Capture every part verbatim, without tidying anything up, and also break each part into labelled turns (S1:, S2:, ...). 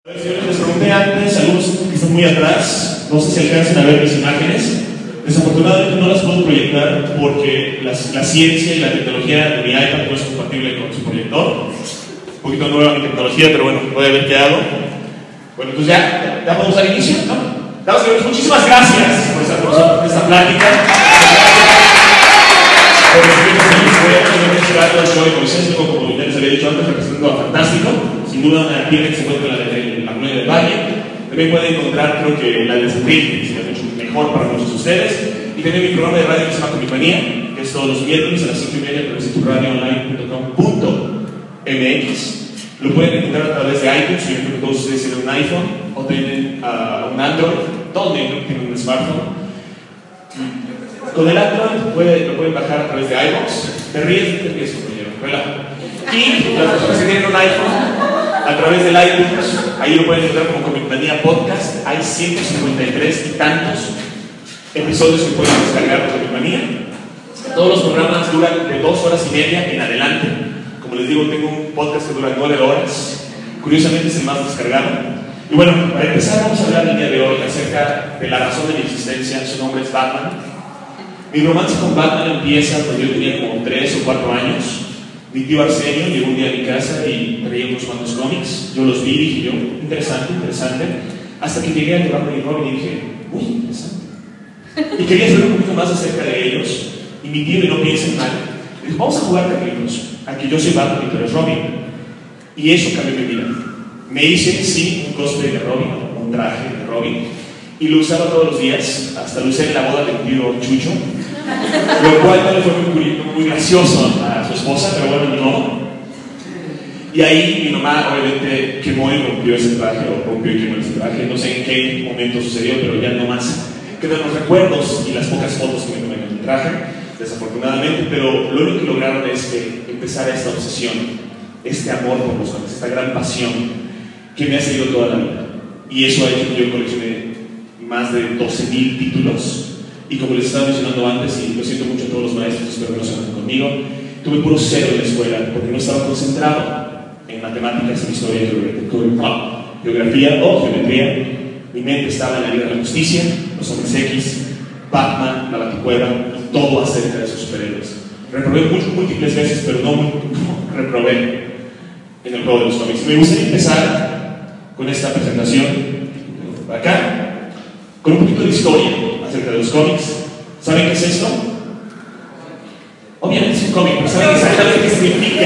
S1: Señores, les pregunté antes, algunos que están muy atrás, no sé si alcancen a ver mis imágenes. Desafortunadamente no las puedo proyectar porque la, la ciencia y la tecnología de mi iPad no es compatible con su proyector. Un poquito nueva mi tecnología, pero bueno, voy a ver qué hago. Bueno, entonces ya, ya podemos dar inicio, ¿no? Damas y señores, muchísimas gracias por estar con nosotros en esta plática. Por recibirnos en el escuela, yo mencionado el show de Moisés, como ya les había dicho antes, representando a Fantástico. Sin duda, una tienda que se encuentra en la, en la Colonia del Valle. También pueden encontrar, creo que la de Sentir, que sería mucho mejor para muchos de ustedes. Y también mi programa de radio que se llama Comipanía, que es todos los miércoles a las cinco y media a través de tu radio online punto com punto m x. Lo pueden encontrar a través de iTunes, yo creo que todos ustedes tienen un iPhone o tienen uh, un Android, todos tienen un smartphone. Con el Android puede, lo pueden bajar a través de iVoox. Te ríes, te ríes, compañero, ¿verdad? Y las personas que tienen un iPhone, a través del iTunes, ahí lo pueden encontrar como Comipanía Podcast. Hay ciento cincuenta y tres y tantos episodios que pueden descargar de Comipanía. Todos los programas duran de dos horas y media en adelante. Como les digo, tengo un podcast que dura nueve horas. Curiosamente es el más descargado. Y bueno, para empezar vamos a hablar el día de hoy acerca de la razón de mi existencia. Su nombre es Batman. Mi romance con Batman empieza cuando yo tenía como tres o cuatro años. Mi tío Arsenio llegó un día a mi casa y traía unos cuantos cómics. Yo los vi y dije yo, interesante, interesante. Hasta que llegué a llevarme mi Robin y dije, muy interesante. Y quería saber un poquito más acerca de ellos. Y mi tío, y no piensen mal, dijo, vamos a jugar carritos. Aquí yo soy Batman y tú eres Robin. Y eso cambió mi vida. Me hice, sí, un cosplay de Robin, un traje de Robin. Y lo usaba todos los días, hasta lo usé en la boda del tío Chucho, lo cual no le fue muy, muy gracioso a su esposa, pero bueno, ni modo. Y ahí mi mamá obviamente quemó y rompió ese traje, o rompió y quemó ese traje, no sé en qué momento sucedió, pero ya no más quedan los recuerdos y las pocas fotos que me tomé en el traje, desafortunadamente, pero lo único que lograron es que empezara esta obsesión, este amor por los cómics, esta gran pasión que me ha seguido toda la vida. Y eso ha hecho que yo coleccione más de doce mil títulos. Y como les estaba mencionando antes, y lo siento mucho a todos los maestros, espero que no se enojen conmigo, tuve puro cero en la escuela porque no estaba concentrado en matemáticas, en historia, geografía o geometría. Mi mente estaba en la Liga de la Justicia, los Hombres X, Batman, la Baticueva y todo acerca de sus superhéroes. Reprobé múltiples veces, pero no, no reprobé en el juego de los cómics. Me gustaría empezar con esta presentación acá, con un poquito de historia acerca de los cómics. ¿Saben qué es esto? Obviamente es un cómic, pero ¿saben exactamente qué significa?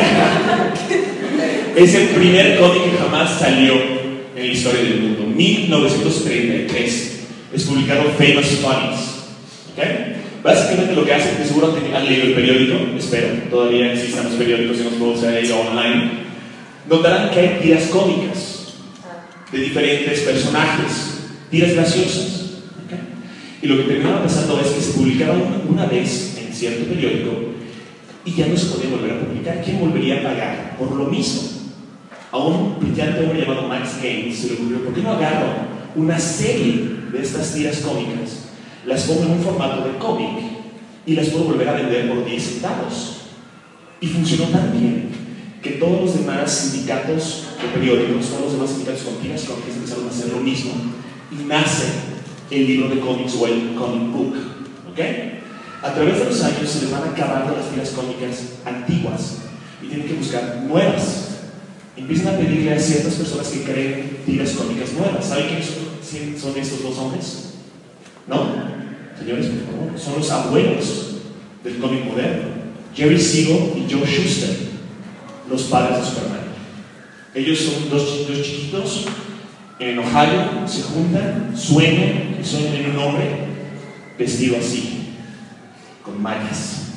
S1: Es el primer cómic que jamás salió en la historia del mundo. mil novecientos treinta y tres. Es publicado Famous Funnies. ¿Okay? Básicamente lo que hacen, que seguro han leído el periódico, espero, todavía existan los periódicos y no todos se han ido online, notarán que hay tiras cómicas de diferentes personajes, tiras graciosas. Y lo que terminaba pasando es que se publicaba una, una vez en cierto periódico y ya no se podía volver a publicar. ¿Quién volvería a pagar por lo mismo? A un brillante hombre llamado Max Gaines se le ocurrió, ¿por qué no agarro una serie de estas tiras cómicas, las pongo en un formato de cómic y las puedo volver a vender por diez centavos? Y funcionó tan bien que todos los demás sindicatos de periódicos, todos los demás sindicatos con tiras cómicas empezaron a hacer lo mismo y nace el libro de cómics o el comic book. ¿Okay? A través de los años se les van acabando las tiras cómicas antiguas y tienen que buscar nuevas. Empiezan a pedirle a ciertas personas que creen tiras cómicas nuevas. ¿Saben quiénes son, son estos dos hombres? ¿No? Señores, por favor, son los abuelos del cómic moderno, Jerry Siegel y Joe Shuster, los padres de Superman. Ellos son dos, dos chiquitos en Ohio, se juntan, sueñan y sueñan en un hombre vestido así, con mallas.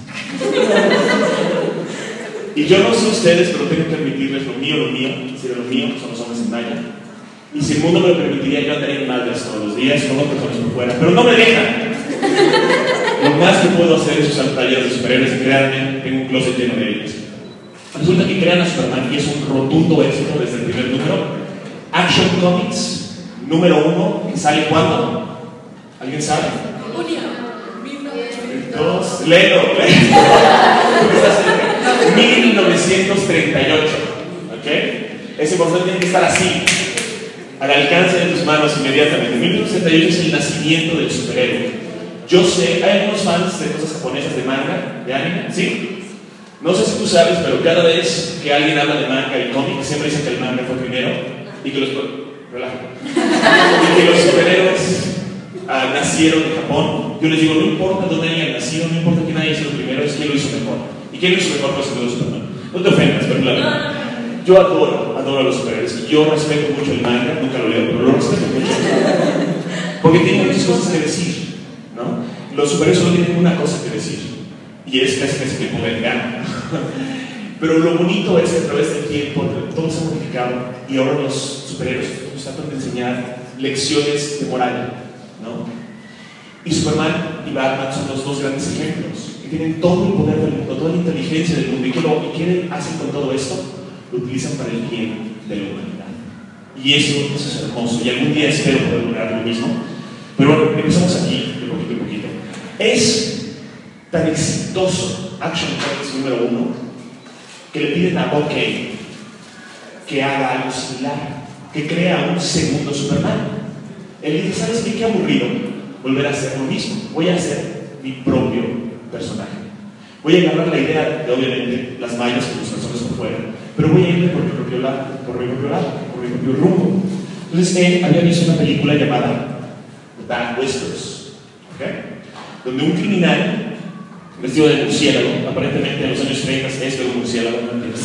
S1: Y yo no sé ustedes, pero tengo que admitirles lo mío, lo mío, si lo mío son los hombres en malla. Y si el mundo me lo permitiría, yo andaría en mallas todos los días, con otras personas por fuera, pero no me dejan. Lo más que puedo hacer es usar tallas de superhéroes, y créanme, tengo un closet lleno de ellas. Resulta que crean a Superman y es un rotundo éxito desde el primer número. Action Comics, número uno, que sale ¿cuándo? ¿Alguien sabe?
S2: Junio.
S1: Dos, léelo, léelo. mil novecientos treinta y ocho. ¿Ok? Ese porcentaje tiene que estar así. al alcance de tus manos inmediatamente. mil novecientos sesenta y ocho es el nacimiento del superhéroe. Yo sé, hay algunos fans de cosas japonesas de manga, de anime, ¿sí? No sé si tú sabes, pero cada vez que alguien habla de manga y cómic, siempre dicen que el manga fue primero y que los, y que los superhéroes uh, nacieron en Japón. Yo les digo, no importa dónde hayan nacido, no importa quién haya sido primero, es quién lo hizo mejor. ¿Y quién lo hizo mejor? Pues el de Superman. No te ofendas, pero claro. Yo adoro, adoro a los superhéroes y yo respeto mucho el manga, nunca lo leo, pero lo respeto mucho. Porque tiene muchas cosas que decir, ¿no? Los superhéroes solo tienen una cosa que decir. Y es casi casi que el poder gana. Pero lo bonito es que a través del tiempo todo se ha modificado y ahora los superhéroes nos tratan de enseñar lecciones de moral, ¿no? Y Superman y Batman son los dos grandes ejemplos que tienen todo el poder del mundo, toda la inteligencia del mundo. ¿Y qué, lo, y qué hacen con todo esto? Lo utilizan para el bien de la humanidad. Y eso, eso es hermoso. Y algún día espero poder lograr lo mismo. Pero bueno, empezamos aquí, de poquito en poquito. Es tan exitoso Action Comics número uno que le piden a Bob Kane que haga algo similar, que crea un segundo Superman. Él dice, ¿sabes qué? Qué aburrido volver a hacer lo mismo. Voy a hacer mi propio personaje. Voy a agarrar la idea de, obviamente, las mallas que los personas por fuera, pero voy a irme por mi propio lado, por mi propio lado, por mi propio rumbo. Entonces él había visto una película llamada The Bad Whispers, ¿okay? Donde un criminal vestido de murciélago, aparentemente en los años treinta es de un murciélago, no entiendo.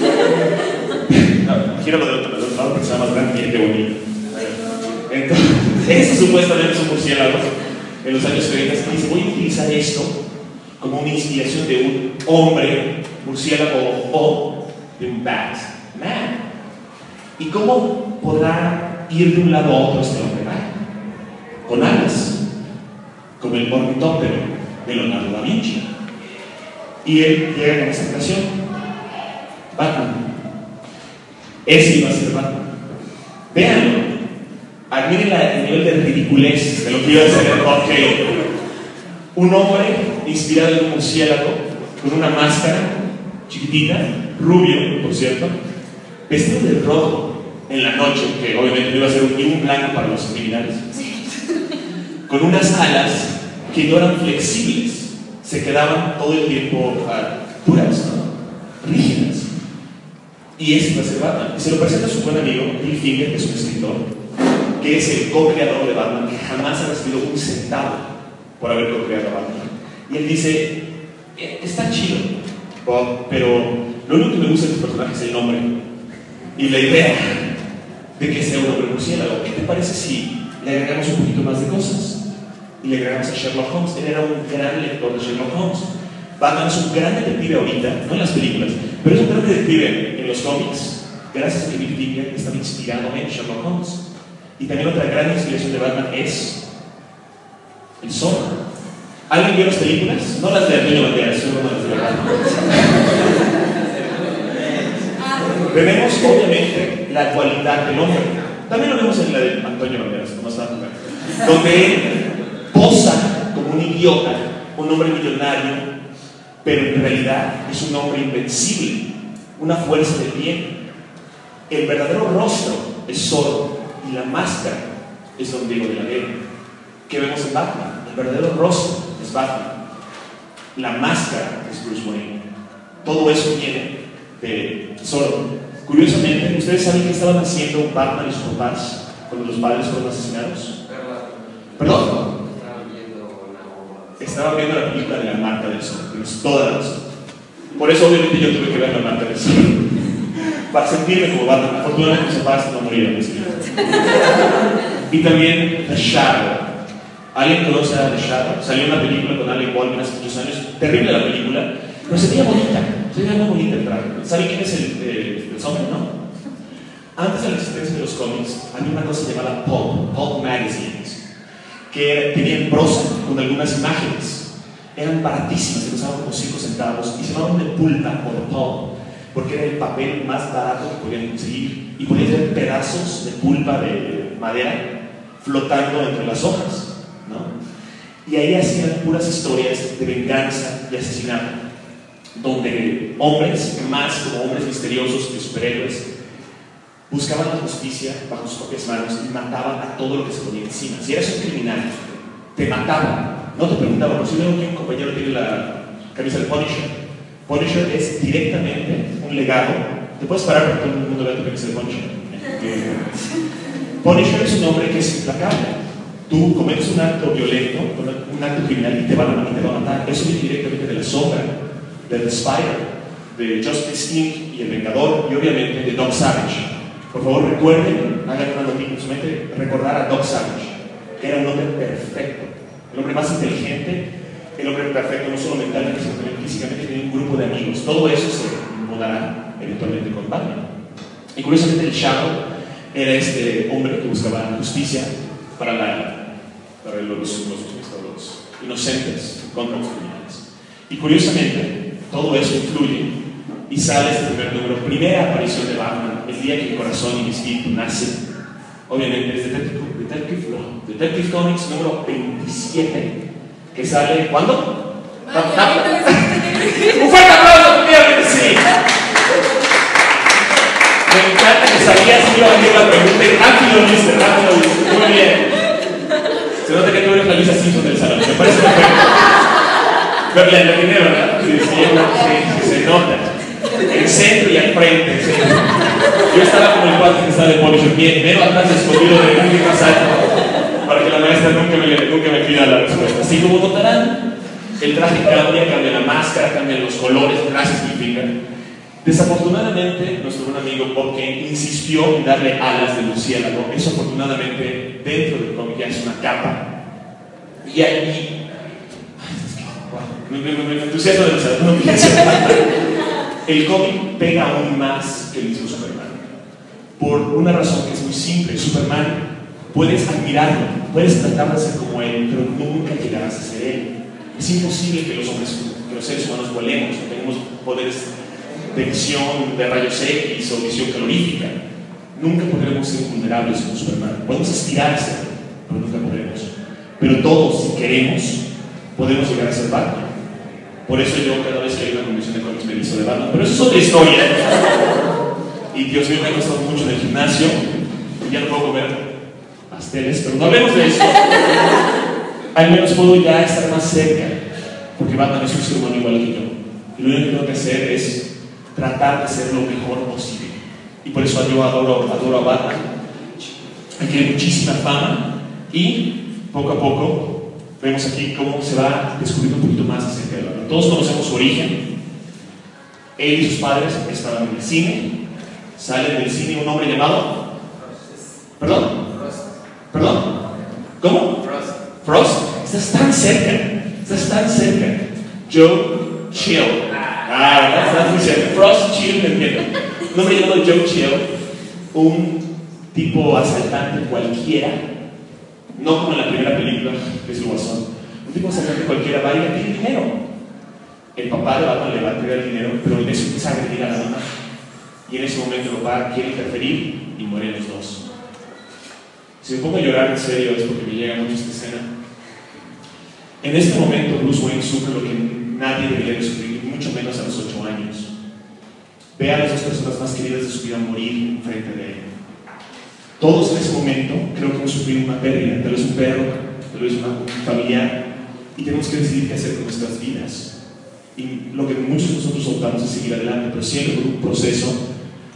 S1: No, gíralo del otro lado porque se va más grande y qué bonito. Entonces, este supuestamente es un murciélago en los años treinta y dice, voy a utilizar esto como una inspiración de un hombre murciélago o de un Batman. ¿Y cómo podrá ir de un lado a otro este hombre? Con alas, como el ornitóptero de Leonardo da Vinci. Y él llega con esta creación, Batman. Ese iba a ser Batman. Véanlo, admiren el nivel de ridiculez de lo que iba a ser Bob Kane. Un hombre inspirado en un murciélago, con una máscara chiquitita, rubio, por cierto, vestido de rojo en la noche, que obviamente no iba a ser un, un blanco para los criminales, con unas alas que no eran flexibles, se quedaban todo el tiempo uh, puras, ¿no? Rígidas. Y ese va a ser Batman. Y se lo presenta a su buen amigo, Bill Finger, que es un escritor, que es el co-creador de Batman, que jamás ha recibido un centavo por haber co-creado a Batman. Y él dice, está chido, Bob, pero lo único que me gusta de tu personaje es el nombre. Y la idea de que sea un hombre murciélago. ¿Qué te parece si le agregamos un poquito más de cosas? Y le agregamos a Sherlock Holmes. Él era un gran lector de Sherlock Holmes. Batman es un gran detective ahorita, no en las películas, pero es un gran detective en los cómics, gracias a que Bill Finger estaba inspirado en Sherlock Holmes. Y también otra gran inspiración de Batman es el Zorro. ¿Alguien vio las películas? No las de Antonio Banderas, solo las de Batman. Tenemos obviamente la cualidad del hombre. También lo vemos en la de Antonio Banderas, como estaba jugando, donde él posa como un idiota, un hombre millonario, pero en realidad es un hombre invencible, una fuerza del bien. El verdadero rostro es Zorro y la máscara es Don Diego de la Vega. ¿Qué vemos en Batman? El verdadero rostro es Batman, la máscara es Bruce Wayne. Todo eso viene de Zorro. Curiosamente, ¿ustedes saben qué estaban haciendo Batman y sus papás cuando los padres fueron asesinados? ¿Perdón? Estaba viendo la película de La Marca del Sol. Tienes toda la razón. Por eso obviamente yo tuve que ver La Marca del Sol para sentirme como Batman. Afortunadamente mis papás no murieron en ese video. Y también The Shadow. ¿Alguien conoce a The Shadow? Salió una película con Alec Baldwin hace muchos años. Terrible la película, pero se veía bonita. Se veía muy bonita el traje. ¿Saben quién es el, el, el zombie, no? Antes de la existencia de los cómics, había una cosa llamada Pulp, Pulp Magazines, que tenían prosa con algunas imágenes. Eran baratísimas, se costaban como cinco centavos y se llamaban de pulpa o de pulp, porque era el papel más barato que podían conseguir y podían ver pedazos de pulpa de madera flotando entre las hojas, ¿no? Y ahí hacían puras historias de venganza y asesinato, donde hombres, más como hombres misteriosos que superhéroes, buscaban la justicia bajo sus propias manos y mataban a todo lo que se ponía encima. Si eras un criminal, te mataban. No te preguntaban, si veo que un compañero tiene la camisa de Punisher. Punisher es directamente un legado. Te puedes parar para que todo el mundo vea tu camisa de Punisher. Punisher es un hombre que es implacable. Tú cometes un acto violento, un acto criminal y te van a, te va a matar. Eso viene directamente de la sombra, de The Spider, de Justice incorporated y El Vengador, y obviamente de Doc Savage. Por favor, recuerden, hagan una noticia en su mente, recordar a Doc Savage, que era un hombre perfecto, el hombre más inteligente, el hombre perfecto, no solo mentalmente, sino también físicamente, tenía un grupo de amigos. Todo eso se mudará eventualmente con Batman. Y curiosamente, el Shadow era este hombre que buscaba justicia para, la, para los, los, los, los inocentes contra los criminales. Y curiosamente, todo eso influye y sale este primer número, primera aparición de Batman, el día que el corazón y el espíritu nacen. Obviamente es Detective, Detective, no, Detective Comics número veintisiete, que sale, ¿cuándo? ¡Un fuerte aplauso! ¡Claro que sí! Me encanta que sabías que iba a venir la pregunta y rápido lo viste, rápido lo viste, muy bien. Se nota que tú eres la Lisa Simpson del salón, me parece perfecto. Pero la dinero, ¿verdad? Sí, sí, sí, se nota. El centro y al frente, ¿sí? Yo estaba como el cuate que estaba de Punisher, bien, menos atrás escondido de un más alto, para que la maestra nunca me, nunca me pida la respuesta. Así como notarán, el traje cambia, cambia la máscara, cambian los colores, gracias significa. Desafortunadamente, nuestro buen amigo Bob Kane insistió en darle alas de murciélago. Eso afortunadamente dentro del cómic ya es una capa. Y ahí, me, me, me, me entusiasma demasiado, no me entusiasma. El cómic pega aún más que el mismo Superman. Por una razón que es muy simple. Superman, puedes admirarlo, puedes tratar de ser como él, pero nunca llegarás a ser él. Es imposible que los hombres, que los seres humanos volemos, o tengamos poderes de visión de rayos X o visión calorífica. Nunca podremos ser vulnerables como Superman. Podemos aspirar a ser, pero nunca podremos. Pero todos, si queremos, podemos llegar a ser Batman. Por eso yo cada vez que hay una convención de cómics me hizo de Batman, pero eso es otra historia. Y Dios mío, me ha costado mucho en el gimnasio, y ya no puedo comer pasteles, pero no hablemos de eso. Al menos puedo ya estar más cerca, porque Batman es un ser humano igual que yo. Y lo único que tengo que hacer es tratar de ser lo mejor posible. Y por eso yo adoro, adoro a Batman. Tiene muchísima fama, y poco a poco vemos aquí cómo se va descubriendo un poquito más acerca de Batman. Todos conocemos su origen. Él y sus padres estaban en el cine. Sale del cine un hombre llamado... ¿Perdón? ¿Perdón? ¿Cómo? Frost. Frost. Estás tan cerca. Estás tan cerca. Joe Chill. Ah, estás muy cerca. Frost Chill, me entiendo. Un hombre llamado Joe Chill. Un tipo asaltante cualquiera. No como en la primera película, que es el Guasón. Un tipo asaltante cualquiera va y le pide dinero. El papá de Batman le va a entregar el dinero, pero en eso empieza a agredir a la mamá. Y en ese momento el papá quiere interferir y mueren los dos. Si me pongo a llorar en serio es porque me llega mucho esta escena. En este momento Bruce Wayne sufre lo que nadie debería de sufrir, mucho menos a los ocho años. Ve a las dos personas más queridas de su vida morir enfrente de él. Todos en ese momento creo que hemos sufrido una pérdida, tal vez un perro, tal vez una, un familiar, y tenemos que decidir qué hacer con nuestras vidas. Y lo que muchos de nosotros optamos es seguir adelante, pero siempre con un proceso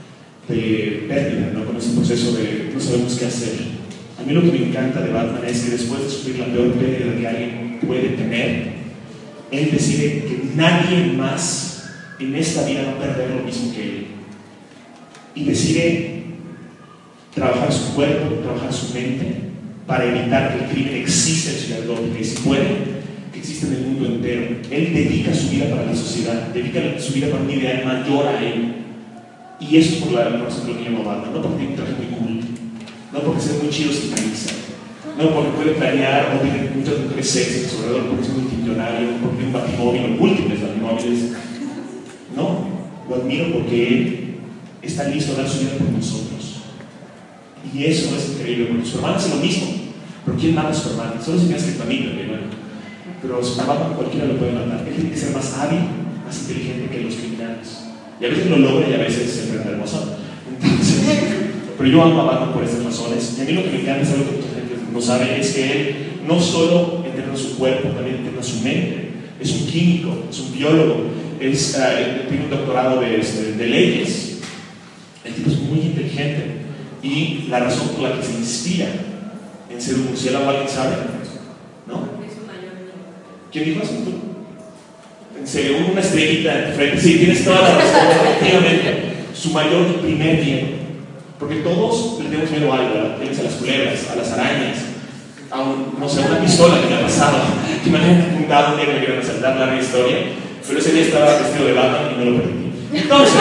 S1: de pérdida, ¿no? Con ese proceso de no sabemos qué hacer. A mí lo que me encanta de Batman es que después de sufrir la peor pérdida que alguien puede tener, él decide que nadie más en esta vida va a perder lo mismo que él. Y decide trabajar su cuerpo, trabajar su mente, para evitar que el crimen exista en Ciudad Gótica, y si puede, que exista en el mundo entero. Él dedica su vida para la sociedad, dedica su vida para un ideal mayor a él. Y eso es por la razón que lo llamo Batman, no porque tiene un traje muy cool, no porque sea muy chido sin camisa, no porque puede planear o tiene muchas mujeres sexys a su alrededor, porque es un multimillonario, porque tiene un batimóvil o múltiples batimóviles. No, lo admiro porque él está listo a dar su vida por nosotros. Y eso es increíble, porque Superman hace lo mismo. ¿Pero quién mata a Superman? Solo si tienes criptonita, bueno. Pero Superman cualquiera lo puede matar. Él tiene que ser más hábil, más inteligente que los criminales. Y a veces lo logra y a veces se enfrenta al Guasón. Entonces, pero yo amo a Batman por estas razones. Y a mí lo que me encanta, es algo que mucha gente no sabe, es que él no solo entrena su cuerpo, también entrena su mente. Es un químico, es un biólogo, es, uh, tiene un doctorado de, de, de leyes. El tipo es muy inteligente. Y la razón por la que se inspira en ser un murciélago, ¿alguien sabe? ¿No? ¿Quién dijo eso? ¿Tú? Se le une una estrellita en tu frente. Sí, tienes toda la razón, efectivamente. Su mayor y primer miedo. Porque todos le tenemos miedo a algo, ¿verdad? Tienes a las culebras, a las arañas, a un, no sé, una pistola que me ha pasado, que me han apuntado un día que me querían asaltar, larga historia, pero ese día estaba vestido de Batman y no lo permití. Entonces,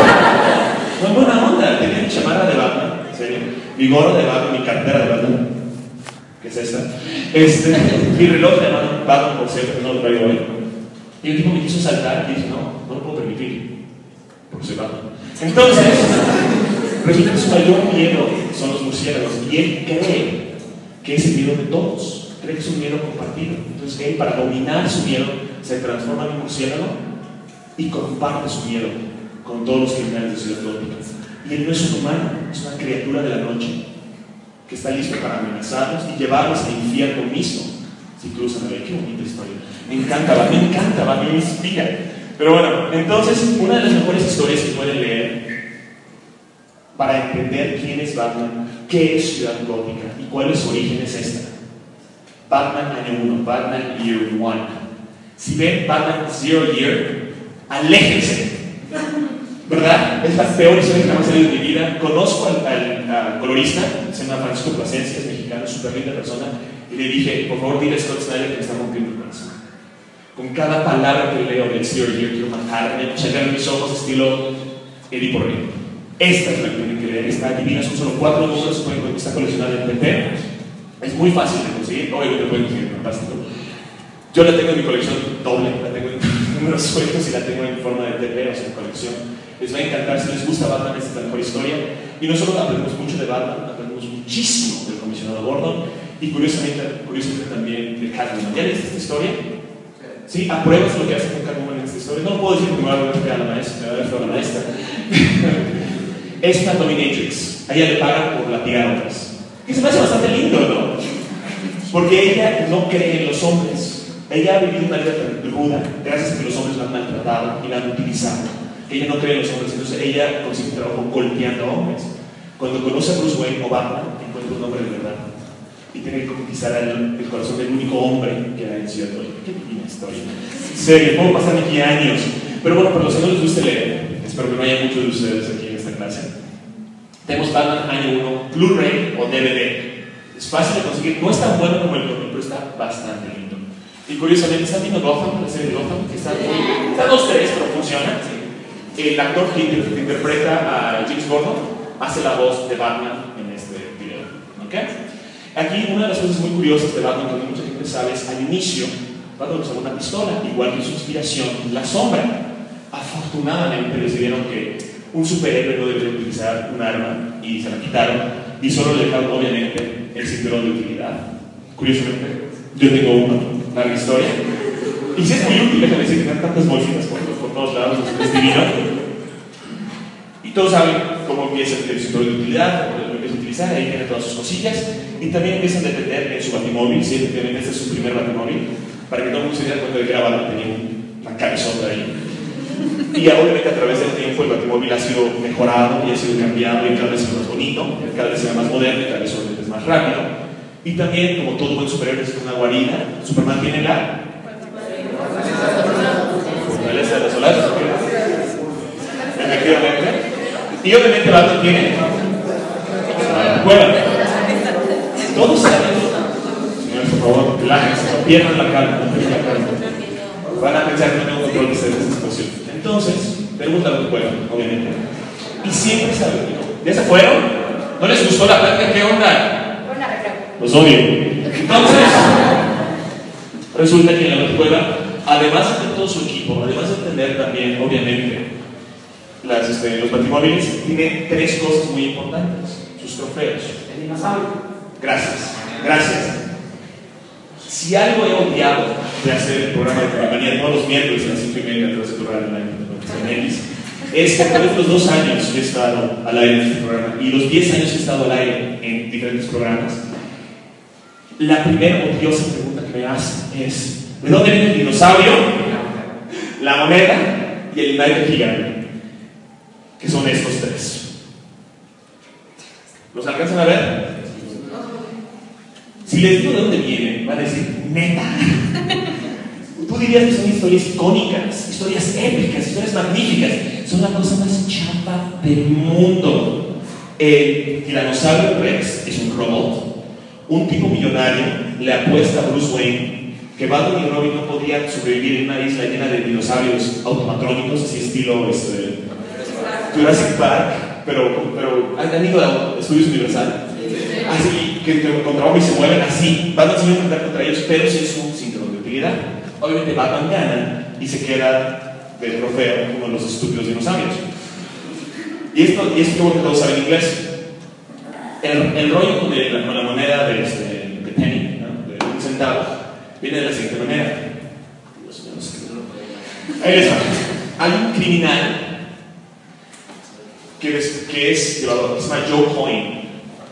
S1: no, buena onda, tenía mi chamarra de Batman, en serio, mi gorro de Batman, mi cartera de Batman, que es esta, este, mi reloj de Batman, Batman por cierto, que no lo traigo hoy. Y el tipo me quiso saltar y dije, no, no lo puedo permitir, porque soy Batman. Entonces, resulta que su mayor miedo son los murciélagos, y él cree que es el miedo de todos, cree que es un miedo compartido. Entonces él, para dominar su miedo, se transforma en un murciélago y comparte su miedo con todos los criminales de Ciudad Gótica. Y él no es un humano, es una criatura de la noche que está listo para amenazarlos y llevarlos al infierno mismo si cruzan la ley. Qué bonita historia. Me encanta, me encanta, me inspira. Pero bueno, entonces, una de las mejores historias que pueden leer para entender quién es Batman, qué es Ciudad Gótica y cuál es su origen es esta. Batman año uno, Batman Year One. Si ven Batman Zero Year, aléjense, ¿verdad? Es la peor historia que jamás he leído en mi vida. Conozco al, al, al colorista, se llama Francisco Plasencia, es mexicano, súper linda persona, y le dije, por favor dile a Scott Snyder que me está rompiendo el corazón. Con cada palabra que leo del Zero Year quiero matarme, checar mis ojos estilo Eddie por Rey. Esta es la que tienen que leer, está divina, son solo cuatro números, está coleccionada en P P. Es muy fácil de conseguir, obviamente pueden conseguir en plástico. Yo la tengo en mi colección doble, la tengo en números sueltos y la tengo en forma de T P, o sea, en colección. Les va a encantar, si les gusta Batman, esta es la mejor historia. Y no solo aprendemos mucho de Batman, aprendemos muchísimo del comisionado Gordon y curiosamente, curiosamente también de Catwoman. ¿Ya leíste esta historia? ¿Sí? ¿Apruebas lo que hace con Catwoman en esta historia? No lo puedo decir porque me va a ver a la maestra, me va a ver a la maestra. Es una dominatrix, a ella le pagan por latigar a otras. Que se me hace bastante lindo, ¿no? Porque ella no cree en los hombres. Ella ha vivido una vida tan ruda, gracias a que los hombres la han maltratado y la han utilizado. Ella no cree en los hombres, entonces ella consigue trabajo golpeando a hombres. Cuando conoce a Bruce Wayne o Batman, encuentra un hombre de verdad. Y tiene que conquistar el, el corazón del único hombre que hay en Ciudad Gótica. Qué divina historia. En serio, puedo pasar aquí años. Pero bueno, para los que no les guste leer, espero que no haya muchos de ustedes aquí en esta clase. Tenemos Batman año uno, Blu-ray o D V D. Es fácil de conseguir, no es tan bueno como el cómic, pero está bastante lindo. Y curiosamente, ¿están viendo Gotham, la serie de Gotham? Que está, está dos, tres, pero funciona. El actor que interpreta a James Gordon hace la voz de Batman en este video. ¿Okay? Aquí, una de las cosas muy curiosas de Batman, que mucha gente sabe, es al inicio, Batman usaba una pistola, igual que su inspiración, la sombra. Afortunadamente decidieron que un superhéroe no debería utilizar un arma y se la quitaron y solo le dejaron obviamente el cinturón de utilidad. Curiosamente, yo tengo una larga historia y si es muy útil, déjame decir que tienen tantas bolsitas por, por todos lados, es divino. Y todos saben cómo empieza el cinturón de utilidad, cómo lo empieza a utilizar, ahí tiene todas sus cosillas y también empiezan a depender en su batimóvil, si efectivamente este es su primer batimóvil, para que todo el mundo se diera cuenta de que era Batman, tenía una cabezota ahí. Y obviamente a través del tiempo el batimóvil ha sido mejorado y ha sido cambiado y cada vez es más bonito, cada vez es más moderno y cada vez es más rápido. Y también, como todo buen superhéroe es una guarida, Superman tiene la fortaleza de los solares, efectivamente. Y obviamente Batman tiene la cueva. Todos saben, señores, por favor, relájense, no pierdan la calma, no pierdan la calma. Van a pensar que no tengo control de esta situación. Entonces, tenemos la cueva, obviamente. Y siempre saben, ¿ya se fueron? ¿No les gustó la plática? ¿Qué onda? Los odio. Entonces, resulta que en la cueva, además de tener todo su equipo, además de tener también, obviamente, las, este, los batimóviles, tiene tres cosas muy importantes: sus trofeos. El dinosaurio. Gracias, gracias. Si algo he odiado de hacer el programa de Programanía todos los miércoles a las cinco y media a través de tu radio online, es que a través de los dos años que he estado al aire en este programa y los diez años que he estado al aire en diferentes programas, la primera odiosa pregunta que me hacen es: ¿de dónde viene el dinosaurio, la moneda y el naipe gigante? Que son estos tres. ¿Los alcanzan a ver? Si les digo de dónde vienen, van a decir: neta. Tú dirías que son historias icónicas, historias épicas, historias magníficas. Son la cosa más chapa del mundo. El tiranosaurio Rex es un robot. Un tipo millonario le apuesta a Bruce Wayne que Batman y Robin no podrían sobrevivir en una isla llena de dinosaurios automatrónicos, así estilo este, Jurassic Park, pero, pero ¿han ido a Estudios Universal? Así que, que contra Batman se mueven así. Batman se va a enfrentar contra ellos, pero sin su cinturón de utilidad. Obviamente Batman gana y se queda de trofeo como los estúpidos dinosaurios. Y esto, y esto que bueno que todos saben inglés. El, el rollo con, el, con la moneda de, este, de penny, ¿no? De un centavo, viene de la siguiente manera. Dios mío, no sé qué. Ahí les va. Hay un criminal que es, que es llevado, que se llama Joe Coyne,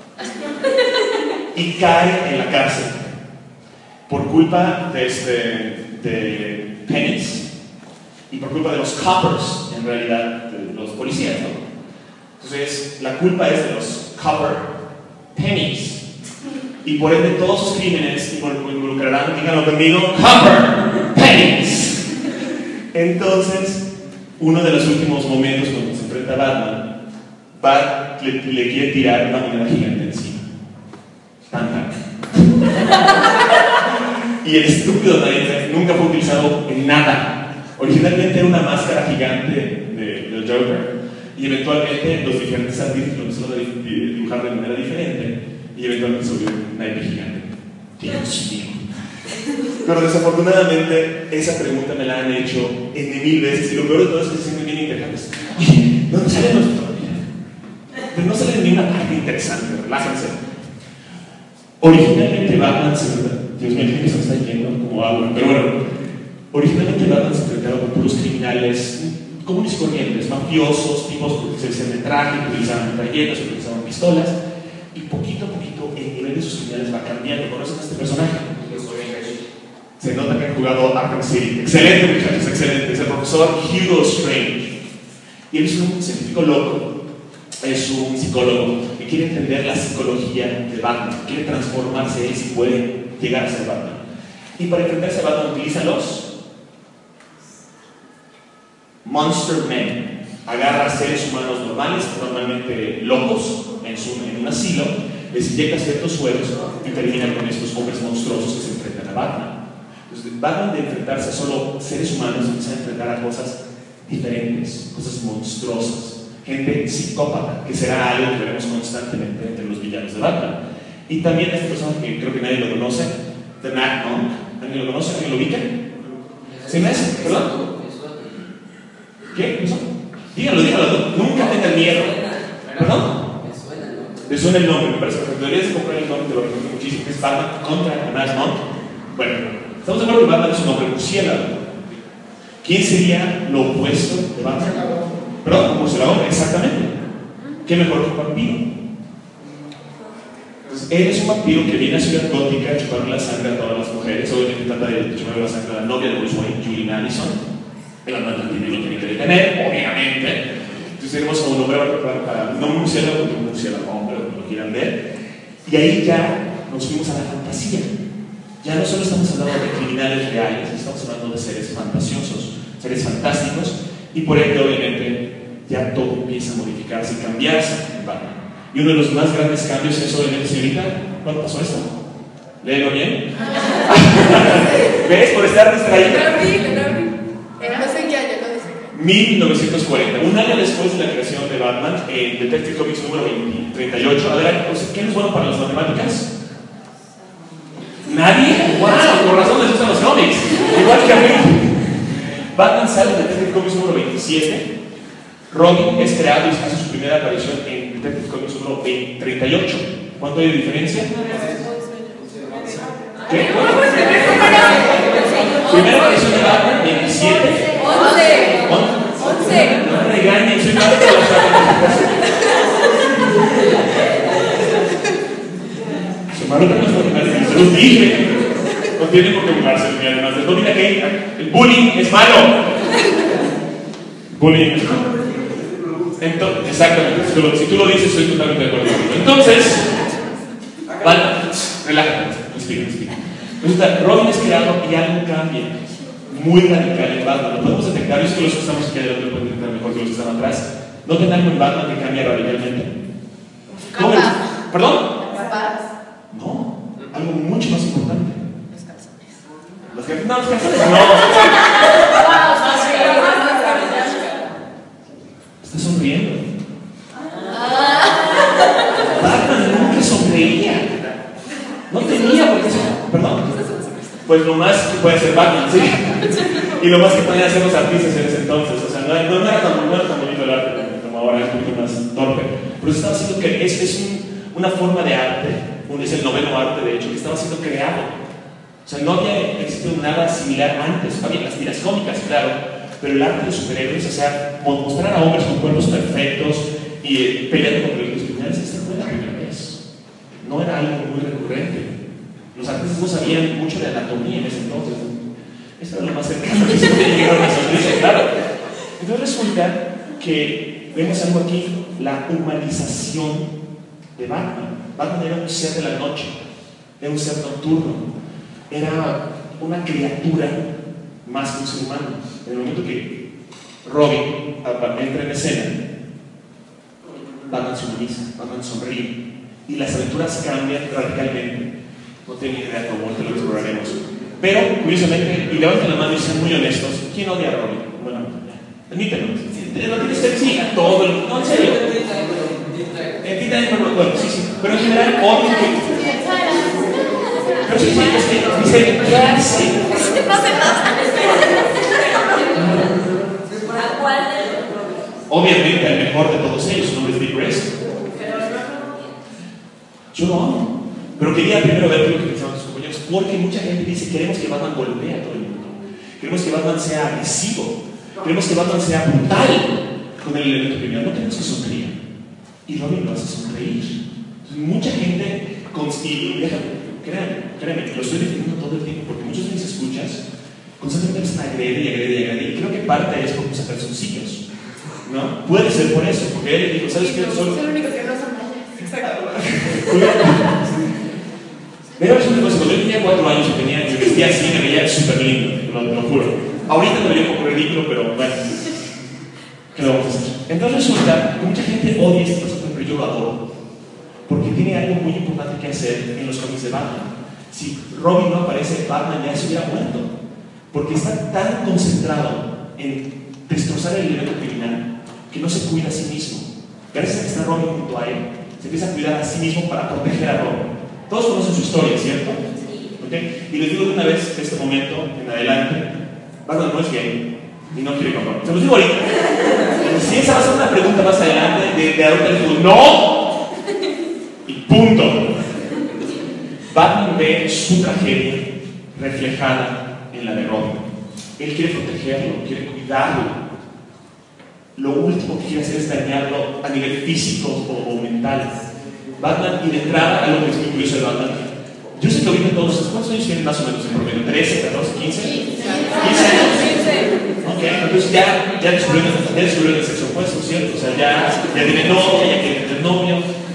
S1: y cae en la cárcel por culpa de, este, de pennies y por culpa de los coppers, en realidad, de los policías, ¿no? Entonces, la culpa es de los copper pennies, y por ende todos sus crímenes involucrarán, díganlo conmigo, copper pennies. Entonces, uno de los últimos momentos cuando se enfrenta a Batman, Bat le, le quiere tirar una moneda gigante encima. Tan tan. Y el estúpido Nightmare nunca fue utilizado en nada. Originalmente era una máscara gigante de, del Joker, y eventualmente los diferentes artistas lo empezaron a dibujar de manera diferente, y eventualmente se volvió un naipe gigante. Dios mío. Pero desafortunadamente esa pregunta me la han hecho en mil veces, y lo peor de todo es que se sienten bien interesantes. Oye, ¿dónde sale nuestro todavía? Pero no sale ni una parte interesante, relájense. Originalmente Batman se... Dios mío, que se me está yendo como agua, pero bueno, originalmente Batman se enfrentaba con puros criminales comunes y corrientes, mafiosos, tipos que se vestían de traje, que utilizaban metralletas, que utilizaban pistolas, y poquito a poquito el nivel de sus criminales va cambiando. ¿Conocen a este personaje? Se nota que han jugado Arkham City. Excelente, muchachos, excelente. Es el profesor Hugo Strange. Y él es un científico loco, es un psicólogo que quiere entender la psicología de Batman, quiere transformarse él si puede llegar a ser Batman. Y para enfrentarse a Batman utiliza los Monster Men. Agarra a seres humanos normales, normalmente locos, en, su, en un asilo, les inyecta ciertos sueros y termina con estos hombres monstruosos que se enfrentan a Batman. Entonces, Batman, de enfrentarse a solo seres humanos, empieza a enfrentar a cosas diferentes, cosas monstruosas, gente psicópata, que será algo que veremos constantemente entre los villanos de Batman. Y también este personaje que creo que nadie lo conoce, The Mad Monk. ¿Alguien lo conoce? ¿Alguien lo ubica? ¿Se me hace? ¿Perdón? ¿Qué? ¿Qué son? Díganlo, díganlo. Nunca tengan miedo. ¿Perdón? ¿Le suena el nombre? Me parece que deberías de comprar el nombre, te lo recomiendo muchísimo, que es Batman contra The Mad Monk. Bueno, estamos de acuerdo que Batman es un hombre murciélago. ¿Quién sería lo opuesto de Batman? Perdón, un murciélago, exactamente. ¿Qué mejor que un vampiro? Entonces, él es un vampiro que viene a Ciudad Gótica a chuparle la sangre a todas las mujeres. Obviamente trata de chuparle la sangre a la novia de Bruce Wayne, Julie Madison. Pero no tiene lo tiene que detener, obviamente. Entonces tenemos a un hombre para, para no un murciélago, porque un murciélago hombre, lo quieran ver. Y ahí ya nos fuimos a la fantasía. Ya no solo estamos hablando de criminales reales, estamos hablando de seres fantasiosos, seres fantásticos, y por ende, obviamente, ya todo empieza a modificarse y cambiarse en Batman. Y uno de los más grandes cambios es, obviamente, señorita, ¿cuándo pasó esto? ¿Léelo bien? ¿Ves? Por estar distraído. mil novecientos cuarenta, un año después de la creación de Batman, en Detective Comics número veinte, treinta y ocho. Adelante, ¿quién es bueno para las matemáticas? ¿Nadie? ¡Wow! Por razón les gustan los cómics. Igual que a mí. Batman sale en Detective Comics número veintisiete. Robin es creado y hace su primera aparición en Detective Comics número treinta y ocho. ¿Cuánto hay de diferencia? ¿Qué? Primera aparición de Batman, veintisiete. once. regaña y soy parte de la Marota no es porque se los dije. No tiene por qué burlarse de mí, además. No mira que el bullying es malo. Bullying es malo. Entonces, exactamente. Si tú, lo, si tú lo dices, estoy totalmente de acuerdo. Entonces, Batman, relájate, respira, respira. Resulta, Robin es creado y algo cambia. Muy radical en Batman. Lo podemos detectar. Yo sé que los que estamos aquí adelante lo pueden detectar mejor que los que están atrás. Noten algo en Batman que cambia radicalmente. ¿Cómo es? ¿Perdón? No, algo mucho más importante. Los calzones. Los calzones. No, los calzones no. Está sonriendo. Batman nunca sonreía. No tenía por qué sonreír. Perdón. Pues lo más que puede ser Batman, sí. Y lo más que podían hacer los artistas en ese entonces. O sea, no, no, no, era, tan, no era tan bonito el arte como ahora, es un poquito más torpe. Pero se estaba haciendo que es, es un, una forma de arte. Es el noveno arte, de hecho, que estaba siendo creado. O sea, no había existido nada similar antes. Había las tiras cómicas, claro, pero el arte de superhéroes, o sea, mostrar a hombres con cuerpos perfectos y eh, peleando contra los criminales, esta fue la primera vez. No era algo muy recurrente. Los artistas no sabían mucho de anatomía en ese entonces. Eso era lo más cercano que se podía llegar a una sonrisa, claro. Entonces resulta que vemos algo aquí, la humanización de Batman. Batman era un ser de la noche, era un ser nocturno, era una criatura más que un ser humano. En el momento que Robin entra en escena, Batman se humaniza, Batman sonríe, y las aventuras cambian radicalmente. No tengo ni idea cómo, te lo exploraremos. Pero, curiosamente, y levanten la mano y sean muy honestos, ¿quién odia a Robin? Bueno, permítanlo. No tienes que decir todo el... No, en serio. En ti también me lo acuerdo, sí, sí. Pero en general, odio que... Pero sí, sí, es que dice, ¿qué hace?
S2: ¿Qué pasa?
S1: Obviamente, el mejor de todos ellos, su nombre es Dick Grayson. Yo lo amo. Pero quería primero ver lo que pensaban sus compañeros, porque mucha gente dice, queremos que Batman golpee a todo el mundo. Queremos que Batman sea agresivo. Queremos que Batman sea brutal con el elemento criminal. No queremos que sonría. Y Robin lo hace sonreír. Entonces, mucha gente, y déjame, créanme, créanme, lo estoy defendiendo todo el tiempo, porque muchos de mis escuchas constantemente están agrede y agrede y agrede. Y creo que parte es porque usa calzoncillos, ¿no? Puede ser por eso, porque él dijo, ¿sabes qué? Solo...
S2: Es el único que no son mayas. Exacto.
S1: Pero es una cosa, cuando yo tenía cuatro años y tenía, me vestía así, me veía súper lindo, lo, lo juro. Ahorita me veía un poco ridículo, pero bueno, ¿qué lo vamos a hacer? Entonces resulta que mucha gente odia este personaje, pero yo lo adoro. Porque tiene algo muy importante que hacer en los cómics de Batman. Si Robin no aparece, Batman ya se hubiera muerto. Porque está tan concentrado en destrozar el elemento criminal que no se cuida a sí mismo. Gracias a que está Robin junto a él, se empieza a cuidar a sí mismo para proteger a Robin. Todos conocen su historia, ¿cierto? Sí. ¿Okay? Y les digo de una vez, de este momento en adelante, Batman no es gay y no quiere comprar. Se los digo ahorita. Si esa va a ser una pregunta más adelante, de, de ahorita les digo, ¡no! Y punto. Batman ve su tragedia reflejada en la de Robin. Él quiere protegerlo, quiere cuidarlo. Lo último que quiere hacer es dañarlo a nivel físico o, o mental. Batman, y de entrada, algo que es muy curioso de Batman, yo sé que ahorita todos, ¿cuántos años tienen más o menos en promedio? ¿trece, catorce, quince? quince años. Ok, entonces ya, ya, descubrieron, ya descubrieron el sexo opuesto, ¿cierto? O sea, ya, ya tiene novia, ya quiere tener novio.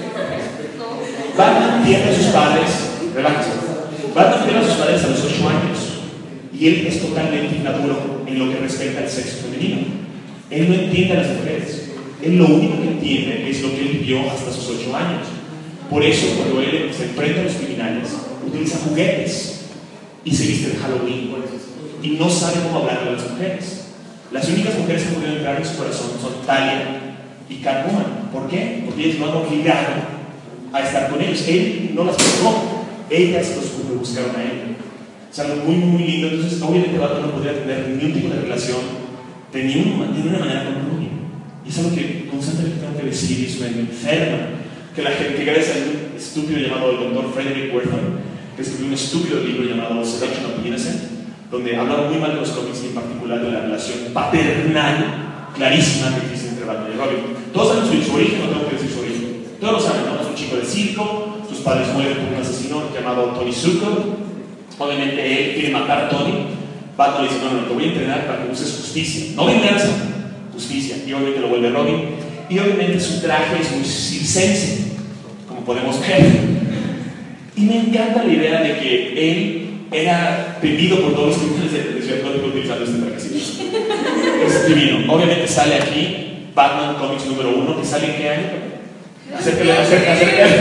S1: Batman pierde a sus padres, relájese. Batman pierde a sus padres a los ocho años, y él es totalmente inmaduro en lo que respecta al sexo femenino. Él no entiende a las mujeres. Él lo único que entiende es lo que él vivió hasta sus ocho años. Por eso, cuando él se enfrenta a los criminales, utiliza juguetes y se viste de Halloween y no sabe cómo hablarle a las mujeres. Las únicas mujeres que han podido entrar en su corazón son Talia y Catwoman. ¿Por qué? Porque ellos lo han obligado a estar con ellos. Él no las buscó, ellas los buscaron a él. Es algo muy, muy lindo. Entonces, obviamente, Batman no podría tener ningún tipo de relación de ninguna, de ninguna manera con Robin. Y es algo que constantemente tengo que decir, y eso me enferma. Que la gente, que gracias a un estúpido llamado el doctor Frederick Wertham, que escribió un estúpido libro llamado Seduction of the Innocent, donde hablaba muy mal de los cómics y en particular de la relación paternal clarísima que existe entre Batman y Robin. Todos saben su, su origen, no tengo que decir su origen. Todos lo saben, ¿no? Es un chico de circo, sus padres mueren por un asesino llamado Tony Zuko. Obviamente él quiere matar a Tony. Batman le dice, no, no, te voy a entrenar para que uses justicia. No venganza, justicia. Y obviamente lo vuelve Robin. Y obviamente su traje es muy circense, como podemos ver. Y me encanta la idea de que él era temido por todos los criminales de Ciudad Gótica utilizando este trajecito. Es divino. Obviamente sale aquí Batman Comics número uno, que sale en qué año? Acércale, acércale, acércale.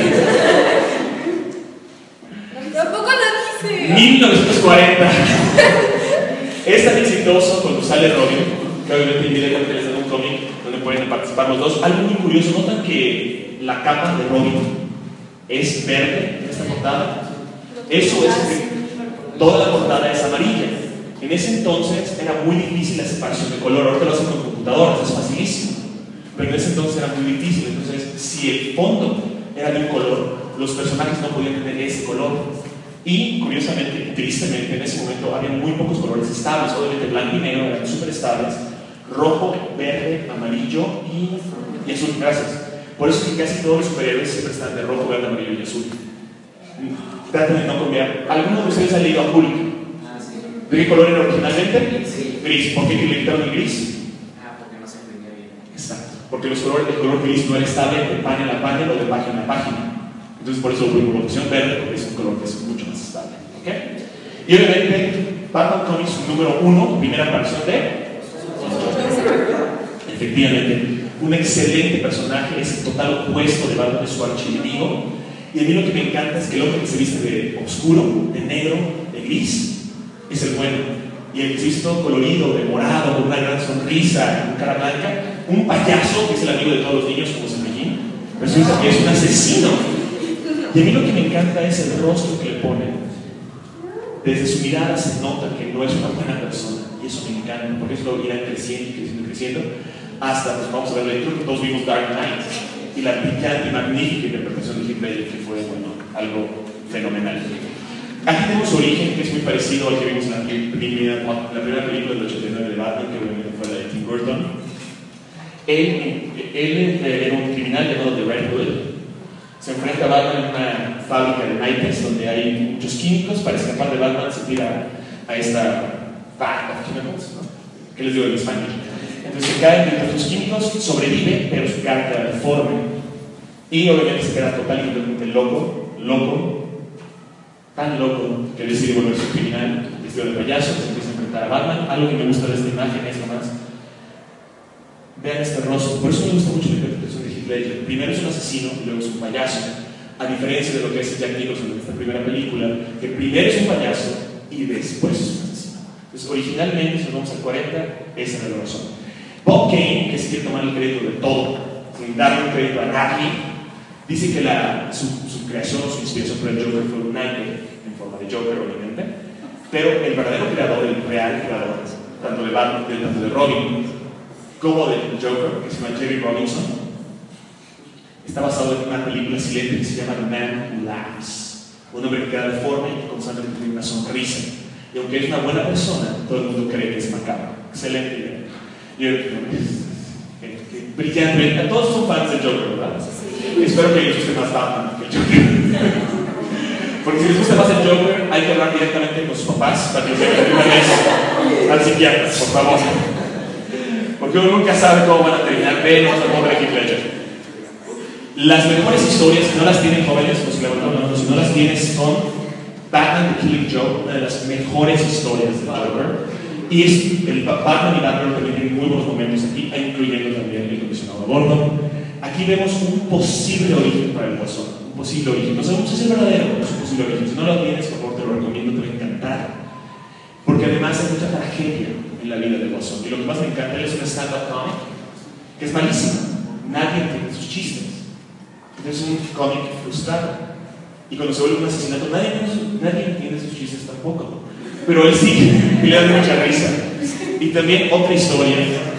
S2: Tampoco lo dice.
S1: mil novecientos cuarenta. Es tan exitoso cuando sale Robin, que obviamente inmediatamente les dan un cómic donde pueden participar los dos. Algo muy curioso, notan que la capa de Robin es verde en esta portada. Eso es que toda la portada es amarilla. En ese entonces era muy difícil la separación de color. Ahorita lo hacen con computadoras, es facilísimo. Pero en ese entonces era muy difícil. Entonces, si el fondo era de un color, los personajes no podían tener ese color. Y curiosamente, tristemente, en ese momento había muy pocos colores estables. Obviamente blanco y negro eran súper estables. Rojo, verde, amarillo y, y azul. Gracias. Por eso es que casi todos los superhéroes siempre están de rojo, verde, amarillo y azul. Traten de no cambiar. ¿Alguno de ustedes ha leído a Hulk?
S3: Ah, sí.
S1: ¿De qué color era originalmente?
S3: Sí.
S1: Gris. ¿Por qué le quitaron el gris?
S3: Ah, porque no se entendía bien.
S1: Exacto. Porque los colores, el color gris no era estable de página a página o de página a página. Entonces por eso hubo la opción verde, porque es un color que es mucho más estable. ¿Okay? Y obviamente, Batman Comics número uno, primera aparición de... Efectivamente, un excelente personaje, es el total opuesto de Batman, es su archienemigo. Y a mí lo que me encanta es que el hombre que se viste de oscuro, de negro, de gris, es el bueno. Y el que se viste todo colorido, de morado, con una gran sonrisa, con cara blanca, un payaso, que es el amigo de todos los niños, como Cepillín, resulta que es un asesino. Y a mí lo que me encanta es el rostro que le ponen. Desde su mirada se nota que no es una buena persona. Y eso me encanta, porque eso lo irán creciendo y creciendo y creciendo. Hasta, pues vamos a ver, creo que todos vimos Dark Knight. Y la brillante y magnífica interpretación de Heath Ledger, que fue, bueno, algo fenomenal. Aquí tenemos su origen, que es muy parecido al que vimos en la primera, la primera película del ochenta y nueve de Batman, que obviamente fue la de Tim Burton. Él, él era un criminal llamado The Red Hood. Se enfrenta a Batman en una fábrica de naipes donde hay muchos químicos. Para escapar de Batman se tira a esta bag of chemicals, ¿no? ¿Qué les digo en español? Entonces se cae dentro de sus químicos, sobrevive, pero su cara queda deforme. Y obviamente se queda total y completamente loco, loco, tan loco que decide volverse un criminal vestido de payaso, se empieza a enfrentar a Batman. Algo que me gusta de esta imagen es nomás, vean este rostro. Por eso me gusta mucho la interpretación de Heath Ledger. Primero es un asesino y luego es un payaso. A diferencia de lo que es Jack Nicholson en esta primera película, que primero es un payaso y después es un asesino. Entonces, originalmente, si nos vamos al cuarenta, esa era la razón. Bob Kane, que se quiere tomar el crédito de todo, sin darle un crédito a nadie, dice que la, su, su creación, su inspiración por el Joker fue un nightmare, en forma de Joker, obviamente, pero el verdadero creador, el real creador, tanto de Batman, tanto de Robin, como del Joker, que se llama Jerry Robinson, está basado en una película silente que se llama The Man Who Laughs. Un hombre que queda deforme y constantemente tiene una sonrisa. Y aunque es una buena persona, todo el mundo cree que es macabro. Excelente idea. Yo, que, que brillante. Todos son fans del Joker, ¿verdad? Sí. Espero que les guste más Batman que el Joker. Porque si les gusta más el Joker, hay que hablar directamente con sus papás para que los lleven de una vez al psiquiatra, por favor. Porque uno nunca sabe cómo van a terminar. Venos al pobre Heath Ledger. Las mejores historias, si no las tienen jóvenes, pues claro, si no las tienes, son Batman The Killing Joke, una de las mejores historias de Joker. Y es, el Batman y Batman también tienen muy buenos momentos aquí, incluyendo también el comisionado Gordon. Aquí vemos un posible origen para el Guasón, un posible origen. No sabemos si es el verdadero, pero es un posible origen. Si no lo tienes, por favor, te lo recomiendo, te va a encantar. Porque además hay mucha tragedia en la vida del Guasón. Y lo que más me encanta es un stand-up comic, que es malísimo. Nadie entiende sus chistes. Es un cómic frustrado. Y cuando se vuelve un asesinato, nadie, nadie entiende sus chistes tampoco. Pero él sí, y le da mucha risa. Y también otra historia.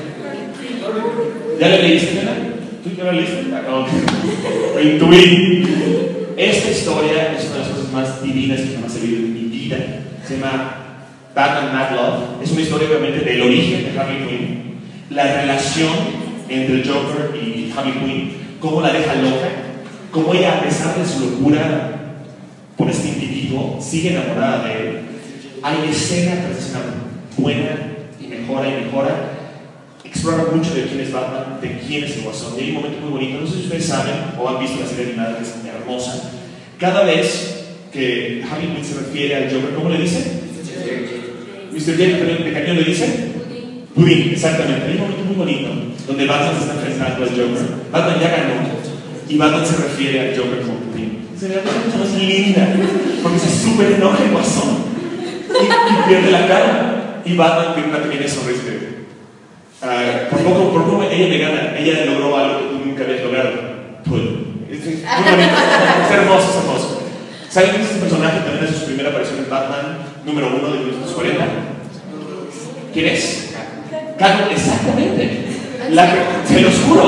S1: ¿Ya la leíste, Nena? ¿Tú ya la leíste? No. Lo intuí. Esta historia es una de las cosas más divinas que jamás he leído en mi vida. Se llama Batman Mad Love. Es una historia obviamente del origen de Harley Quinn, la relación entre el Joker y Harley Quinn, cómo la deja loca, cómo ella, a pesar de su locura por este individuo, sigue enamorada de él. Hay escena tras escena buena y mejora y mejora. Explora mucho de quién es Batman, de quién es el Guasón. Y hay un momento muy bonito, no sé si ustedes saben o han visto la serie animada, que es hermosa. Cada vez que Harley Quinn se refiere al Joker, ¿cómo le dice? mister J, de cariño le dice Pudín, exactamente. Hay un momento muy bonito donde Batman se está enfrentando al Joker. Batman ya ganó y Batman se refiere al Joker como Pudín. Se ve mucho más linda porque se súper enoja el Guasón y, y pierde la cara. Y Batman tiene una pequeña sonrisa de Uh, por poco, por poco ella le gana, ella logró algo que tú nunca habías logrado. Pues, es, es muy bonito, es hermoso, es hermoso. ¿Saben quién es este personaje? También es su primera aparición en Batman número uno de mil novecientos cuarenta. ¿Quién es? Catwoman, exactamente. La que, se los juro.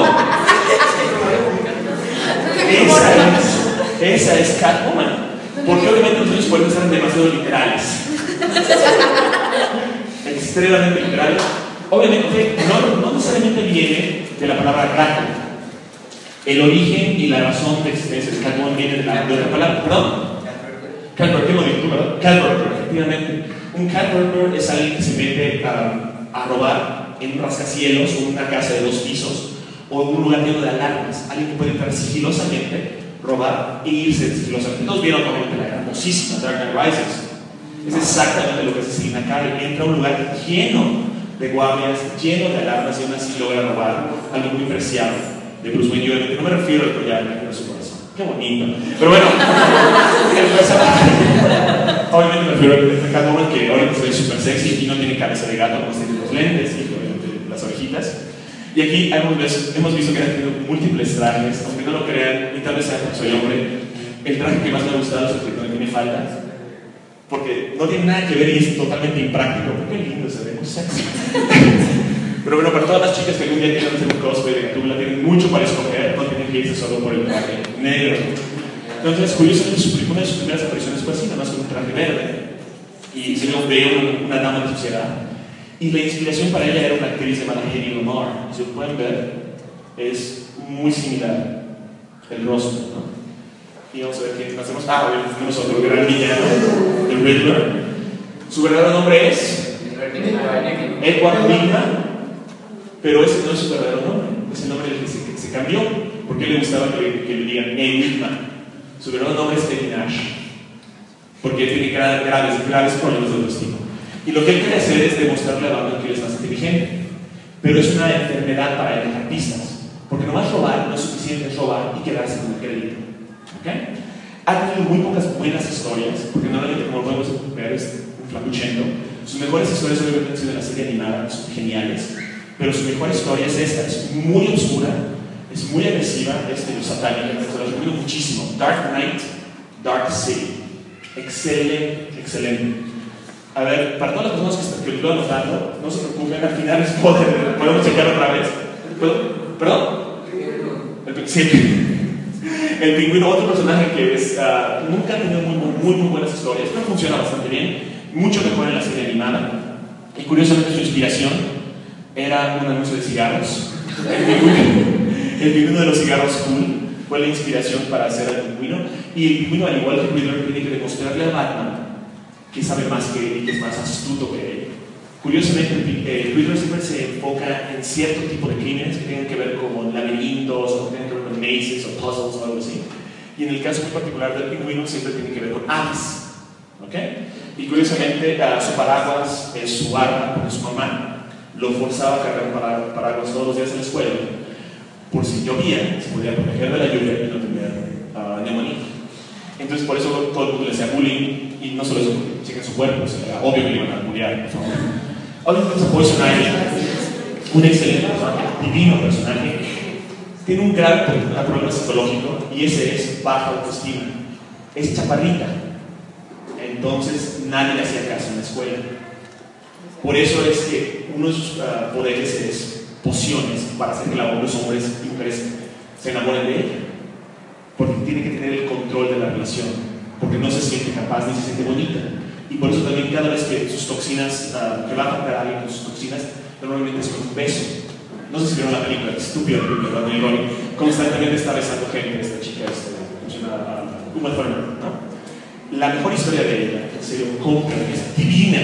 S1: Esa es, esa es Catwoman. Porque obviamente los años cuarenta eran demasiado literales. Extremadamente literales. Obviamente, no, no necesariamente viene de la palabra gato. El origen y la razón de existencia de Catwoman viene de, la, de otra palabra, perdón. Catburger, ¿qué lo digo tú, verdad? Catburger, efectivamente. Un catburger es alguien que se mete a, a robar en un rascacielos o una casa de dos pisos o en un lugar lleno de alarmas. Alguien que puede entrar sigilosamente, robar e irse sigilosamente. Todos vieron obviamente la hermosísima Dark Knight Rises. Es exactamente lo que se Selina Kyle. Entra a un lugar lleno de guardias, lleno de alarmas y aún así logra robar algo muy preciado de Bruce Wayne. Yo no me refiero al collar de su corazón. Qué bonito. Pero bueno, obviamente me refiero a Catwoman, que ahorita se ve súper sexy y no tiene cabeza de gato, como tiene los lentes y obviamente las orejitas. Y aquí hemos, hemos visto que han tenido múltiples trajes, aunque no lo crean, y tal vez sea porque soy hombre. El traje que más me ha gustado es el que no tiene faldas, porque no tiene nada que ver y es totalmente impráctico. Qué lindo, se ve muy sexy. Pero bueno, para todas las chicas que algún día quieran hacer un cosplay de Gatúbela, tienen mucho para escoger, no tienen que irse solo por el traje negro. Entonces, curiosamente, una de sus primeras apariciones fue así, nada más con un traje verde. Y se lo veo una dama de sociedad. Y la inspiración para ella era una actriz llamada Hedy Lamarr. Si lo pueden ver, es muy similar el rostro, ¿no? Y vamos a ver quién hacemos. Ah, obviamente tenemos otro gran villano, el Riddler. Su verdadero nombre es Edward Nygma, pero ese no es su verdadero nombre, es el nombre que se, que se cambió, porque a él le gustaba que, que le digan Enigma. Su verdadero nombre es Eddie Nash, porque él tiene graves, graves problemas de autoestima. Y lo que él quiere hacer es demostrarle a Batman que él es más inteligente, pero es una enfermedad para él dejar pistas, porque nomás robar no es suficiente, es robar y quedarse con el crédito. ¿Okay? Ha tenido muy pocas buenas historias, porque normalmente, como podemos ver, es un flacuchento. Sus mejores historias obviamente han sido en la serie animada, son geniales, pero su mejor historia es esta, es muy oscura, es muy agresiva, es de los satánicos, se los recomiendo muchísimo. Dark Knight, Dark City. Excelente, excelente. A ver, para todas las personas que, que lo están notando, no se preocupen, al final es poder, podemos checar otra vez. ¿Perdón? El, sí. El Pingüino, otro personaje que es, uh, nunca ha tenido muy, muy, muy buenas historias, pero funciona bastante bien, mucho mejor en la serie animada. Y curiosamente su inspiración era un anuncio de cigarros. El Pingüino, el Pingüino de los cigarros cool fue la inspiración para hacer al Pingüino. Y el Pingüino, al igual que Riddler, tiene que demostrarle a Batman que sabe más que él y que es más astuto que él. Curiosamente, el Riddler siempre se enfoca en cierto tipo de crímenes que tienen que ver con laberintos o tienen que ver con mazes o puzzles o algo así. Y en el caso muy particular del Pingüino siempre tiene que ver con aves. ¿Okay? Y curiosamente, uh, su paraguas es su arma, porque su mamá lo forzaba a cargar un paraguas todos los días en la escuela, por si llovía, se podía proteger de la lluvia y no tener uh, neumonía. Entonces, por eso todo el mundo le hacía bullying, y no solo eso, chequen su cuerpo, o sea, era obvio que le iban a bullear, por favor. Ahora tenemos a Poison Ivy, un excelente personaje, divino personaje. Tiene un gran problema psicológico y ese es baja autoestima. Es chaparrita, entonces nadie le hacía caso en la escuela. Por eso es que uno de sus uh, poderes es pociones para hacer que los hombres y mujeres se enamoren de ella. Porque tiene que tener el control de la relación, porque no se siente capaz ni se siente bonita. Y por eso también cada vez que sus toxinas, uh, que va a atacar a alguien con sus toxinas, normalmente es con un beso. No sé si vieron la película, estúpida película, ¿verdad? De Ronnie. Constantemente está besando gente, esta chica, esta, a Uma Thurman, ¿no? La mejor historia de ella, en serio, compra, es divina.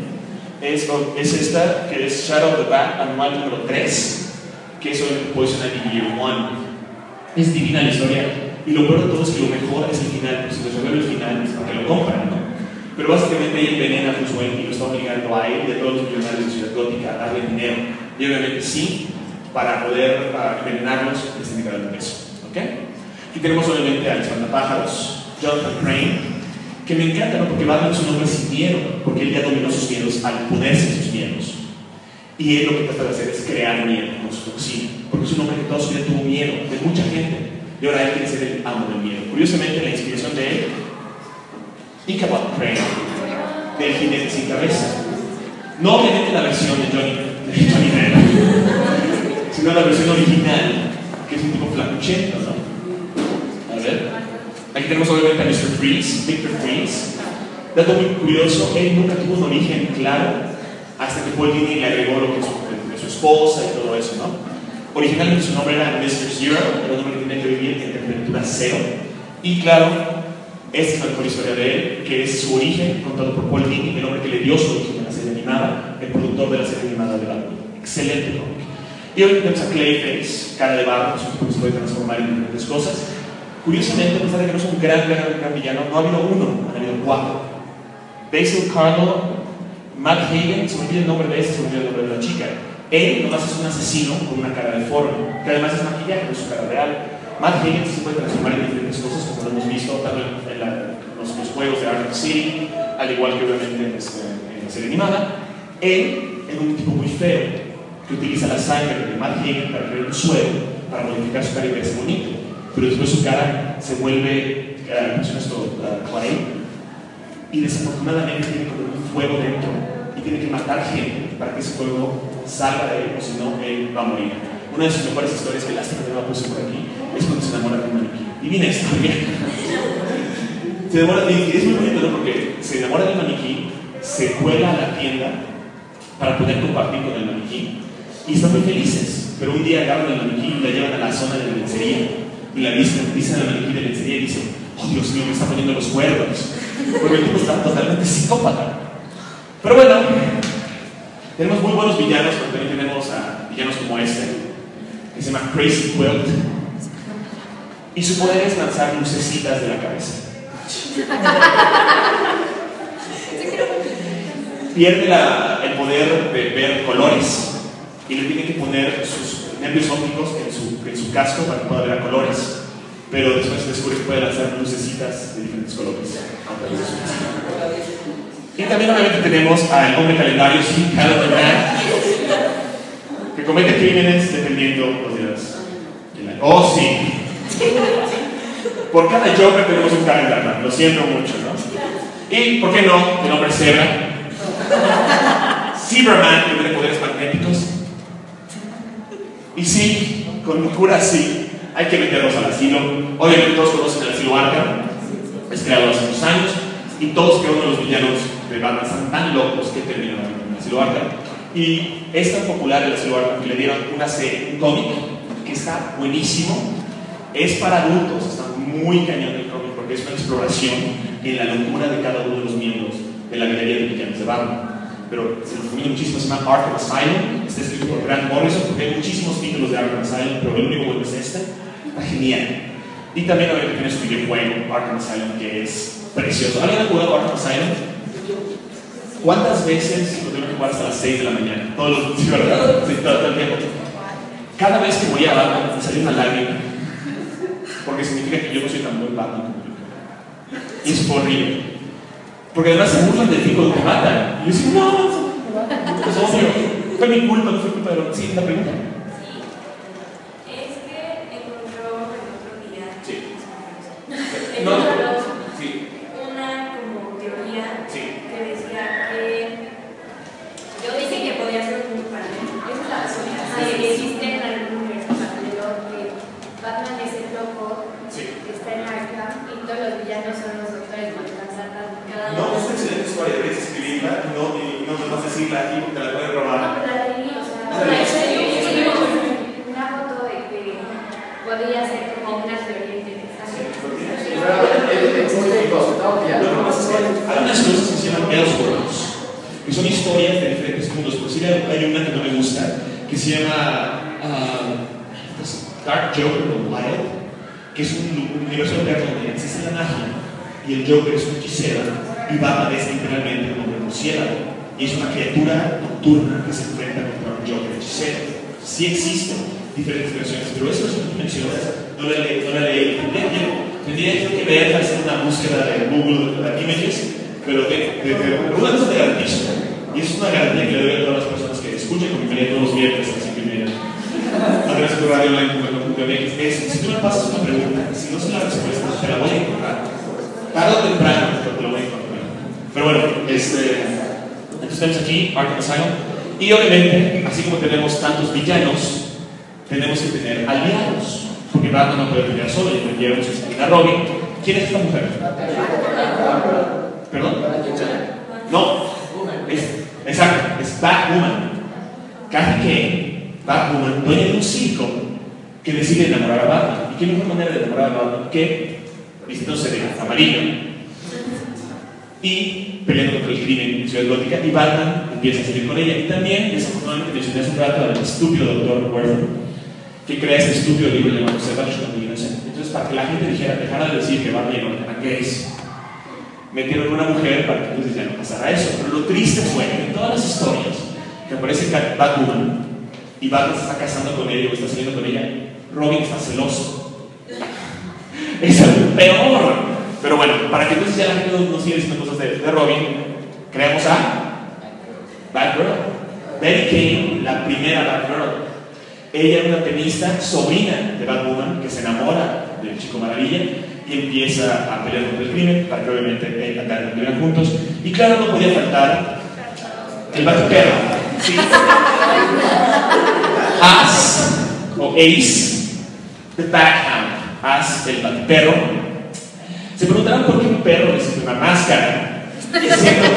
S1: Es, es esta, que es Shadow of the Bat, anual número tres, que es sobre Poison Ivy Year One. Es divina la historia, y lo peor de todo es que lo mejor es el final, porque si les revelo el final es para que lo compran, ¿no? Pero básicamente ella envenena a Bruce Wayne y lo está obligando a él y a todos los millonarios de Ciudad Gótica a darle dinero. Y obviamente sí, para poder uh, envenenarlos, les tiene que dar un peso. ¿Ok? Aquí tenemos obviamente al espantapájaros, Jonathan Crane, que me encanta, ¿no? Porque Batman es un hombre sin miedo, porque él ya dominó sus miedos al ponerse en sus miedos. Y él lo que trata de hacer es crear miedo con su toxina, porque es un hombre que toda su vida tuvo miedo de mucha gente, y ahora él quiere ser el amo del miedo. Curiosamente, la inspiración de él, Ichabod Crane, del Jinete Sin Cabeza. No obviamente la versión de Johnny, de Johnny Depp, sino la versión original, que es un tipo flacuchento, ¿no? A ver. Aquí tenemos obviamente a mister Freeze, Victor Freeze. Dato muy curioso, él nunca tuvo un origen claro hasta que Paul Dini le agregó lo que es su, de su esposa y todo eso, ¿no? Originalmente su nombre era mister Zero, era un hombre que tenía que vivir en temperatura cero. Y claro, esta es la mejor historia de él, que es su origen, contado por Paul Dini, el hombre que le dio su origen a la serie animada, el productor de la serie animada de Batman. Excelente cómic. Y hoy tenemos a Clayface, cara de Batman, es un tipo que se puede transformar en diferentes cosas. Curiosamente, a pesar de que no es un gran, gran, gran villano, no ha habido uno, han habido cuatro. Basil Carlo, Matt Hagen, se me olvida el nombre de este, se me olvida el nombre de la chica. Él nomás es un asesino con una cara deforme, que además es maquillaje, no es su cara real. Matt Hagen se puede transformar en diferentes cosas, como lo hemos visto tanto en, la, los, los juegos de Arkham City, al igual que obviamente en, este, en la serie animada. Él es un tipo muy feo, que utiliza la sangre de Matt Hagen para crear un suero, para modificar su cara y verse bonito. Pero después su cara se vuelve, uh, esto, uh, cuarenta, y desafortunadamente tiene como un fuego dentro y tiene que matar gente para que ese fuego salga de él, o si no, él va a morir. Una de sus mejores historias, que lástima que no la puse por aquí, es cuando se enamora de un maniquí. Y viene esta bien. Se enamora, y es muy bonito, ¿no? Porque se enamora del maniquí, se cuela a la tienda para poder compartir con el maniquí y están muy felices. Pero un día agarran el maniquí y la llevan a la zona de lencería y la dicen, dicen al maniquí de lencería y dicen: oh Dios mío, me está poniendo los cuernos, porque el tipo está totalmente psicópata. Pero bueno, tenemos muy buenos villanos, pero también tenemos a villanos como este, que se llama Crazy Quilt, y su poder es lanzar lucecitas de la cabeza. Pierde la, el poder de ver colores y le tiene que poner sus nervios ópticos en su, en su casco para que pueda ver a colores, pero después descubre que puede lanzar lucecitas de diferentes colores. Y también obviamente tenemos al hombre calendario, sí, Calendar Man, que comete crímenes dependiendo los días. Oh, sí. Por cada Joker tenemos un Calendar Man, lo siento mucho, ¿no? Y, ¿por qué no? El hombre Zebra. Cyberman, que tiene poderes magnéticos. Y sí, con locura sí, hay que meterlos al asilo. Obviamente todos conocen el asilo Arkham, es creado hace unos años, y todos que uno de los villanos de Batman están tan locos que terminan en el asilo Arkham. Y es tan popular el asilo Arkham que le dieron una serie, un cómic, que está buenísimo. Es para adultos, está muy cañón el cómic porque es una exploración en la locura de cada uno de los miembros de la galería de villanos de Batman. Pero se lo recomiendo muchísimo, se llama Arkham Asylum, está escrito por Grant Morrison, porque hay muchísimos títulos de Arkham Asylum, pero el único bueno es este, está genial. Y también obviamente tiene su videojuego, Arkham Asylum, que es precioso. ¿Alguien ha jugado Arkham Asylum? ¿Cuántas veces lo tengo que jugar hasta las seis de la mañana? Todos los días, ¿verdad? Sí, todo, todo el tiempo. Cada vez que voy a Batman me sale una lágrima, porque significa que yo no soy tan buen Batman como yo. Y es horrible. Porque además se burlan del tipo que matan. Y yo digo, no, no, es obvio. Fue mi culpa, no fue culpa de los... Sí, la pregunta.
S2: Sí. Es que encontró el otro día.
S1: Sí.
S2: No,
S1: no. Sí.
S2: Una como teoría
S1: sí.
S2: que decía que yo dije que podía ser un paralelo. Esa es la razón. Que existe en algún universo paralelo que Batman es el loco
S1: sí.
S2: que está en Arkham y todos los villanos son los doctores Manhattan.
S1: No, es una excelente historia, deberías escribirla y no, y no nos vas a decirla aquí porque te la pueden robar.
S2: No, pero la leí, o sea, la leí.
S1: son historias de diferentes mundos. Por si hay una que no me gusta, que se llama uh, Dark Joker o Wild, que es un, un universo alterno donde existe la magia y el Joker es un hechicero y Batman es literalmente un hombre murciélago y es una criatura nocturna que se enfrenta contra un Joker hechicero. Sí existen diferentes versiones, pero esa versión que mencionas no la leí, no la leí. Tendría yo que ver, hacer una búsqueda de Google de Images, pero de, de, de, de una cosa de garantizo. Y es una garantía que le doy a todas las personas que escuchan con mi familia todos los viernes a las cinco y media. A través de tu radio online punto com. Es, si tú me pasas una pregunta, si no sé la respuesta, te la voy a encontrar. Tarde o temprano, te lo voy a encontrar. Pero bueno, este, entonces tenemos aquí Arkham Asylum. Y obviamente, así como tenemos tantos villanos, tenemos que tener aliados. Porque Batman no puede pelear solo, y tendríamos que a Robin. ¿Quién es esta mujer? ¿Perdón? No, es, exacto, es Batwoman. Kathy Kane, Batwoman, dueña de un circo que decide enamorar a Batman. ¿Y qué mejor manera de enamorar a Batman que vistiéndose de amarillo y peleando contra el crimen en Ciudad Gótica? Y Batman empieza a salir con ella. Y también, desafortunadamente, mencioné hace un rato al estúpido doctor Werther, que crea ese estúpido libro llamado Sebastian of the Innocent. Entonces, para que la gente dijera, dejara de decir que Batman y Robin eran gays, metieron una mujer para que entonces ya no pasara eso. Pero lo triste fue que en todas las historias que aparece Batwoman y Batman se está casando con ella o está saliendo con ella, Robin está celoso. Es algo peor. Pero bueno, para que entonces ya la gente no, no siga diciendo cosas de, de Robin, creamos a Batgirl. Betty Kane, la primera Batgirl. Ella era una tenista, sobrina de Batwoman, que se enamora del Chico Maravilla y empieza a pelear contra el crimen para que obviamente eh, anduvieran juntos. Y claro, no podía faltar el Batperro, ¿sí? As, o Ace, the Bathound, As, el Batperro. Se preguntarán por qué un perro necesita una máscara. Es cierto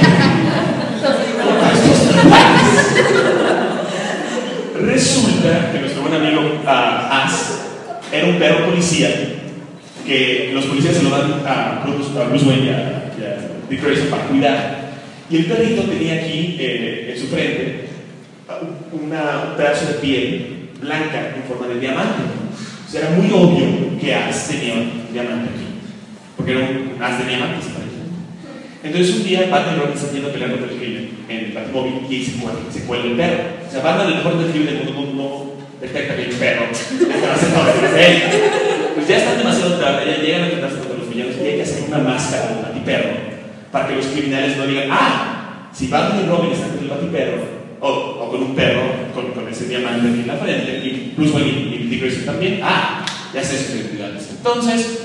S1: que resulta que nuestro buen amigo uh, As era un perro policía que los policías se lo dan a Bruce, a Bruce Wayne y a, y a Dick Grayson para cuidar. Y el perrito tenía aquí eh, en su frente una, un pedazo de piel blanca en forma de diamante. O sea, era muy obvio que As tenía un diamante aquí, porque era un As de diamantes, parece. Entonces un día Batman y Robin están yendo a pelear contra el crimen en el Batmóvil y ahí se cuelga, se cuelga el perro. O sea, Batman, el mejor detective del mundo, no detecta que hay un perro detrás de él. Pues ya están demasiado tarde, ya llegan a enfrentarse contra los villanos y hay que hacer una máscara de un batiperro para que los criminales no digan, ah, si Batman y Robin están con el batiperro o, o con un perro con, con ese diamante aquí en la frente y Bruce Wayne y Dick Grayson también, ah, ya sé sus identidades. Entonces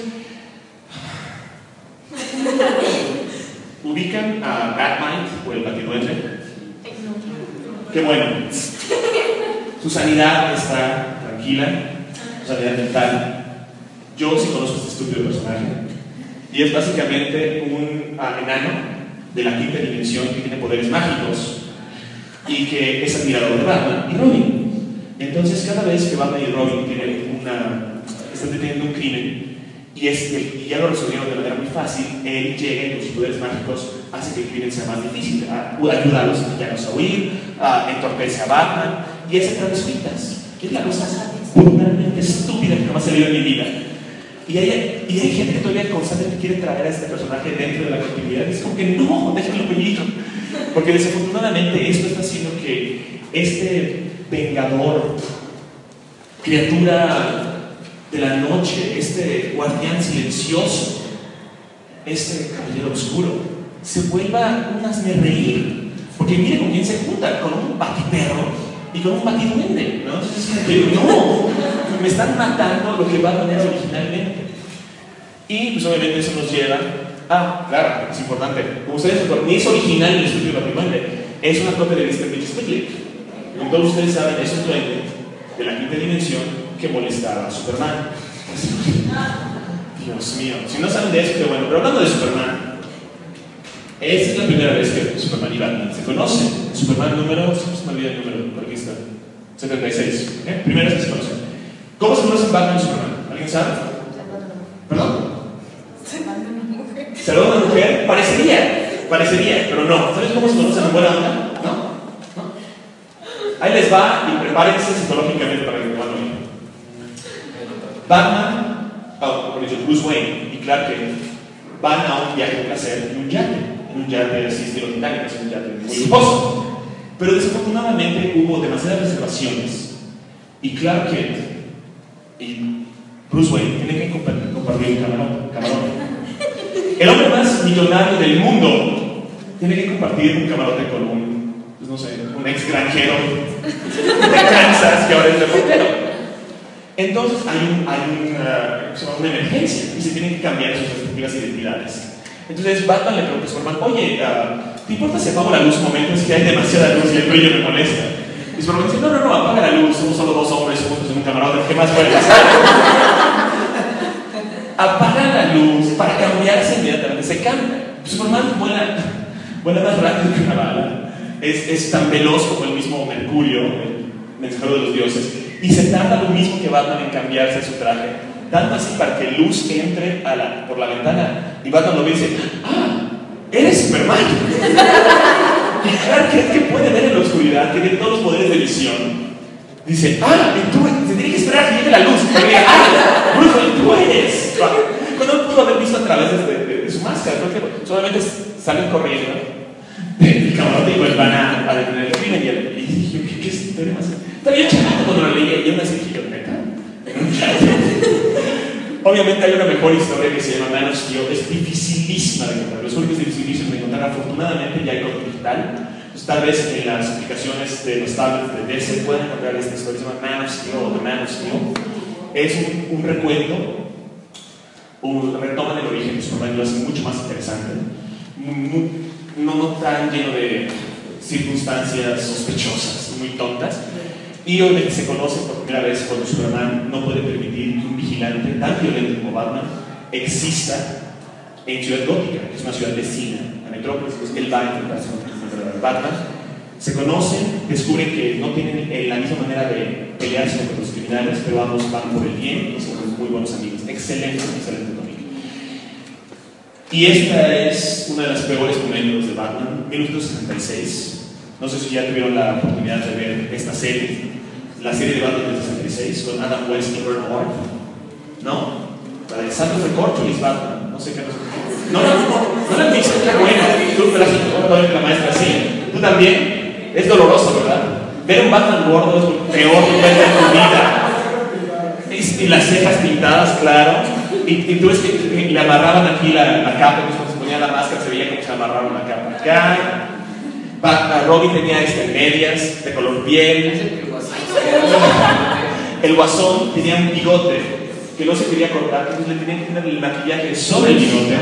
S1: ubican a Batman o el Batiduende. Qué bueno. Su sanidad está tranquila, su sanidad mental. Yo sí conozco a este estúpido personaje. Y es básicamente un uh, enano de la quinta dimensión que tiene poderes mágicos y que es admirador de Batman y Robin. Entonces, cada vez que Batman y Robin tienen una, están deteniendo un crimen y, es, y ya lo resolvieron de manera muy fácil, él llega y con sus poderes mágicos hace que el crimen sea más difícil, ayuda a los villanos a huir, a, entorpece a Batman y hace travesuritas, que es la cosa brutalmente estúpida que jamás he leído en mi vida. Y hay, y hay gente que todavía constantemente quiere traer a este personaje dentro de la continuidad y es como que no, déjenlo pedir, porque desafortunadamente esto está haciendo que este vengador, criatura de la noche, este guardián silencioso, este caballero oscuro, se vuelva un hazmerreír. Porque mire con quién se junta, con un batiperro y con un batiduende, ¿no? Entonces, pero no, me están matando lo que Batman era originalmente. Y pues obviamente eso nos lleva a, claro, es importante, como ustedes saben, ni es original el estudio de Batiduende, es una copia de mister Mxyzptlk. Como todos ustedes saben, es un duende de la quinta dimensión que molestaba a Superman. Dios mío, si no saben de eso, qué bueno. Pero hablando de Superman, esta es la primera vez que Superman y Batman se conocen. Superman número, se me olvida el número, por aquí está, setenta y seis. ¿eh? Primera vez que se conocen. ¿Cómo se conocen Batman y Superman? ¿Alguien sabe? ¿Perdón?
S2: Se manda una mujer.
S1: ¿Se lo da una mujer? Parecería. Parecería, pero no. ¿Sabes cómo se conocen en buena onda? ¿No? ¿No? Ahí les va y prepárense psicológicamente para que me van a oír. Batman, oh, por dicho, Bruce Wayne y Clark Kent van a un viaje de placer en un yate. En un yate así estilo Titanic, es un yate muy lujoso. Pero desafortunadamente hubo demasiadas reservaciones y Clark Kent y Bruce Wayne tienen que compartir, compartir un camarón, camarón. El hombre más millonario del mundo tiene que compartir un camarote con un, pues no sé, un ex granjero de Kansas que ahora es reportero. Entonces hay, un, hay una, una emergencia y se tienen que cambiar sus respectivas identidades. Entonces Batman le pregunta a su hermano, oye, uh, ¿te importa si apago la luz un momento? Es que hay demasiada luz y el brillo me molesta. Y su hermano dice, no, no, no, apaga la luz, somos solo dos hombres juntos en un camarote, ¿qué más puede pasar? Apaga la luz para cambiarse inmediatamente, se cambia. Superman vuela, vuela más rápido que una bala, es, es tan veloz como el mismo Mercurio, el mensajero de los dioses, y se tarda lo mismo que Batman en cambiarse su traje, tanto así para que luz entre a la, por la ventana, y Batman lo ve y dice, ¡ah! ¡Eres Superman! Y Clark Kent, que puede ver en la oscuridad, tiene todos los poderes de visión, dice, ¡ah! Y tú, se tiene que esperar a que llegue la luz, porque diga, ¡ah! Bruce Wayne, tú eres. Cuando no pudo haber visto a través de, de, de su máscara, porque solamente salen corriendo del camarote y pues van a, a detener el crimen. Y, el, y dije, ¿qué, qué historia más? Está bien chato cuando lo leí y aún así dije, ¿neta? Obviamente hay una mejor historia que se llama Man of Steel, es dificilísima de encontrar, los únicos dificilísimos de encontrar, afortunadamente ya hay código digital. Pues tal vez en las aplicaciones de los tablets de D C pueden encontrar esta historia, se llama Man of Steel o The Man of Steel. Es un, un recuento, un retoma del origen de Superman, lo hace mucho más interesante, muy, no, no tan lleno de circunstancias sospechosas, muy tontas. Y obviamente se conoce por primera vez cuando Superman no puede permitir que un vigilante tan violento como Batman exista en Ciudad Gótica, que es una ciudad vecina a Metrópolis. Pues él va a intentar ser Batman. Se conocen, descubren que no tienen la misma manera de pelearse contra los criminales, pero ambos van por el bien y son muy buenos amigos. Excelente, excelente cómic. Y esta es una de las peores momentos de Batman, mil novecientos sesenta y seis. No sé si ya tuvieron la oportunidad de ver esta serie, la serie de Batman del sesenta y seis con Adam West y Burt Ward. ¿No? La de Santos de Corchulis Batman, no sé qué. No, no, no, no la viste, está buena. Tú te la has la maestra, sí. Tú también. Es doloroso, ¿verdad? Ver un Batman gordo es lo peor que ves en tu vida. Y, y las cejas pintadas, claro. Y, y tú ves que le amarraban aquí la, la capa, pues cuando se ponía la máscara se veía como se amarraban la capa acá. Batman, Robin tenía este, medias de color piel. El Guasón tenía un bigote que no se quería cortar, entonces le tenían que tener el maquillaje sobre el bigote.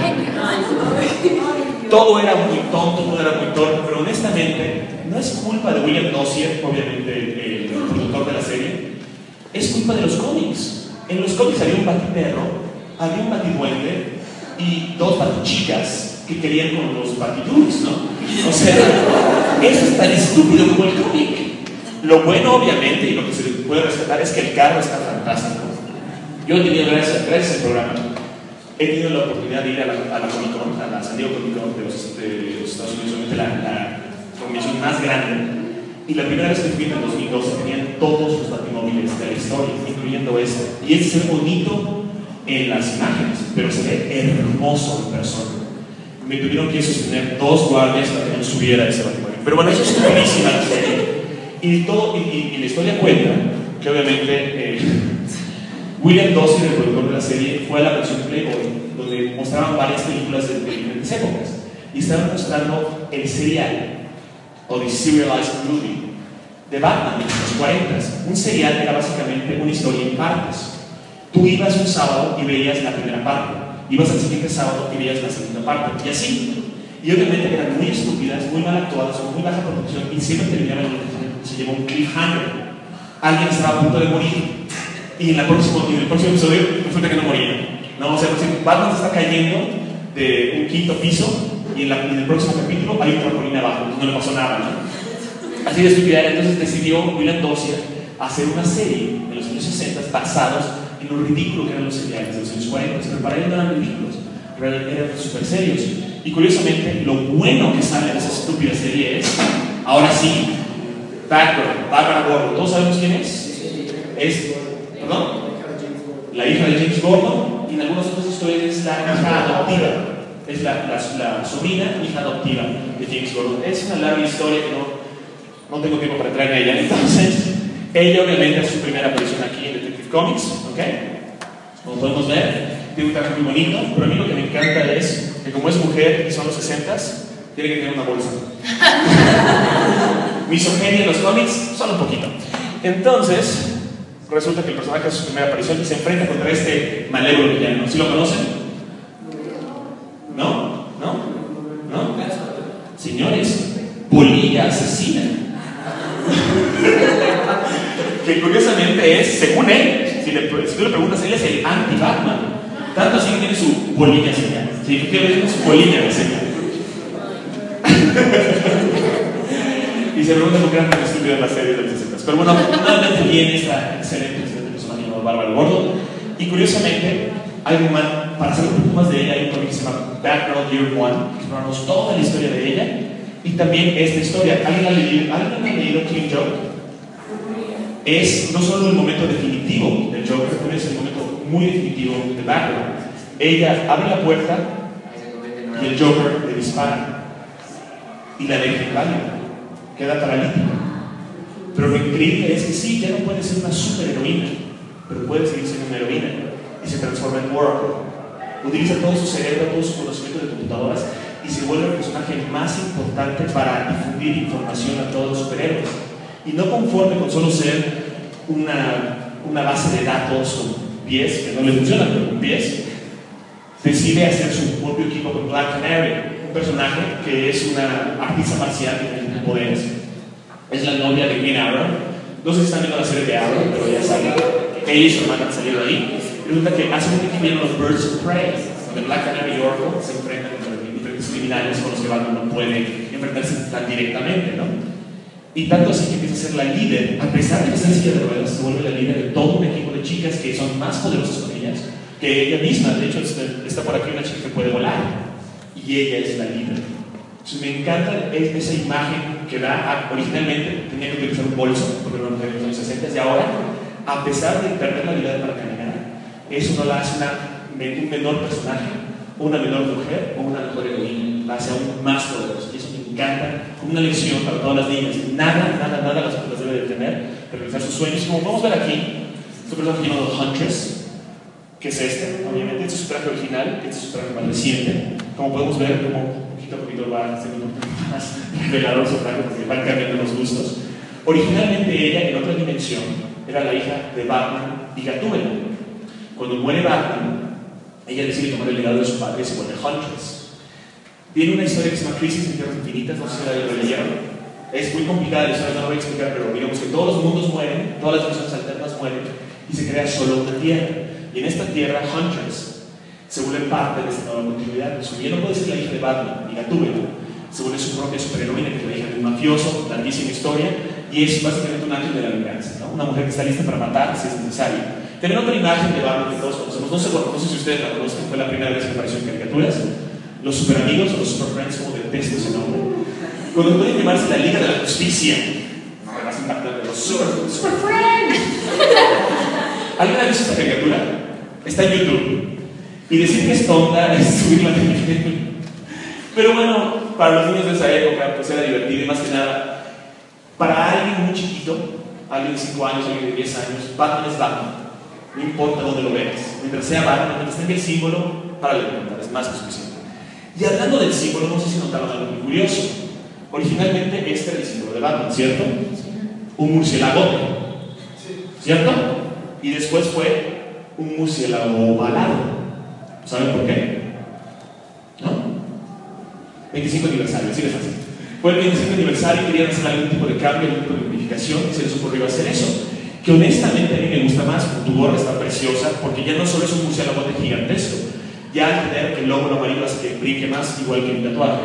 S1: Todo era muy tonto, todo era muy torpe, pero honestamente no es culpa de William Dozier, obviamente el, el productor de la serie, es culpa de los cómics. En los cómics había un batiperro, había un batiduende y dos batichicas que querían con los batidudes, ¿no? O sea, eso es tan estúpido como el cómic. Lo bueno, obviamente, y lo que se puede rescatar es que el carro está fantástico. Yo he tenido, gracias, gracias al programa, he tenido la oportunidad de ir a la, a la Comic Con, a la San Diego Comic Con de los, de los Estados Unidos, obviamente la, la convención más grande. Y la primera vez que fui en el dos mil doce tenían todos los batimóviles de la historia, incluyendo este. Y este se ve bonito en las imágenes, pero se ve hermoso en persona. Me tuvieron que sostener dos guardias para que no subiera ese batimóvil. Pero bueno, eso es buenísima la serie. Y, todo, y, y, y la historia cuenta que obviamente eh, William Dozier, el productor de la serie, fue a la versión Playboy, donde mostraban varias películas de, de diferentes épocas. Y estaban mostrando el serial, o The Serialized Movie, de Batman de los cuarenta. Un serial que era básicamente una historia en partes. Tú ibas un sábado y veías la primera parte, ibas al siguiente sábado y veías la segunda parte, y así. Y obviamente eran muy estúpidas, muy mal actuadas, con muy baja producción, y siempre terminaban en lo que se llama un cliffhanger. Alguien estaba a punto de morir, y en, la próximo, en el próximo episodio resulta que no moría. No, o sea, Batman se está cayendo de un quinto piso, y en, la, en el próximo capítulo hay un trampolín abajo, no le pasó nada, ¿no? Así de estúpida era. Entonces decidió William Dozier hacer una serie en los años sesenta basados en lo ridículo que eran los seriales de los años cuarenta, pero para él no eran ridículos, eran súper serios. Y curiosamente, lo bueno que sale de esa estúpida serie es, ahora sí, Batgirl, Bárbara Gordon. ¿Todos sabemos quién es? Es, ¿perdón? La hija de James Gordon, y en algunas otras historias es la hija adoptiva. Es la, la, la sobrina, hija adoptiva de James Gordon. Es una larga historia que no, no tengo tiempo para entrar en ella. Entonces, ella obviamente es su primera aparición aquí en Detective Comics, ¿ok? Como podemos ver, tiene un traje muy bonito, pero a mí lo que me encanta es que como es mujer y son los sesentas, tiene que tener una bolsa. Misoginia en los cómics, solo un poquito. Entonces, resulta que el personaje hace su primera aparición y se enfrenta contra este malévolo villano. ¿Sí lo conocen? ¿No? ¿No? ¿No? Señores, Polilla asesina. Que curiosamente es, según él, si, le, si tú le preguntas, él es el anti-Batman. Tanto así que tiene su polilla señal. Si tú quieres, su polilla de señal. Y se pregunta por qué eran tan estúpidas las series de los sesenta. Pero bueno, afortunadamente viene esta excelente, excelente personaje llamado Bárbara Gordon. Y curiosamente, algo más, para saber un poco más de ella, hay un cómic que se llama Batgirl Year One, que exploramos toda la historia de ella. Y también esta historia. ¿Alguien ha leído, ¿alguien ha leído Killing Joke? Es no solo el momento definitivo del Joker, pero es el momento muy definitivo de Batgirl. Ella abre la puerta y el Joker le dispara y la deja inválida, queda paralítica. Pero lo increíble es que sí, ya no puede ser una superheroína, pero puede seguir siendo una heroína y se transforma en Oracle. Utiliza todo su cerebro, todo su conocimiento de computadoras y se vuelve el personaje más importante para difundir información a todos los superhéroes. Y no conforme con solo ser una, una base de datos con pies, que no le funciona, pero con pies, decide hacer su propio equipo con Black Canary, un personaje que es una artista marcial que tiene poderes. Es la novia de Green Arrow. No sé si están viendo la serie de Arrow, pero ya saben. Ella y su hermana han salido de ahí. Y resulta que hace un tiempo que vienen los Birds of Prey, donde Black Canary y Oracle se enfrentan contra diferentes criminales con los que Batman no puede enfrentarse tan directamente, ¿no? Y tanto así que empieza a ser la líder, a pesar de que está en silla de ruedas, se vuelve la líder de todo un equipo de chicas que son más poderosas con ellas que ella misma. De hecho, está por aquí una chica que puede volar y ella es la líder. Entonces, me encanta esa imagen que da. Originalmente tenía que utilizar un bolso porque era una mujer en los años sesenta y ahora, a pesar de perder la habilidad para caminar, eso no la hace una, un menor personaje, una menor mujer o una mejor heroína, la hace aún más poderosa. Y eso me encanta, como una lección para todas las niñas. Nada, nada, nada las personas deben de tener para realizar sus sueños. Como podemos ver aquí, este personaje llamado Huntress, que es este, obviamente, este es su traje original, este es su traje más reciente. Como podemos ver, como poquito a poquito va siendo un poquito más revelador su traje porque van cambiando los gustos. Originalmente ella, en otra dimensión, era la hija de Batman y Gatúbela. Cuando muere Batman, ella decide tomar el legado de su padre y se vuelve Huntress. Viene una historia que se llama Crisis en Tierras Infinitas, no sé si la leyeron. Es muy complicada la historia, no la voy a explicar, pero digamos que todos los mundos mueren, todas las dimensiones alternas mueren y se crea solo una tierra. Y en esta tierra, Huntress se vuelve parte de esta nueva continuidad. Su vida no puede ser la hija de Batman y Gatúbela, se vuelve su propia superheroína, que es la hija de un mafioso, larguísima historia, y es básicamente un ángel de la venganza, ¿no? Una mujer que está lista para matar si es necesario. Tienen otra imagen de Batman que todos conocemos, no sé, no sé si ustedes la conocen, fue la primera vez que apareció en caricaturas. Los super amigos o los super friends, como detesto ese nombre. Cuando pueden llamarse la Liga de la Justicia, no me vas a impactar de los super, super friends. ¿Alguien ha visto esta caricatura? Está en YouTube. Y decir que es tonta es subirla de nivel. Pero bueno, para los niños de esa época, pues era divertido y más que nada, para alguien muy chiquito, alguien de cinco años, alguien de diez años, Batman es Batman. No importa dónde lo veas. Mientras sea Batman, mientras tenga el símbolo, para de preguntar, es más que suficiente. Y hablando del símbolo, no sé si notaron algo muy curioso. Originalmente este era el símbolo de Batman, ¿cierto? Un murciélago, ¿cierto? Y después fue un murciélago ovalado. ¿Saben por qué? ¿No? veinticinco aniversario, así de fácil. Fue el veinticinco aniversario y querían hacer algún tipo de cambio, algún tipo de modificación, y se les ocurrió hacer eso. Que honestamente a mí me gusta más, tu gorra está preciosa, porque ya no solo es un murciélago gigantesco. Ya al tener el lóbulo amarillo hace que brinque más, igual que mi tatuaje.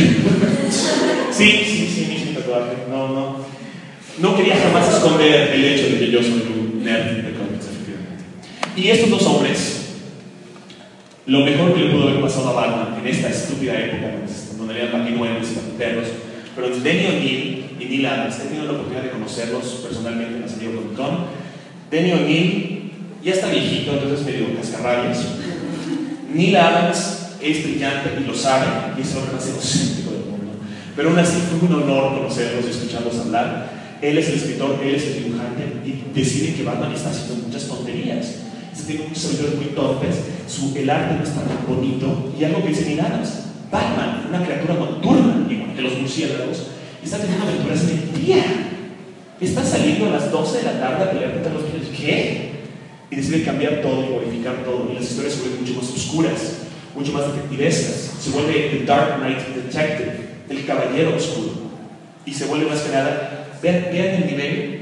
S1: Sí, sí, sí, mi tatuaje. No, no. No quería jamás esconder el hecho de que yo soy un nerd de cómics, efectivamente. Y estos dos hombres lo mejor que le pudo haber pasado a Batman en esta estúpida época, donde había patinuelos y perros. Pero Denny O'Neil y Neil Adams, he tenido la oportunidad de conocerlos personalmente en la San Diego Comic Con. Denny O'Neil ya está viejito, entonces es medio cascarrabias. Neil Adams es brillante y lo sabe, y es el hombre más egocéntrico del mundo. Pero aún así fue un honor conocerlos y escucharlos hablar. Él es el escritor, él es el dibujante, y deciden que Batman está haciendo muchas tonterías. Tiene muchos seguidores muy torpes, su, el arte no está tan bonito, y algo que dice Neil Adams: Batman, una criatura nocturna, igual que los murciélagos, está teniendo aventuras en el día. Está saliendo a las doce de la tarde a pelear contra los niños. ¿Qué? Y decide cambiar todo y modificar todo, y las historias se vuelven mucho más oscuras, mucho más detectivescas. Se vuelve The Dark Knight Detective, el caballero oscuro, y se vuelve más que nada. Vean, vean el nivel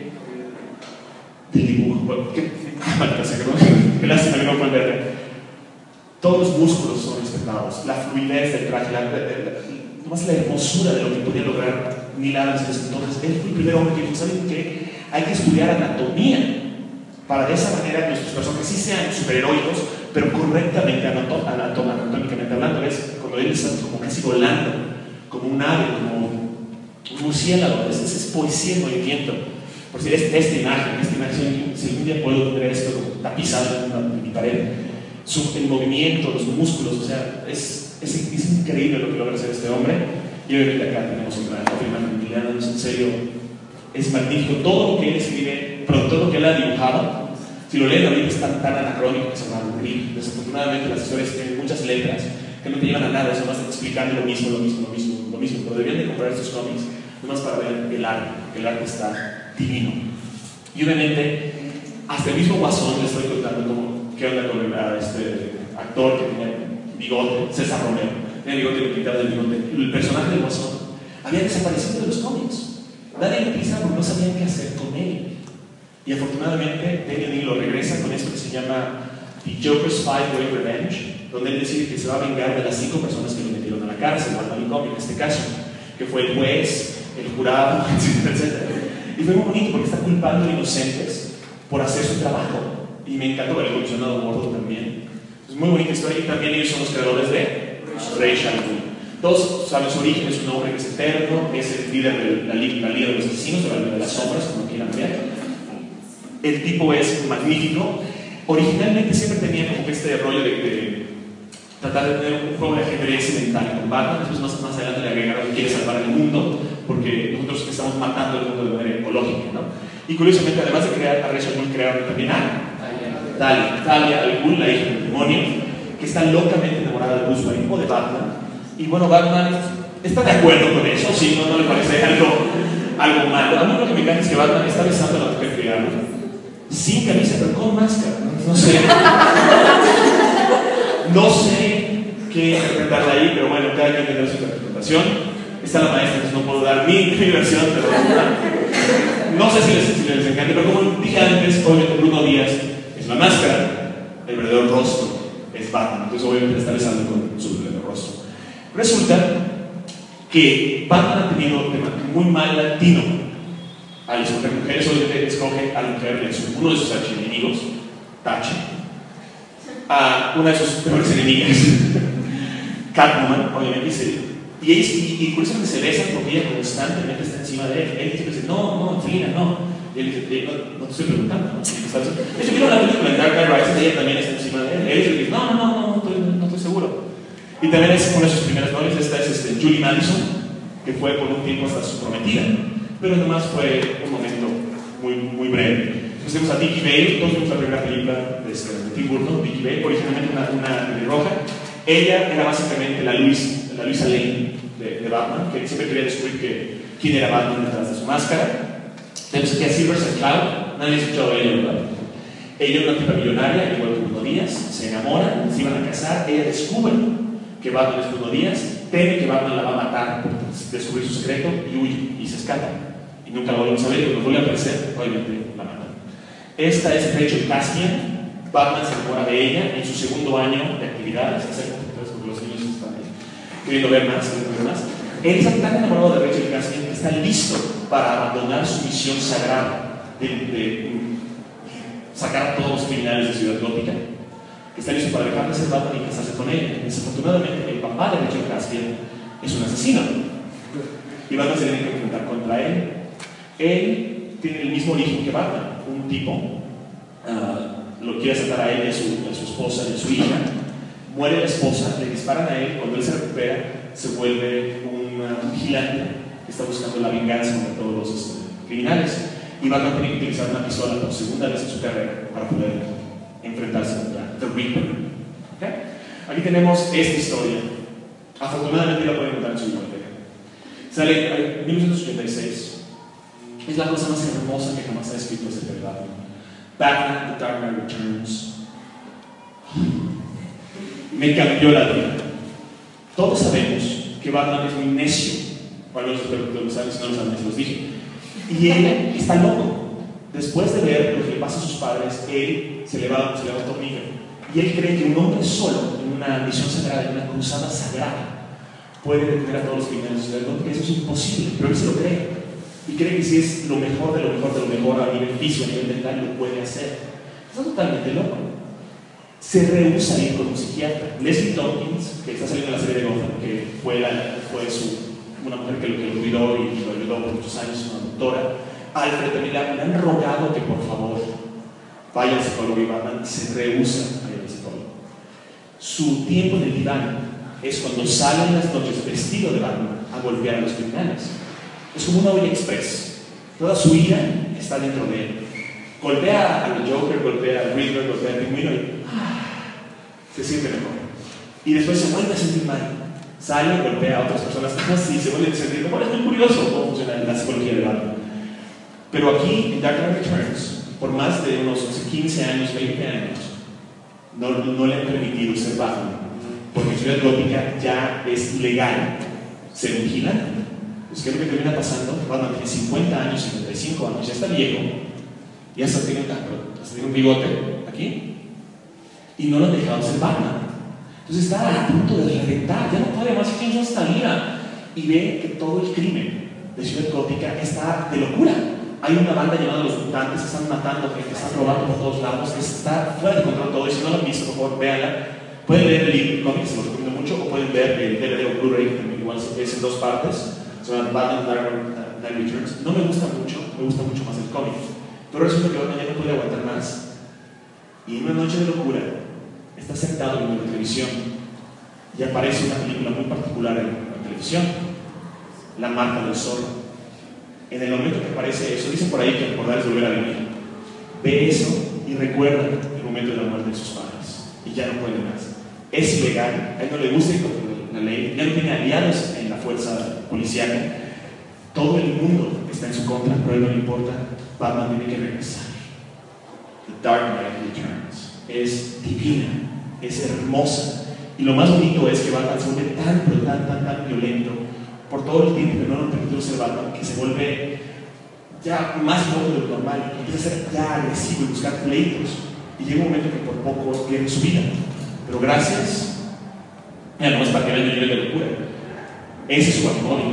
S1: del dibujo. ¿Qué? Qué lástima que no pueden ver. Todos los músculos son respetados, la fluidez del traje, la, la, la, la, la hermosura de lo que podía lograr Neil Adams en ese entonces. Él fue el primer hombre que dijo: ¿saben qué? Hay que estudiar anatomía para de esa manera que nuestros personajes sí sean superheroicos, pero correctamente anatom anatom anatómicamente hablando. ¿Ves? Cuando él está como casi volando, como un ave, como un murciélago, es, es, es poesía en movimiento. Por si esta, esta imagen, esta imagen, si algún día puedo tener esto tapizado en, una, en mi pared, su, el movimiento, los músculos, o sea, es, es, es increíble lo que logra hacer este hombre. Y obviamente acá tenemos otra, otra imagen de Neil Adams, en serio, es magnífico. Todo lo que él escribe, pero todo lo que él ha dibujado, si lo leen ahorita es tan, tan anacrónico que se va a aburrir. Desafortunadamente las historias tienen muchas letras que no te llevan a nada, eso más explicando lo mismo, lo mismo, lo mismo, lo mismo. Pero deberían de comprar estos cómics, nomás para ver el arte, que el arte está divino. Y obviamente, hasta el mismo Guasón, le estoy contando como, qué onda con el, a este actor que tenía bigote, César Romero, tenía bigote y le quitaba del bigote. El personaje del Guasón había desaparecido de los cómics. Nadie lo utilizaba porque no sabían qué hacer con él. Y afortunadamente, Denny O'Neil lo regresa con esto que se llama The Joker's Five-Way Revenge, donde él decide que se va a vengar de las cinco personas que lo metieron a la cárcel, o al manicomio en este caso, que fue el juez, el jurado, etcétera, etcétera. Y fue muy bonito porque está culpando a inocentes por hacer su trabajo. Y me encantó ver el comisionado Mordo también. Es muy bonita historia, y también ellos son los creadores de Ra's al Ghul. Todos saben su origen, es un hombre que es eterno, es el líder de la, la líder de los asesinos, o la líder de las sombras, como quieran ver. El tipo es magnífico. Originalmente siempre tenía como que este rollo de, de tratar de tener un juego de ajedrez mental con Batman. Después más, más adelante le agregaron que quiere salvar el mundo, porque nosotros estamos matando el mundo de manera ecológica, ¿no? Y curiosamente, además de crear a Ra's al Ghul, crearon también a Talia, Talia al Ghul, la hija del demonio, que está locamente enamorada de Bruce Wayne o de Batman. Y bueno, Batman está de acuerdo con eso, sí, no, no le parece algo, algo malo. A mí lo que me encanta es que Batman está besando a la mujer que ama, sin camisa, pero con máscara. No, no sé. No sé qué interpretar de ahí, pero bueno, cada quien tendrá su interpretación. Está la maestra, entonces no puedo dar mi, mi versión, pero no sé si les, si les encanta, pero como dije antes, obviamente Bruno Díaz es la máscara, el verdadero rostro es Batman, entonces obviamente está besando con su verdadero rostro. Resulta que Batman ha tenido muy mal latino al escoger mujeres. Obviamente escoge a la mujer de uno de sus archienemigos, Tache, a una de sus peores enemigas, Catwoman, obviamente, y, se, y, ellos, y, y curiosamente se besan porque ella constantemente está encima de él. Él siempre dice: no, no, Felina, no. Y él dice: no, no te estoy preguntando, ¿no? De hecho, vieron la película en Dark Knight Rises, ella también está encima de él. Él dice: no, no, no, no, no, estoy, no estoy seguro. Y también es una de sus primeras novias. Esta es este, Julie Madison, que fue por un tiempo hasta su prometida, pero nomás fue un momento muy, muy breve. Entonces tenemos a Vicky Vale. Todos vimos la primera película de, este, de Tim Burton, Vicky Vale, originalmente una, una pelirroja. Ella era básicamente la, Luis, la Luisa Lane de, de Batman, que siempre quería descubrir que, quién era Batman detrás de su máscara. Tenemos aquí a Silver St. Cloud. Nadie ha escuchado de ella, ¿verdad? Ella era una tipa millonaria, igual que Bruno Díaz. Se enamoran, se iban a casar. Ella descubre que Batman es Bruno Díaz, teme que Batman la va a matar por descubrir su secreto y huye y se escapa. Y nunca lo volvemos a ver, y cuando vuelve a aparecer, obviamente la matan. Esta es Rachel Caspian. Batman se enamora de ella en su segundo año de actividades, porque los niños están queriendo ver más, queriendo ver más. Él está tan enamorado de Rachel Caspian que está listo para abandonar su misión sagrada de, de, de sacar a todos los criminales de Ciudad Gótica que está listo para dejar de ser Batman y casarse con ella. Desafortunadamente, el papá de Rachel Caspian es un asesino y Batman se tiene que enfrentar contra él. Él tiene el mismo origen que Batman, un tipo uh, lo quiere asaltar a él y a su, a su esposa y a su hija. Muere la esposa, le disparan a él. Cuando él se recupera, se vuelve un uh, vigilante que está buscando la venganza contra todos los este, criminales. Y Batman tiene que utilizar una pistola por segunda vez en su carrera para poder enfrentarse contra The Reaper. ¿Okay? Aquí tenemos esta historia. Afortunadamente la pueden encontrar en su biblioteca. Sale en mil novecientos ochenta y seis. Es la cosa más hermosa que jamás ha escrito ese Batman. Batman, The Dark Knight Returns. Me cambió la vida. Todos sabemos que Batman es muy necio. Bueno, los que lo saben, si no lo saben, se los dije. Y él está loco. Después de ver lo que le pasa a sus padres, él se le va, se le va un tornillo. Y él cree que un hombre solo, en una misión sagrada, en una cruzada sagrada, puede detener a todos los criminales de Ciudad Gótica. Eso es imposible, pero él se lo cree. Y cree que si es lo mejor de lo mejor de lo mejor a nivel físico, a nivel mental, lo puede hacer. Está totalmente loco. Se rehúsa a ir con un psiquiatra. Leslie Tompkins, que está saliendo en la serie de Gotham, que fue, la, fue su, una mujer que lo, que lo cuidó y lo ayudó por muchos años, una doctora. Alfred también le han rogado que por favor vaya al psicólogo y Batman se rehúsa a ir al psicólogo. Su tiempo en el diván es cuando sale en las noches vestido de Batman a golpear a los criminales. Es como una olla express. Toda su ira está dentro de él. Golpea al Joker, golpea al Riddler, golpea al Pingüino y ah, se siente mejor. Y después se vuelve a sentir mal. Sale, golpea a otras personas y se vuelve a sentir mejor. Es muy curioso cómo funciona la psicología de Batman. Pero aquí, en Dark Knight Returns, por más de unos quince años, veinte años, no, no le han permitido ser Batman. Porque en Ciudad Gótica ya es legal ser vigilante. Pues, ¿qué es lo que termina pasando? Batman tiene cincuenta años, cincuenta y cinco años, ya está viejo, y hasta tiene un, hasta tiene un bigote aquí, y no lo han dejado ser Batman. Entonces está a punto de reventar, ya no puede más, tiene esta vida, y ve que todo el crimen de Ciudad Gótica está de locura. Hay una banda llamada Los Mutantes, están matando gente, están robando por todos lados, está fuera de control todo, y si no lo han visto, por favor, véanla. Pueden leer el libro cómic, se lo recomiendo mucho, o pueden ver el D V D o Blu-ray, que también igual es en dos partes. Se llama Batman Dark Knight Returns. No me gusta mucho, me gusta mucho más el cómic. Pero resulta que Batman ya no puede aguantar más. Y en una noche de locura, está sentado viendo la televisión y aparece una película muy particular en la televisión: La marca del zorro. En el momento que aparece eso, dicen por ahí que recordar es volver a vivir. Ve eso y recuerda el momento de la muerte de sus padres. Y ya no puede más. Es ilegal, a él no le gusta la ley, ya no tiene aliados en la fuerza policial. Todo el mundo está en su contra, pero a él no le importa. Batman tiene que regresar. The Dark Knight Returns es divina, es hermosa, y lo más bonito es que Batman se vuelve tan, pero tan, tan, tan violento por todo el tiempo que no lo han permitido ser Batman, que se vuelve ya más loco de lo normal, empieza a ser ya agresivo y buscar pleitos, y llega un momento que por poco pierde su vida. Pero gracias, ya no es para que vean el nivel de locura. Ese es su batimóvil.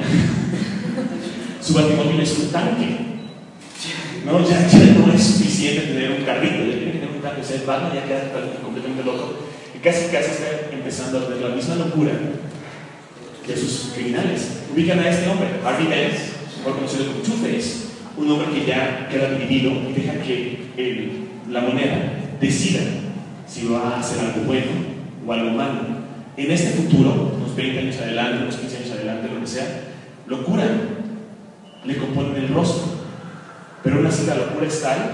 S1: Su batimóvil es un tanque. No, ya, ya no es suficiente tener un carrito, ya tiene que tener un tanque. O sea, el Batman ya queda completamente loco. Y casi casi está empezando a tener la misma locura que sus criminales. Ubican a este hombre, Harvey Dent, mejor conocido como Two-Face, un hombre que ya queda dividido y deja que el, la moneda decida si va a hacer algo bueno o algo malo. En este futuro, unos veinte años adelante, unos quince años adelante, lo que sea, locura le componen el rostro. Pero aún así la locura es tal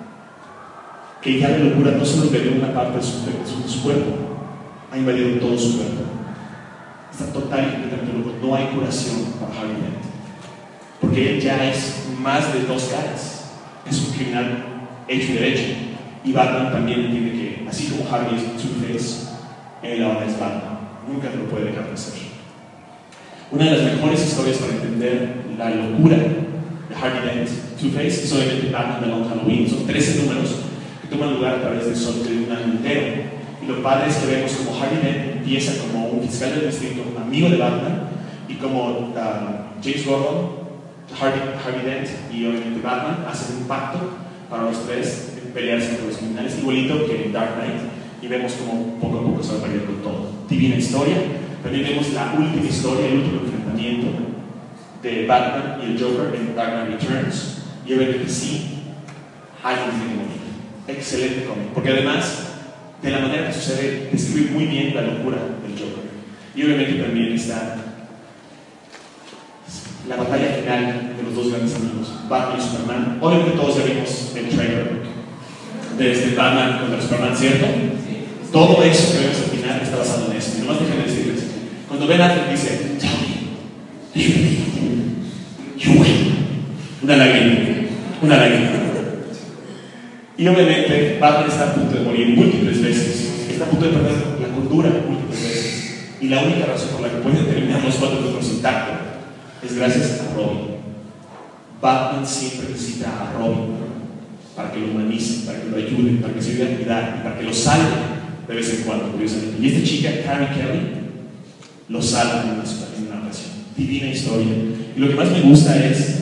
S1: que ya la locura no solo invadió una parte de su, de su, de su cuerpo, ha invadido todo su cuerpo. Está total y completamente loco. No hay curación para Harvey Dent, porque él ya es más de dos caras. Es un criminal hecho y derecho. Y Batman también entiende que, así como Harvey es Two-Face, él ahora es Batman. Nunca lo puede dejar de ser. Una de las mejores historias para entender la locura de Harvey Dent, Two-Face, es obviamente Batman de Long Halloween. Son trece números que toman lugar a través del sol de un año entero. Y lo padre es que vemos como Harvey Dent empieza como un fiscal del distrito, amigo de Batman, y como uh, James Gordon, Harvey, Harvey Dent y obviamente Batman hacen un pacto para los tres pelearse contra los criminales, igualito que en Dark Knight. y vemos cómo poco a poco se va perdiendo todo. Divina historia. También vemos la última historia, el último enfrentamiento de Batman y el Joker en Dark Knight Returns, y obviamente sí, alguien tiene que morir. Excelente cómic, porque además de la manera que sucede describe muy bien la locura del Joker. Y obviamente también está la batalla final de los dos grandes amigos, Batman y Superman. Obviamente todos ya vimos el trailer de este Batman contra Superman, ¿cierto? Todo eso que vemos al final está basado en eso. Y nomás déjenme decirles, cuando Ben Affleck dice, tell me, you win, you win, una lágrima, una lágrima. Y obviamente Batman está a punto de morir múltiples veces, está a punto de perder la cordura múltiples veces, y la única razón por la que pueden terminar los cuatro números intactos es gracias a Robin. Batman siempre necesita a Robin para que lo humanice, para que lo ayude, para que se ayude a cuidar, y para que lo salve de vez en cuando, curiosamente. Y esta chica, Carrie Kelly, lo salva en una, en una ocasión. Divina historia. Y lo que más me gusta es,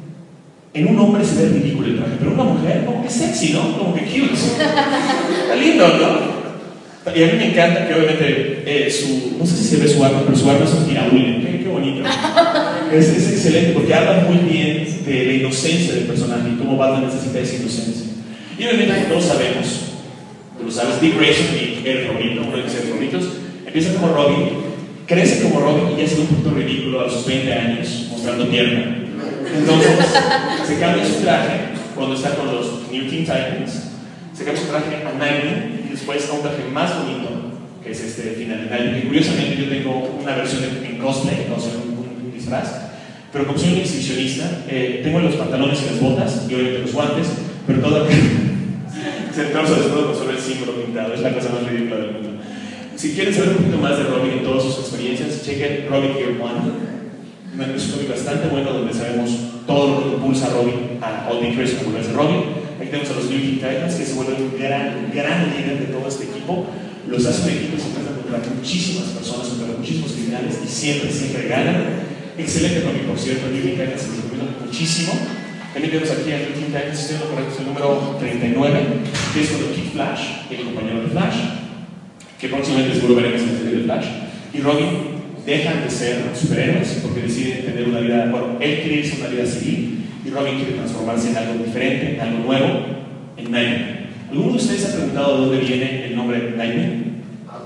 S1: en un hombre se ve ridículo el traje, pero en una mujer como que sexy, ¿no? Como que cute. Está lindo, ¿no? Y a mí me encanta que obviamente eh, su, no sé si se ve su arma, pero su arma es un tiraúle. Qué, qué bonito. Es, es excelente porque habla muy bien de la inocencia del personaje y cómo Batman necesita esa inocencia. Y obviamente todos sabemos, tú lo sabes, Dick Grayson y el favorito, uno de mis favoritos, empieza como Robin, crece como Robin y ya es un punto ridículo a sus veinte años, mostrando pierna. Entonces, se cambia su traje cuando está con los New Teen Titans, se cambia su traje a Nightwing y después a un traje más bonito, que es este final de Nightwing. Y curiosamente yo tengo una versión en cosplay, o sea, un, un disfraz, pero como soy un exhibicionista, eh, tengo los pantalones y las botas, y obviamente los guantes, pero todo se torce desnudo con solo el símbolo pintado. Es la cosa más ridícula del mundo. Si quieren saber un poquito más de Robin y todas sus experiencias, chequen Robin Year One. Es un cómic bastante bueno donde sabemos todo lo que impulsa a Robin a All Nick Grayson a volverse Robin. Aquí tenemos a los New Teen Titans, que se vuelven un gran, gran líder de todo este equipo. Los hace un equipo que se enfrenta contra muchísimas personas, contra muchísimos criminales, y siempre, siempre ganan. Excelente cómic, por cierto. New Teen Titans se los recomiendo muchísimo. También tenemos aquí a New Teen Titans, si estoy en lo correcto, es el número treinta y nueve, que es con el Kid Flash, el compañero de Flash, que próximamente seguro veremos en la serie de Flash. Y Robin dejan de ser superhéroes porque deciden tener una vida, bueno, él quiere irse a una vida civil y Robin quiere transformarse en algo diferente, en algo nuevo, en Nightwing. ¿Alguno de ustedes ha preguntado de dónde viene el nombre Nightwing?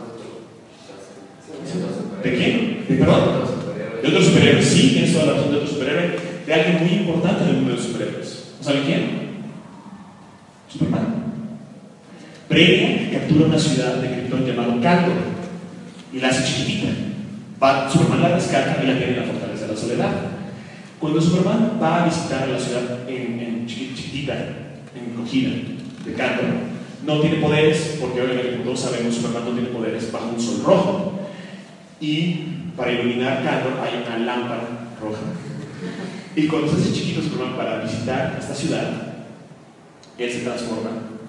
S1: ¿De quién? ¿De perdón? De otros superhéroes, sí, tienes toda la razón, de otros superhéroes, de alguien muy importante en el mundo de los superhéroes. ¿No saben quién? Superman. Brainiac captura una ciudad de Krypton llamado Kandor y la hace chiquitita. Va, Superman la rescata y la tiene en la fortaleza de la soledad. Cuando Superman va a visitar la ciudad en, en chiquitita, encogida de Kandor, no tiene poderes, porque obviamente como todos sabemos, Superman no tiene poderes bajo un sol rojo. Y para iluminar Kandor hay una lámpara roja. Y cuando se hace chiquito Superman para visitar esta ciudad, él se transforma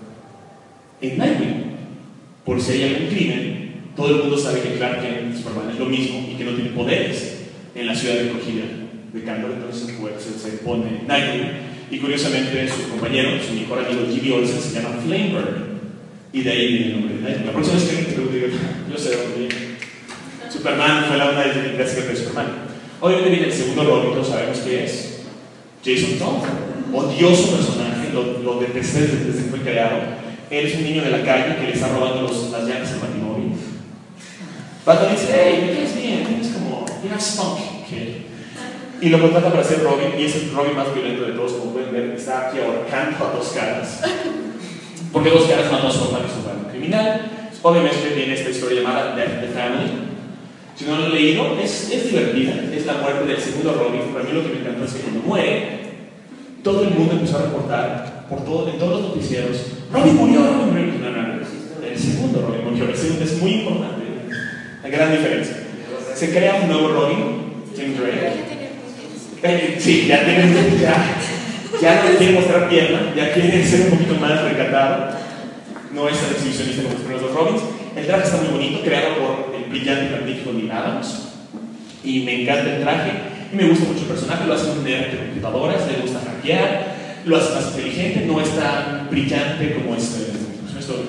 S1: en Nightwing. Por si hay algún crimen, todo el mundo sabe que Clark Kent y Superman es lo mismo y que no tiene poderes en la ciudad de acogida de Kandor. Entonces pues, se, se pone Nightwing, y curiosamente su compañero, su mejor amigo Jimmy Olsen, se llama Flamebird, y de ahí viene el nombre de Nightwing. La próxima vez que alguien te pregunte, digo, yo sé dónde viene. Superman fue la una de las de Superman. Obviamente viene el segundo Robin, todos sabemos que es Jason Todd, odioso personaje, lo, lo detesté desde, desde que fue creado. Él es un niño de la calle que le está robando los, las llantas al batimóvil. Batman dice, hey, ¿qué es bien? Es como, you're a spunk kid. Y lo contrata para ser Robin, y es el Robin más violento de todos, como pueden ver, está aquí ahorcando a dos caras. Porque dos caras mató a su papá, que es un padre criminal. Obviamente tiene esta historia llamada Death of the Family. Si no lo han leído, es, es divertida, es la muerte del segundo Robin. Para mí lo que me encantó es que cuando muere, todo el mundo empezó a reportar por todo, en todos los noticieros, Robin murió, Robin murió. No, no, no, el segundo Robin murió, el segundo es muy importante, la gran diferencia. Se crea un nuevo Robin, Tim Drake. Eh, sí, ya tiene, ya, ya no quiere mostrar pierna, ya quiere ser un poquito más recatado, no es tan exhibicionista como los primeros dos Robins. El traje está muy bonito, creado por el brillante y magnífico Neil Adams, y me encanta el traje, y me gusta mucho el personaje. Lo hace un nerd de computadoras, le gusta hackear, lo hace más inteligente, no es tan brillante como este, esto,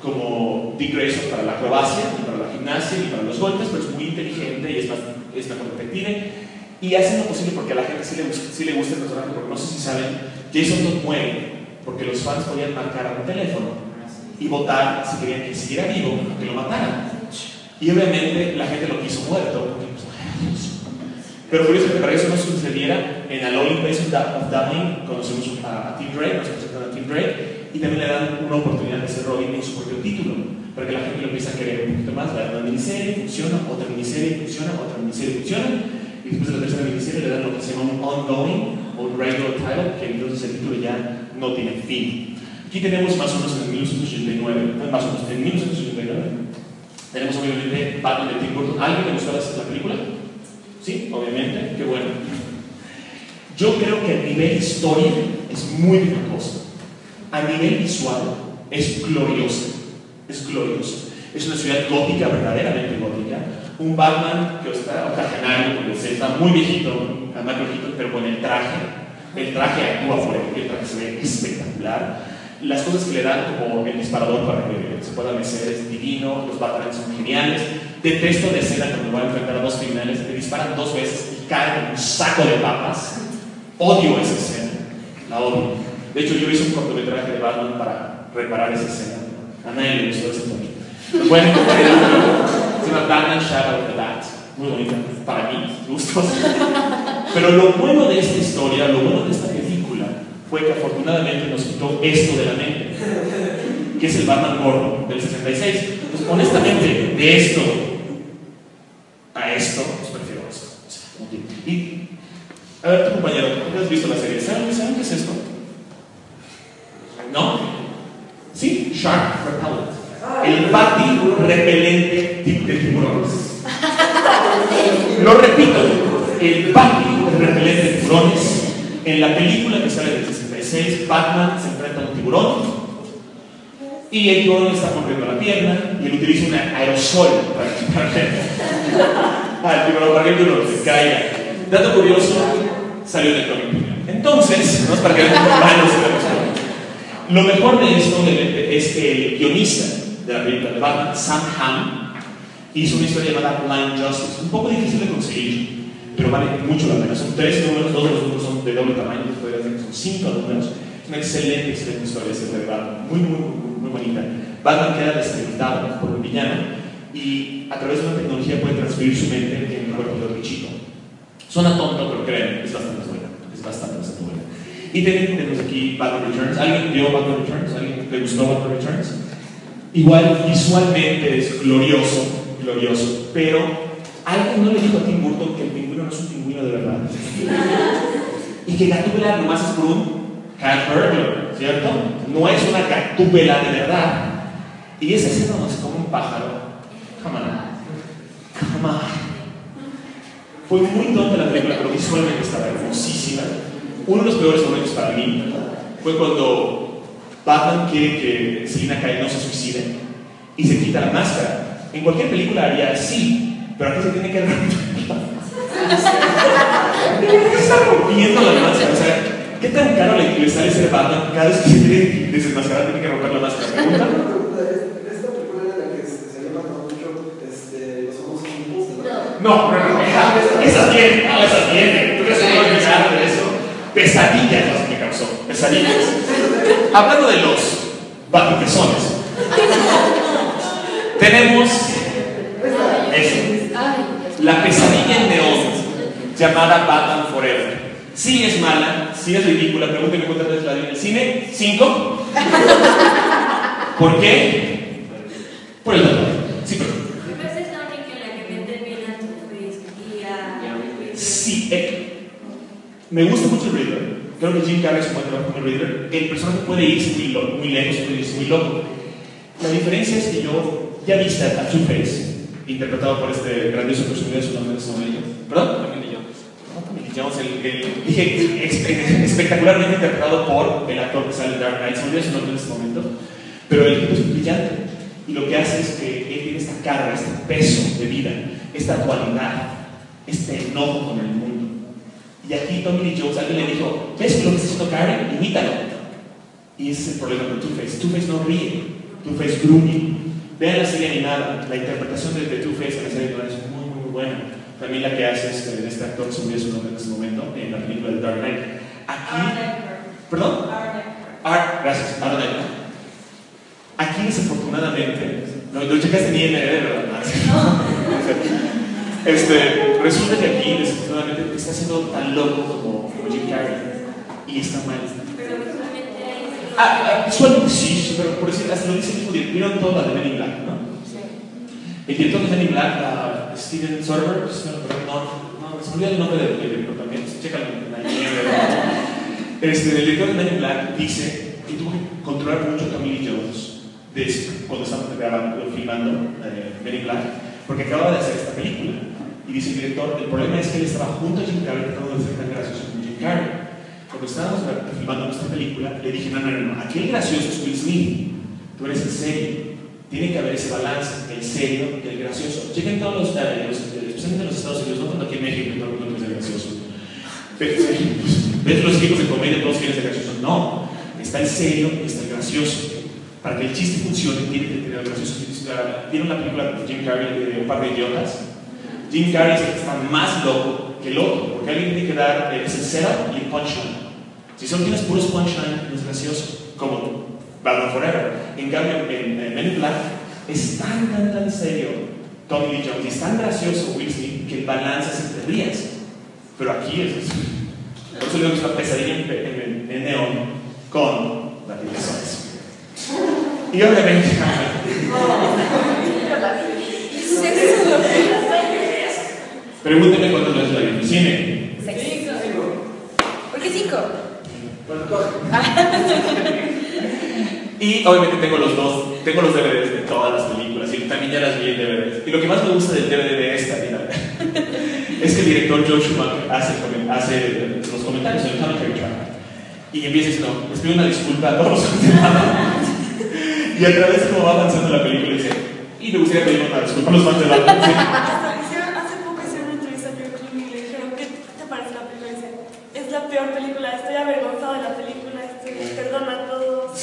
S1: como Dick Grayson para la acrobacia, y para la gimnasia, y para los golpes, pero es muy inteligente y es, más, es mejor detective. Y hacen lo posible porque a la gente sí le, sí le gusta el personaje, porque no sé si saben, Jason Todd muere porque los fans podían marcar a un teléfono y votar si querían que siguiera vivo o que lo mataran. Y obviamente la gente lo quiso muerto, porque, pues, ay, Dios. Pero curioso que para eso no sucediera, en A Lonely Place of Dying conocemos a, a Tim Drake, nos presentan a Tim Drake, y también le dan una oportunidad de ser Robin en su propio título, para que la gente lo empiece a querer un poquito más. Le dan una miniserie, funciona, otra miniserie, funciona, otra miniserie, funciona, y después de la tercera miniserie le dan lo que se llama un ongoing o un regular title, que entonces el título ya no tiene fin. Aquí tenemos más o menos en mil novecientos ochenta y nueve, más o menos en mil novecientos ochenta y nueve, tenemos obviamente Batman de Tim Burton. ¿A alguien le gustó la película? Sí, obviamente, qué bueno. Yo creo que a nivel historia es muy virtuosa. A nivel visual es gloriosa. Es gloriosa. Es una ciudad gótica, verdaderamente gótica. Un Batman que está octogenario, porque está muy viejito, además viejito, pero con el traje. El traje actúa por él, el traje se ve espectacular. Las cosas que le dan, como el disparador para que se pueda mecer, es divino. Los Batman son geniales. Detesto la escena cuando va a enfrentar a dos criminales, le disparan dos veces y caen en un saco de papas. Odio esa escena, la odio. De hecho, yo hice un cortometraje de Batman para reparar esa escena. A nadie le gustó ese toque. Bueno, se llama Batman Shadow of the Bat. Muy bonita, para mí, gustos. Pero lo bueno de esta historia, lo bueno de esta película, fue que afortunadamente nos quitó esto de la mente, que es el Batman gordo del sesenta y seis. Entonces, honestamente, de esto a esto, pues prefiero esto. Y, a ver, tu compañero, ¿tú has visto la serie? ¿Saben, ¿saben qué es esto? ¿No? Sí, Shark Repellent. El bati repelente de tiburones. Lo repito, el bati repelente de tiburones. En la película que sale del sesenta y seis, Batman se enfrenta a un tiburón y el tiburón está rompiendo la pierna y él utiliza un aerosol para que ah, el tiburón, para que el tiburón se caiga. Dato curioso, salió en el cómic. Entonces, no es para que vean malos de lo mejor de esto, obviamente, es que el guionista de la película de Batman, Sam Hamm, hizo una historia llamada Blind Justice, un poco difícil de conseguir, pero vale mucho la pena. Son tres números, dos de los números son de doble tamaño, podría decir que son cinco números. Es una excelente, excelente historia esta de Batman, muy, muy, muy, muy bonita. Batman queda desconectado por un villano y a través de una tecnología puede transferir su mente en el cuerpo de otro chico. Suena tonto, pero créanme, es bastante buena. Es bastante, bastante buena. Y también tenemos aquí Batman Returns. ¿Alguien vio Batman Returns? ¿Alguien le gustó Batman Returns? Igual, visualmente es glorioso, glorioso, pero alguien no le dijo a Tim Burton que el pingüino no es un pingüino de verdad. Y que Gatúbela nomás es por un cat burglar, ¿cierto? No es una Gatúbela de verdad. Y esa escena no es como un pájaro. Come on. Come on. Fue muy tonta la película, pero visualmente estaba hermosísima. Uno de los peores momentos para mí fue cuando Batman quiere que Selina Kyle no se suicide y se quita la máscara. En cualquier película haría así, pero aquí se tiene que romper la máscara. ¿Qué está rompiendo la máscara? O sea, ¿qué tan caro le, le sale ser Batman? Cada vez que se tiene que desmascarar tiene que romper la máscara. ¿Pregunta?
S4: Esta película en la que se llama mucho este, Los famosos tipos, ¿verdad?
S1: No, no, no, esas tienen, no, esas tienen. ¿Tú crees que no voy a pensar de eso? Pesadillas las que me causó, pesadillas. Hablando de los batipezones, tenemos eso, la pesadilla en neón llamada Batman Forever. Sí es mala, sí es ridícula. Pregúntenme cuántas veces la vi en el cine. ¿Cinco? ¿Por qué? Por el doctor. Sí, pero sí, eh, me gusta mucho el Riddler. Creo que Jim Carrey es un buen trabajo con el Riddler. El personaje puede irse muy, lo, muy lejos, puede irse muy loco. La diferencia es que yo ya viste a Two-Face, interpretado por este grandioso personaje, su nombre en ese momento. ¿Perdón? Tommy Lee Jones. No, Tommy Lee Jones, el, el, dije ex, espectacularmente interpretado por el actor que sale en Dark Knight. Se me olvidó su nombre en ese momento. Pero el tipo es brillante. Y lo que hace es que él tiene esta carga, este peso de vida, esta dualidad, este enojo con el mundo. Y aquí Tommy Lee Jones, alguien le dijo, ¿ves lo que está haciendo Karen? Imítalo. Y ese es el problema con Two-Face. Two-Face no ríe. Two-Face Grooming. Vean la serie animada, la interpretación de, de Two-Face en la serie animada es muy, muy buena. También la que hace este, este actor, se me olvidó su nombre en este momento, en la película de Dark Knight. Aquí. ¿Perdón? Art, gracias, Art Aquí, desafortunadamente, no, lo checaste ni en el ¿verdad? Este, resulta que aquí, desafortunadamente, está siendo tan loco como, como Jim Carrey. Y está mal.
S2: Pero visualmente
S1: Ah, visualmente sí, sí, pero por decir, hasta lo dice el mismo director. Vieron toda la de Men in Black, ¿no?
S2: Sí.
S1: El director de Men in Black, uh, Steven Soderbergh, no, no, se me olvidó el nombre del director también, chécalo en la Este, el director de Men in Black dice que tuvo que controlar mucho a Tommy Lee Jones de, cuando estaban grabando, filmando eh, Men in Black, porque acababa de hacer esta película. Y dice el director, el problema es que él estaba junto a Jim Carrey tratando de ser tan gracioso como Jim Carrey. Cuando estábamos filmando nuestra película, le dije, no, no, no, no, aquí el gracioso es Will Smith, tú eres el serio. Tiene que haber ese balance, el serio y el gracioso. Chequen todos los, eh, los especialmente en los Estados Unidos, no tanto aquí en México, que todo el mundo quiere ser gracioso. Pero, ¿ves los equipos de comedia, todos quieren ser graciosos? No, está el serio y está el gracioso. Para que el chiste funcione, tiene que tener el gracioso. ¿Vieron la película de Jim Carrey de Un par de idiotas? Jim Carrey es el que está más loco que el otro, porque alguien tiene que dar eh, ese setup y el punchline. Si solo tienes puros punchline, no es gracioso, como Batman Forever. En cambio, en, en Men in Black es tan, tan, tan serio Tommy Lee Jones y es tan gracioso Will Smith que el balance es entre rías. Pero aquí es eso. Por eso le gusta Pesadilla en, en, en neón con la Soares. Y obviamente. Pregúnteme cuántas veces la vi en el cine.
S2: Seis. ¿Por qué cinco?
S1: Y obviamente tengo los dos, tengo los D V Ds de todas las películas y también ya las vi en D V Ds. Y lo que más me gusta del D V D de esta, mira, es que el director Joe Schumacher hace, hace los comentarios en el commentary track y empieza diciendo, les pido una disculpa a todos los contemplados. Y a través de cómo va avanzando la película dice, y me gustaría pedir una disculpa a los fans de Batman.
S5: Hace poco hicieron una entrevista a George Clooney y le dijeron, ¿qué te parece la película? Y dice, es la peor película, estoy avergonzado de la película, estoy, perdona a todos.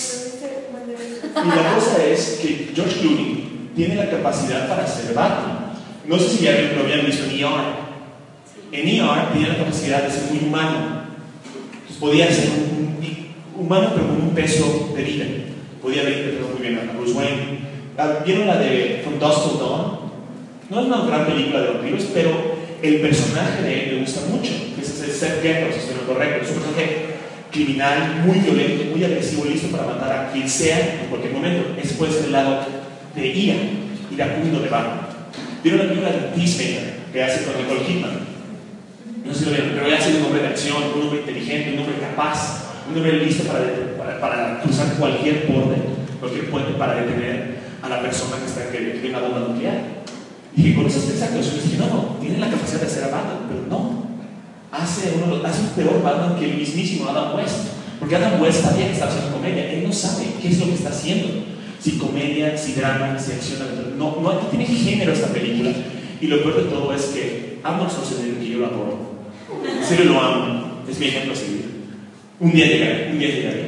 S1: Y la cosa es que George Clooney tiene la capacidad para ser Batman. No sé si ya lo habían visto en E R. En E R tenía la capacidad de ser muy humano. Entonces podía ser un, un humano pero con un peso de vida. Podía haber interpretado muy bien a Bruce Wayne. ¿Vieron la de From Dusk Till Dawn? No es una gran película de vampiros, pero el personaje de él me gusta mucho. Ese es el Seth Gecko, si estoy en lo correcto. Es un personaje criminal, muy violento, muy agresivo, listo para matar a quien sea en cualquier momento. Ese puede ser el lado de ira, iracundo de Batman. ¿Vieron la película de Peacemaker que hace con Nicole Kidman? No sé si lo vieron, pero él hace un hombre de acción, un hombre inteligente, un hombre capaz, un hombre listo para, para, para cruzar cualquier borde, cualquier puente para detener a la persona que está que tiene una bomba nuclear. Y que con esas tres actuaciones dije, no, no, tiene la capacidad de hacer a Batman, pero no. Hace, uno, hace un peor Batman que el mismísimo Adam West. Porque Adam West sabía que estaba haciendo comedia. Él no sabe qué es lo que está haciendo. Si comedia, si drama, si acción. No, no, no tiene género esta película. Y lo peor de todo es que amo a Schwarzenegger, que yo lo adoro. En serio lo amo. Es mi ejemplo a seguir. Un día llegaré, un día llegaré.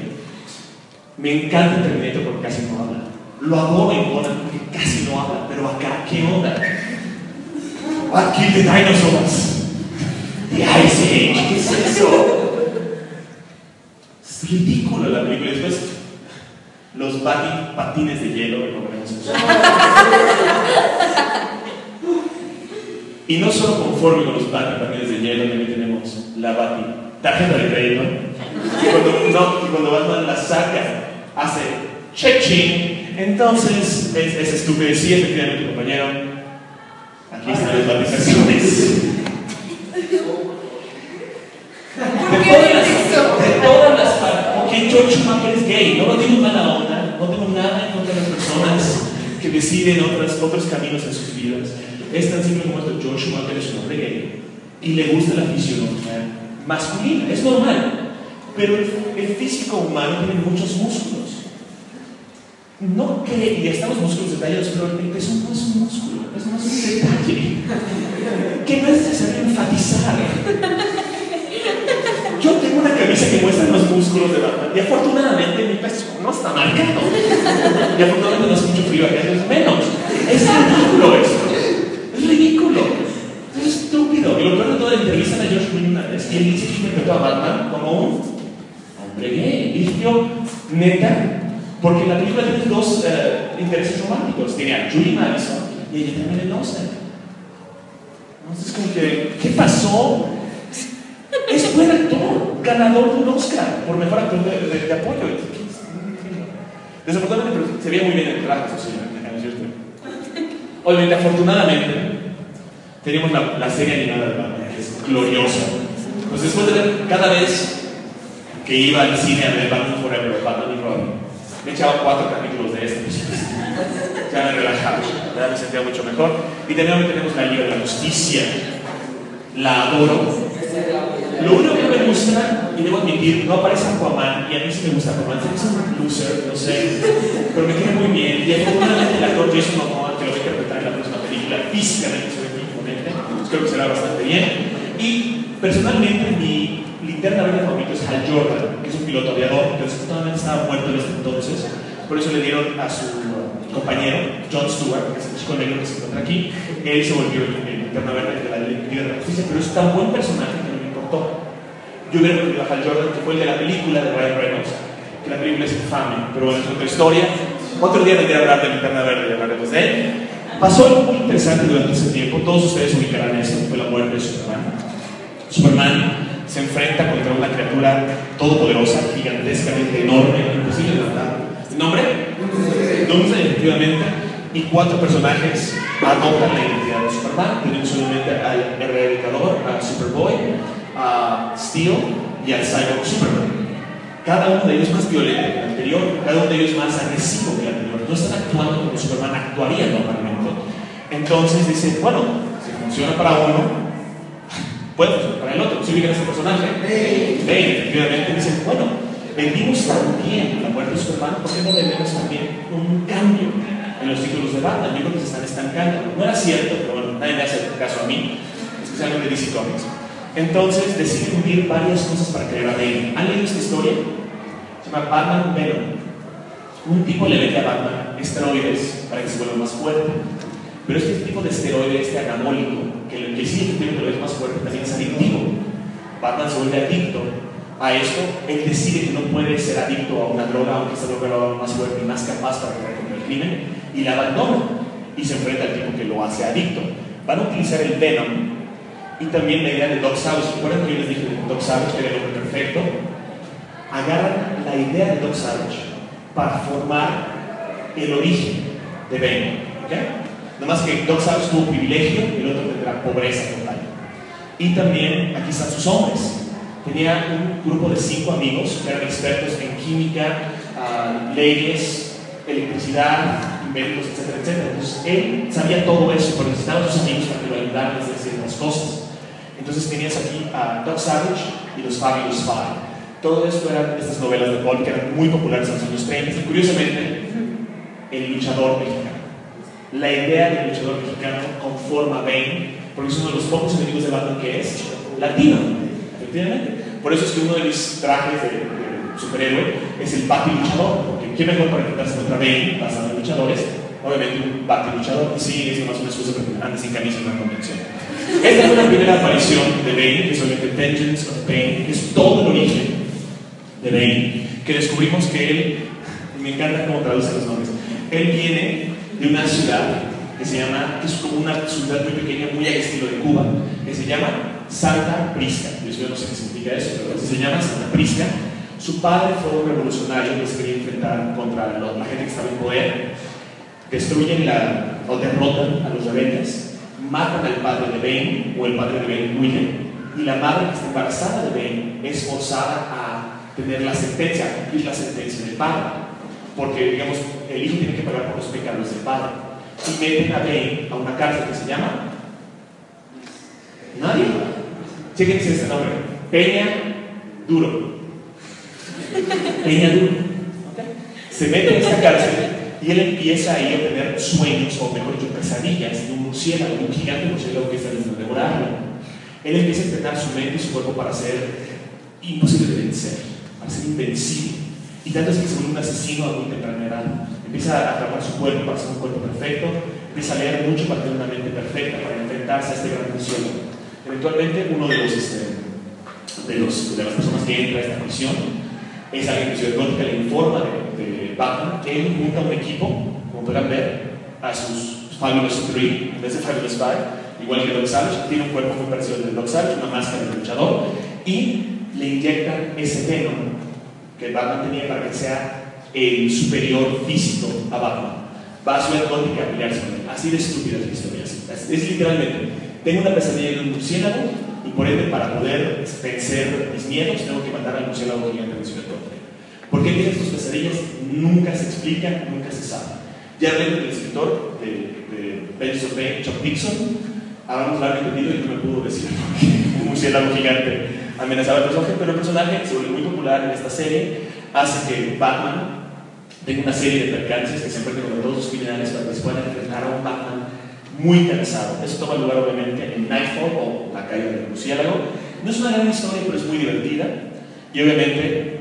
S1: Me encanta Terminator porque casi no habla. Lo adoro en Conan porque casi no habla. Pero acá, ¿qué onda? What killed the dinosaurs? The Ice Age, ¿qué es eso? Es ridículo la película. Y después, los bati, patines de hielo que ponemos en eso. Y no solo conforme con los bati, patines de hielo, también tenemos la bati, tarjeta de crédito. Y cuando, no, y cuando Batman la saca, hace check-in. Entonces, es, es estúpido. Sí, efectivamente, compañero. Aquí están las batizaciones. De todas las, de todas las partes, porque George Schumacher es gay, no lo tengo mala onda, no tengo nada en contra de las personas que deciden otras, otros caminos en sus vidas. Es tan simple como esto: George Schumacher es un hombre gay y le gusta la fisionomía masculina, es normal, pero el, el físico humano tiene muchos músculos. No cree, y están los músculos detallados, pero eso no es un músculo, eso no es un detalle que no es necesario enfatizar. Yo tengo una camisa camisa que muestra los músculos de Batman. Y afortunadamente mi pecho no está marcado. Y afortunadamente no hace mucho frío acá, entonces menos. Es ridículo esto. Es ridículo. Es estúpido. Y lo peor de todo, entrevistan a George Clooney una vez y él dice que interpretó a Batman como un hombre gay. Y dije yo, neta, porque la película tiene dos uh, intereses románticos. Tiene a Julie Madison y ella también en Oscar. Entonces, como que, ¿qué pasó? Es buen actor, ganador de un Oscar por mejor actor de, de, de apoyo. Desafortunadamente, pero se veía muy bien en el traje, eso sí, ¿no es cierto? Obviamente, afortunadamente, teníamos la, la serie animada de Batman, que es gloriosa. Pues después de ver cada vez que iba al cine a ver Batman Forever, Batman y Robin, me echaba cuatro capítulos de este, pues, ya me relajaba, ya me sentía mucho mejor. Y también tenemos la Liga de la Justicia, la adoro. Lo único que me gusta, y debo admitir, no aparece Aquaman, y a mí sí me gusta Aquaman, es un loser, no sé, pero me queda muy bien. Y afortunadamente el actor Jason Momoa, que lo voy a interpretar en la próxima película, físicamente se ve muy imponente, pues creo que será bastante bien. Y personalmente mi linterna verde favorito es Hal Jordan, que es un piloto aviador, que desafortunadamente estaba muerto en este entonces, por eso le dieron a su compañero, Jon Stewart, que es el chico negro que se encuentra aquí. Él se volvió el linterna verde de la Liga de la Justicia, pero es tan buen personaje que no me importó. Yo hubiera preferido a Hal Jordan, que fue el de la película de Ryan Reynolds, que la película es infame, pero bueno, es otra historia. Otro día vendré a hablar de Linterna Verde y hablaremos de él. Pasó algo muy interesante durante ese tiempo, todos ustedes ubicarán esto, fue la muerte de Superman. Superman se enfrenta contra una criatura todopoderosa, gigantescamente enorme, imposible de matar. ¿Nombre? Doomsday, efectivamente. Y cuatro personajes adoptan la identidad de Superman. Tenemos solamente al Erradicador, a Superboy, a Steel y al Cyborg Superman. Cada uno de ellos más violento que el anterior, cada uno de ellos más agresivo que el anterior. No están actuando como Superman actuaría normalmente. Entonces dice, bueno, si funciona para uno, puede funcionar para el otro. ¿Sí ubican a este personaje? Bane, efectivamente. Dicen, bueno, vendimos también la muerte de Superman, ¿por qué no vendemos también un cambio en los títulos de Batman? Yo creo que se están estancando. No era cierto, pero bueno, nadie me hace caso a mí, especialmente de D C Comics. Entonces deciden unir varias cosas para crear a Bane. ¿Han leído esta historia? Se llama Batman Venom. Un tipo le vende a Batman esteroides para que se vuelva más fuerte. Pero este tipo de esteroide, este anabólico, que el que sí efectivamente lo es más fuerte, también es adictivo. Batman se vuelve adicto a esto. Él decide que no puede ser adicto a una droga, aunque esta droga lo haga más fuerte y más capaz para pelear contra el crimen, y la abandona y se enfrenta al tipo que lo hace adicto. Van a utilizar el Venom y también la idea de Doc Savage. ¿Recuerdan que yo les dije de Doc Savage, que era el hombre perfecto? Agarran la idea de Doc Savage para formar el origen de Venom, ¿ok? Nomás que Doc Savage tuvo privilegio y el otro tendrá pobreza total. Y también aquí están sus hombres. Tenía un grupo de cinco amigos que eran expertos en química, uh, leyes, electricidad, inventos, etcétera, etcétera. Entonces él sabía todo eso, pero necesitaba a sus amigos para que lo ayudaran a hacer ciertas cosas. Entonces tenías aquí a Doc Savage y los Fabulous Five. Todo esto eran estas novelas de Paul que eran muy populares en los años treinta. Y curiosamente, el luchador mexicano. La idea del luchador mexicano conforma a Bane, porque es uno de los pocos enemigos de Batman que es latino, efectivamente. Por eso es que uno de mis trajes de, de superhéroe es el batiluchador, porque ¿qué mejor para enfrentarse contra Bane basado en luchadores? Obviamente un batiluchador, y sí, es más una excusa para que andes sin camisa en una convención. Esta fue la primera aparición de Bane, que es obviamente Vengeance of Bane, que es todo el origen de Bane, que descubrimos que él, me encanta cómo traduce los nombres, él viene de una ciudad que se llama, que es como una ciudad muy pequeña, muy al estilo de Cuba, que se llama Santa Prisca. Yo no sé qué significa eso, pero se llama Santa Prisca. Su padre fue un revolucionario que se quería enfrentar contra la, la gente que estaba en poder. Destruyen la, o derrotan a los rebeldes, matan al padre de Bane, o el padre de Bane huye, y la madre que está embarazada de Bane es forzada a tener la sentencia, a cumplir la sentencia del padre, porque, digamos, el hijo tiene que pagar por los pecados del padre. Y meten a Bane a una cárcel que se llama... ¿Nadie? Chéquense este nombre. Peña Duro. Peña Duro. ¿Okay? Se mete en esta cárcel y él empieza ahí a tener sueños, o mejor dicho, pesadillas de un murciélago, un gigante murciélago que está desde devorarlo. Él empieza a entrenar su mente y su cuerpo para ser imposible de vencer, para ser invencible. Y tanto es que se vuelve un asesino a muy temprana edad. Empieza a trabajar su cuerpo para ser un cuerpo perfecto, empieza a leer mucho para tener una mente perfecta, para enfrentarse a este gran murciélago. Eventualmente, uno de los, este, de, los, de las personas que entra a esta misión es alguien que Ciudad Gótica le informa de, de Batman, que él junta un equipo, como podrán ver, a sus Fabulous Three, en vez de Fabulous Five, igual que Doc Savage, tiene un cuerpo muy parecido al de Doc Savage, una máscara de luchador, y le inyectan ese venom que Batman tenía para que sea el superior físico a Batman. Va a Ciudad Gótica a pelearse con él. Así de estúpida es la historia. Es, es literalmente, tengo una pesadilla de un murciélago y por ende para poder vencer mis miedos tengo que matar al murciélago gigante de Ciudad Gótica. ¿Por qué tiene estas pesadillas? Nunca se explica, nunca se sabe. Ya hablé del escritor de, de Benjamin Bay, Chuck Dixon, hablamos largo y entendido y no me pudo decir porque un murciélago gigante amenazaba al personaje, pero el personaje se vuelve muy popular en esta serie, hace que Batman tenga una serie de percances que se enfrenta con todos los criminales para que después puedan enfrentar a un Batman muy cansado. Eso toma lugar obviamente en Nightfall o La caída del murciélago. No es una gran historia, pero es muy divertida y obviamente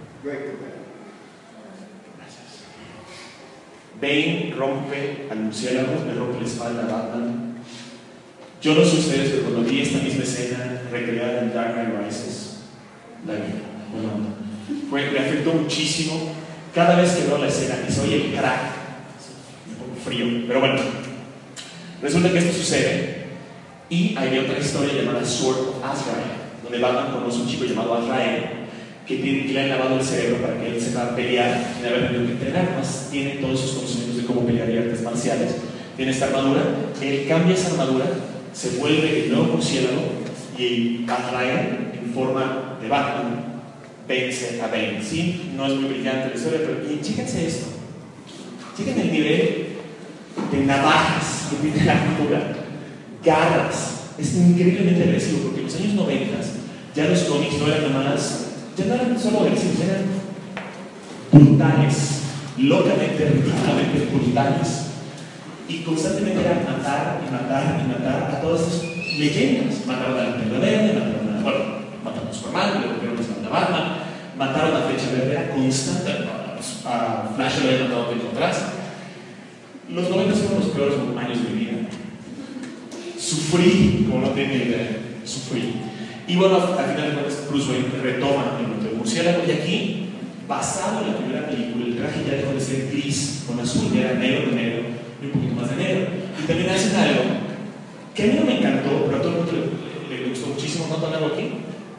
S1: Bane rompe al murciélago, le rompe la espalda a Batman. Yo no sé ustedes, pero cuando vi esta misma escena recreada en Dark Knight Rises, la vi, bueno, fue, me afectó muchísimo. Cada vez que veo la escena y se oye el crack, me pongo frío, pero bueno, resulta que esto sucede y hay otra historia llamada Sword of Azrael, donde Batman conoce a un chico llamado Azrael que, tiene, que le han lavado el cerebro para que él sepa pelear sin haber tenido que entrenar, más tiene todos sus conocimientos de cómo pelear y artes marciales. Tiene esta armadura, él cambia esa armadura, se vuelve el nuevo murciélago y Azrael, en forma de Batman, vence a Bane. Sí, no es muy brillante la historia, pero y chéquense esto. Chequen el nivel de navajas que tiene la armadura, garras. Es increíblemente agresivo porque en los años noventa ya los cómics no eran nada más. Ya no eran solo agresivos, eran brutales, locamente, ridículamente brutales. Y constantemente era matar y matar y matar a todas estas leyendas. Mataron a Linterna Verde, mataron a, bueno, mataron a Superman, luego pero mataron a Batman, mataron a Flecha Verde, era constante, a Flash lo habían matado de contraste. Los noventa fueron los peores años de mi vida. Sufrí, como no tienen idea, sufrí. Y bueno, al final de cuentas, Bruce Wayne retoma el mundo del murciélago y aquí, basado en la primera película, el traje ya dejó de ser gris con azul, ya era negro de negro y un poquito más de negro. Y también hacen algo que a mí no me encantó, pero a todo el mundo le, le, le gustó muchísimo. ¿Notan algo aquí?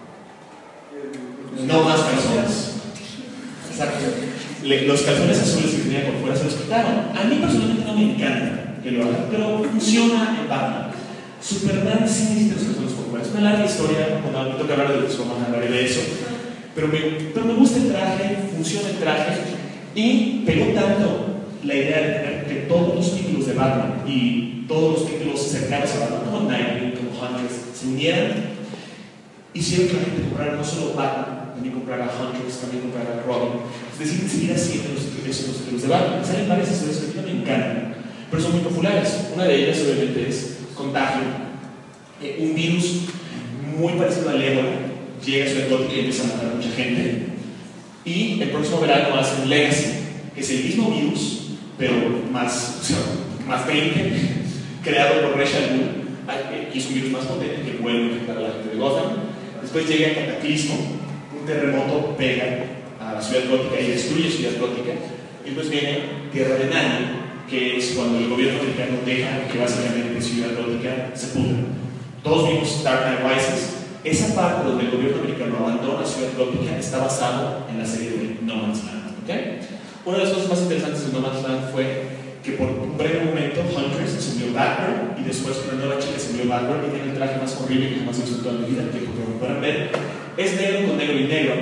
S1: No más calzones. Exacto. Le, los calzones azules que tenía por fuera se los quitaron. A mí personalmente no me encanta que lo hagan, pero funciona en Batman. Superman sí necesita los calzones por fuera. Es una larga historia, cuando me toca hablar de Superman hablaré de eso. Pero me, pero me gusta el traje, funciona el traje y pegó tanto la idea de tener que todos los títulos de Batman y todos los títulos cercanos a Batman, como Nightwing, como Huntress, se unieran, hicieron que la gente comprara no solo Batman, también comprara Huntress, también comprara Robin. Es decir, seguir haciendo los títulos de Batman. Salen varias historias que a mí me encantan, pero son muy populares. Una de ellas, obviamente, es Contagio, eh, un virus muy parecido al ébola. Llega a Ciudad Gótica y empieza a matar a mucha gente. Y el próximo verano hacen Legacy, que es el mismo virus, pero más, o sea, más veinte, creado por Ra's al Ghul, y es un virus más potente que vuelve a infectar a la gente de Gotham. Después llega el Cataclismo, un terremoto pega a la Ciudad Gótica y destruye Ciudad Gótica. Y después viene Tierra de Nadie, que es cuando el gobierno americano deja que básicamente Ciudad Gótica se pudra. Todos vimos Dark Knight Rises. Esa parte donde el gobierno americano abandona Ciudad Gótica está basado en la serie de No Man's Land. ¿Okay? Una de las cosas más interesantes de No Man's Land fue que por un breve momento Huntress se unió Batgirl y después una nueva chica se unió Batgirl y tiene el traje más horrible que jamás he visto en toda mi vida, que como pueden ver es negro con negro y negro.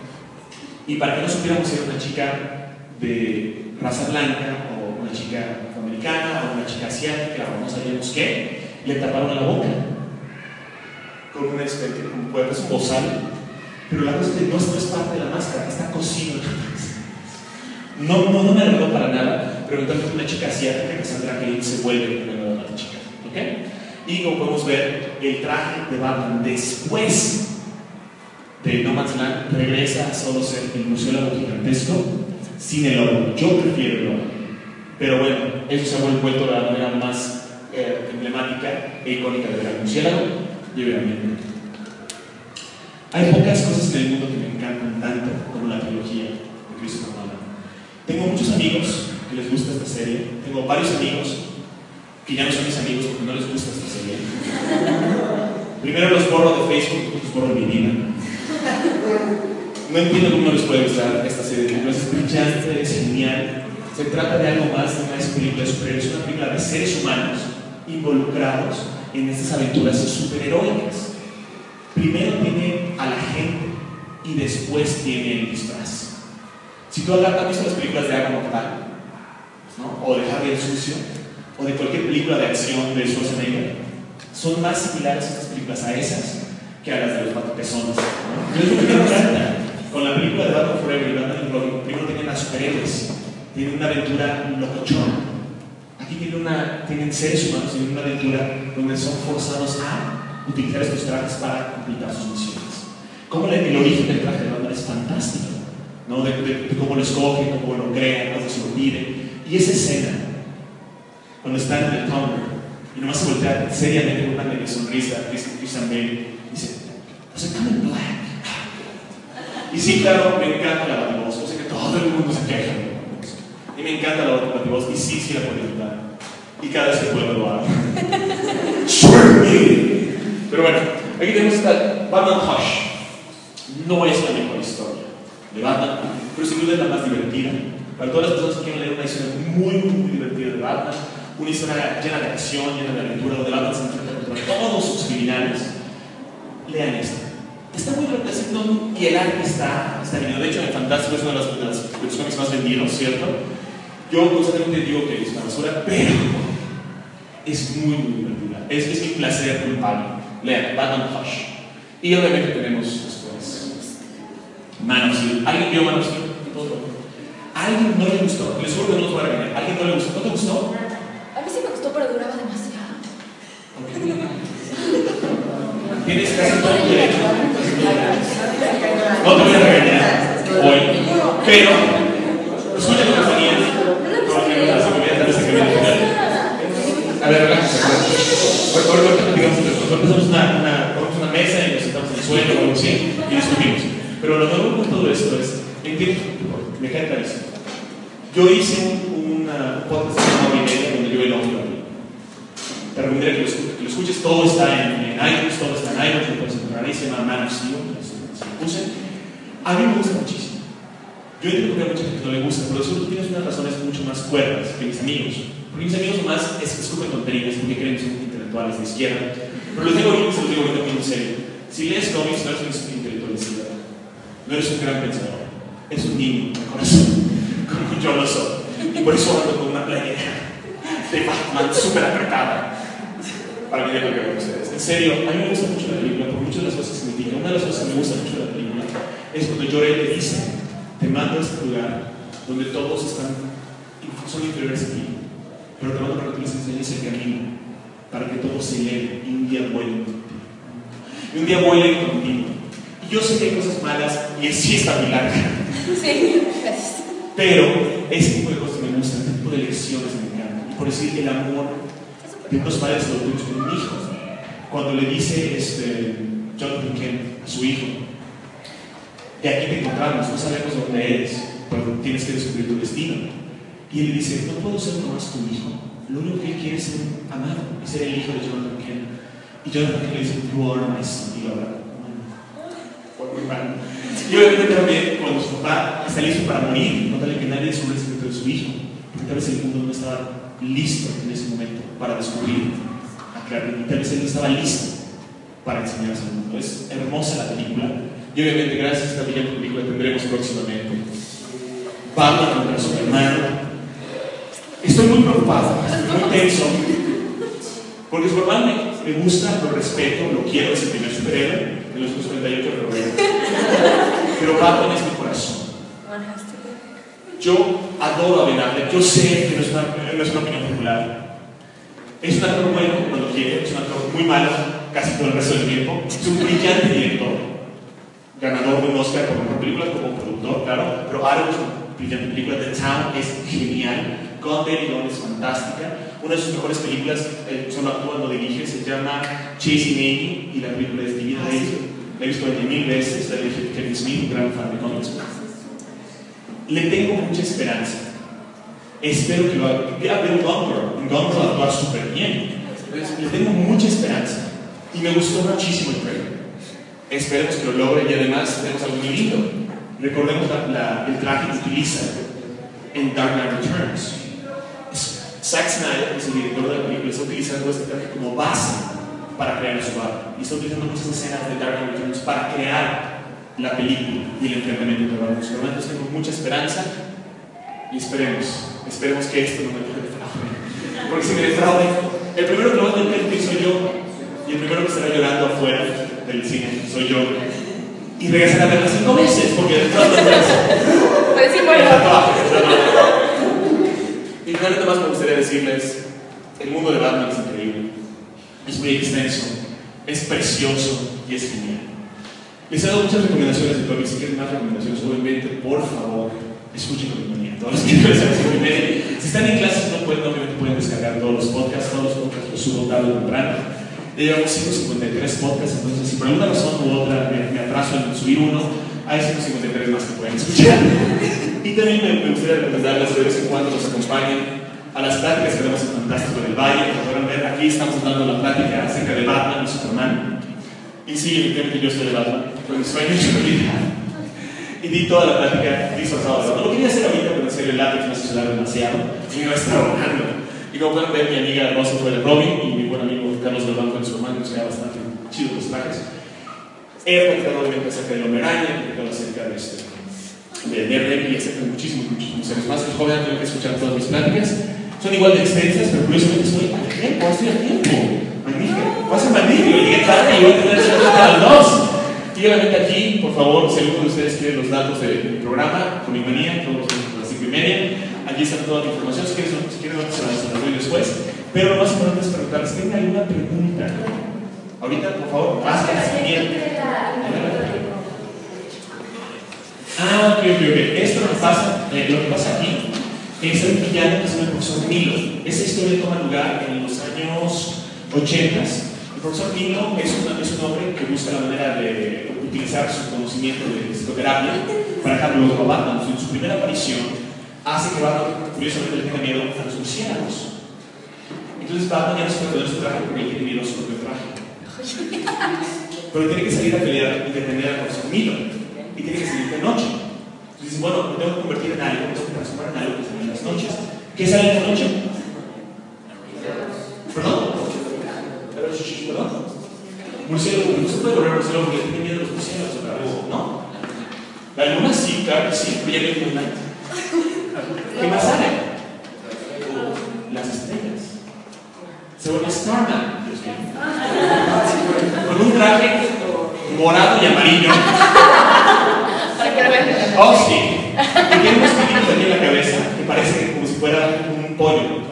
S1: Y para que no supiéramos si era una chica de raza blanca o una chica afroamericana o una chica asiática o no sabíamos qué, le taparon la boca con una especie, como puede ser un bozal, pero la cosa es que no, no es parte de la máscara, está cosido en la máscara. No, no, no me agradó para nada, pero entonces una chica asiática que saldrá que se vuelve una nueva chica. ¿Okay? Y como podemos ver, el traje de Batman después de No Man's Land regresa a solo ser el murciélago gigantesco sin el oro. Yo prefiero el oro. Pero bueno, eso se ha vuelto la manera más eh, emblemática e icónica de ver al murciélago y obviamente. Hay pocas cosas en el mundo que me encantan tanto como la trilogía de Christopher Nolan. Tengo muchos amigos que les gusta esta serie. Tengo varios amigos que ya no son mis amigos porque no les gusta esta serie. Primero los borro de Facebook, los borro de mi vida. No entiendo cómo no les puede gustar esta serie de películas. Es brillante, es genial. Se trata de algo más de una película de superhéroes. Es una película de seres humanos involucrados en estas aventuras superheroicas. Primero tiene a la gente y después tiene el disfraz. Si tú has visto las películas de Arma Mortal, ¿no? O de Harry el Sucio, o de cualquier película de acción de Schwarzenegger, son más similares estas películas a esas que a las de los Batopezones, ¿no? Yo es lo que me encanta. Con la película de Batman Forever y Batman and Robin, primero tienen a superhéroes, tienen una aventura locochona. Aquí tienen, una, tienen seres humanos, tienen una aventura donde son forzados a utilizar estos trajes para completar sus misiones. Como el, el origen del traje de Batman es fantástico, ¿no? De, de, de cómo lo escogen, cómo lo crean, cómo se lo piden. Y esa escena, cuando están en el Tumblr, y nomás se voltea seriamente con una media sonrisa a Christian Bale, dice, "Does it come in black?" Y sí, claro, me encanta la Bativoz. Yo sé que todo el mundo se queja de la Bativoz. Y me encanta la Bativoz, y sí, sí la puedo ayudar. Y cada vez que puedo lo hago. Pero bueno, aquí tenemos esta Batman Hush. No es la mejor historia de Batman, pero sin duda es la más divertida. Para todas las personas que quieren leer una historia muy, muy, muy divertida de Batman, una historia llena de acción, llena de aventura, donde Batman se enfrenta contra todos sus criminales, lean esto. Está muy representado y el arte está, está bien. De hecho, en Fantástico es una de las, de las, de los cómics más vendidos, ¿cierto? Yo constantemente digo que es una basura, pero es muy, muy divertida. Es, es mi placer culpable. Lean, Batman Hush. Y obviamente tenemos después Man of Steel. ¿Alguien vio Man of Steel? ¿A alguien no le gustó? Les juro que no los voy a regañar. ¿A alguien no le gustó? ¿No te gustó?
S2: A mí sí me gustó, pero duraba demasiado.
S1: Okay. Tienes casi todo tu derecho. No te voy a regañar hoy, pero escucha tu compañía. A ver, relájate. Ahorita digamos empezamos una, una, una mesa y nos sentamos en el suelo o algo así y discutimos. Pero lo nuevo con todo esto es, entiendo, me cae clarísimo. Yo hice un, una podcast de una hora y media donde yo elogio a ti. Te recomendaría que lo escuches, que lo escuches. Todo está en, en iTunes, todo está en iTunes, lo puedes encontrar ahí, se llama Man of Steel, se lo puse. A mí me gusta muchísimo. Yo entiendo que a mucha gente no le gusta, pero tú tienes unas razones mucho más cuerdas que mis amigos. Porque mis amigos nomás es que escupen tonterías porque creen que son intelectuales de izquierda. Pero les digo ahorita, se los digo ahorita muy en serio. Si lees cómics, no eres un intelectual de izquierda. No eres un gran pensador. Eres un niño de corazón, como yo lo soy. Y por eso ando con una playera de Batman súper apretada. Para que vean lo que ven ustedes. En serio, a mí me gusta mucho la película por muchas de las cosas que significa. Una de las cosas que me gusta mucho de la película es cuando Jor-El le dice: te mando a este lugar donde todos están, son inferiores a ti, pero te mando para que tú les enseñes el camino, para que todos se eleven y un día vuelen contigo. Y un día vuelen contigo. Y yo sé que hay cosas malas y es, sí está muy larga.
S2: Sí, gracias.
S1: Pero ese tipo de cosas me gustan, ese tipo de lecciones me encantan. Y por decir, el amor de unos padres adoptivos con un hijo. Cuando le dice este, Jonathan Kent a su hijo: de aquí te encontramos, no sabemos dónde eres, pero tienes que descubrir tu destino. Y él le dice: no puedo ser nomás tu hijo, lo único que él quiere es ser amado, es ser el hijo de Jonathan Kent. Y Jonathan Kent le dice: you are my son. Y lo abraza. Fue muy mal. Y obviamente también cuando su papá está listo para morir, notarle que nadie descubre el secreto de su hijo, porque tal vez el mundo no estaba listo en ese momento para descubrir a Clark, y tal vez él no estaba listo para enseñarse al mundo. Es hermosa la película. Y obviamente gracias a esta brillante película tendremos próximamente Batman contra Superman. Estoy muy preocupado, estoy muy tenso, porque Superman me, me gusta, lo respeto, lo quiero, es el primer superhéroe de los cuarenta y ocho, pero bueno. Pero Batman es mi corazón. Yo adoro a Ben Affleck. Yo sé que no es una, no es una opinión popular. Es un actor bueno cuando quiere, es un actor muy malo casi todo el resto del tiempo. Es un brillante director. ganador de un Oscar por mejor película, como productor, claro, pero Argo, su película The Town, es genial. Gone Baby Gone es fantástica. Una de sus mejores películas, eh, solo actúa, no dirige, se llama Chasing Amy, y la película es Divina de ella. La he visto veinte mil veces, la dirige Kevin Smith, un gran fan de cómics. Le tengo mucha esperanza. Espero que lo haga. Voy a ver un Gone Girl. En Gone Girl actúa súper bien. Le tengo mucha esperanza. Y me gustó muchísimo el trailer. Esperemos que lo logre y además tenemos algo muy lindo. Recordemos la, la, el traje que utiliza en Dark Knight Returns. Zack Snyder, que es el director de la película, está utilizando este traje como base para crear su Batman. Y está utilizando muchas escenas de Dark Knight Returns para crear la película y el enfrentamiento entre Batman y Superman. Entonces tengo mucha esperanza y esperemos, esperemos que esto no me defraude. Porque si me defraude, el primero que lo va a tener que soy yo, y el primero que estará llorando afuera del cine soy yo. Y regresaré a verla cinco veces, porque de pronto
S2: pues sí, bueno.
S1: Y finalmente más me gustaría decirles, el mundo de Batman es increíble, es muy extenso, es precioso y es genial. Les he dado muchas recomendaciones de cómics. Si quieren más recomendaciones, obviamente, por favor, escuchen Comic todos los miércoles a las cinco y media. Si están en clases, no pueden, obviamente pueden descargar todos los podcasts, todos los podcasts los subo tarde o temprano. Ya llevamos ciento cincuenta y tres podcasts, entonces si por alguna razón u otra me, me atraso en subir uno, hay ciento cincuenta y tres más que pueden escuchar. Y también me, me gustaría recomendarles de vez en cuando nos acompañen a las pláticas que tenemos en Fantástico en el Valle. Como podrán ver, aquí estamos dando la plática acerca de Batman y Superman. Y sí, evidentemente yo soy de Batman, con mi sueño hecho realidad. Y di toda la plática disfrazado de Batman. Lo quería hacer ahorita, pero en serio el látex me hace sudar demasiado y me va a estar ahogando. Y como pueden ver, mi amiga Rosa fue de Robin y mi buen amigo Carlos Galván con Superman, que se veía bastante chido los trajes. He platicado obviamente acerca del Hombre Araña, he platicado acerca de este, de Daredevil y acerca de muchísimos, muchísimos seres más. El joven tengo que escuchar todas mis pláticas. Son igual de extensas, pero curiosamente estoy a tiempo, estoy a tiempo. Magnífico, pasa magnífico, llegué tarde y voy a tener que hacer a las dos. Y obviamente aquí, por favor, si alguno de ustedes quiere los datos del programa, Comic Manía, todos a las cinco y media, aquí está toda la información. Si quieren, si quieren se las doy después. Pero lo más importante es preguntarles, ¿tienen alguna pregunta? Ahorita, por favor, pasen sin miedo. Ah, ok, ok, ok. Esto lo que pasa, eh, lo que pasa aquí es el villano que se llama el profesor Milo. Esa historia toma lugar en los años ochenta. El profesor Milo es, una, es un hombre que busca la manera de utilizar su conocimiento de psicoterapia para dejar luego a Batman. En su primera aparición hace que Batman, curiosamente, le tenga miedo a los murciélagos. Entonces Batman ya no se puede poner su traje porque él tiene miedo a su propio traje. Pero tiene que salir a pelear y detener al profesor Milo. Y tiene que salir de noche. Entonces dice, bueno, me tengo que convertir en algo, me tengo que transformar en algo que sale en las noches. ¿Qué sale en la noche? ¿Perdón? ¿Perdón? Murciélago. No se puede volver murciélago porque tiene miedo a los murciélagos otra vez, ¿no? La luna sí, claro que sí, pero ya no hay luna. ¿Qué más sale? Las estrellas. Se vuelve Starman, Dios mío. Con un traje morado y amarillo. Oh, sí. Y tiene unos pinitos aquí en la cabeza que parece como si fuera un pollo.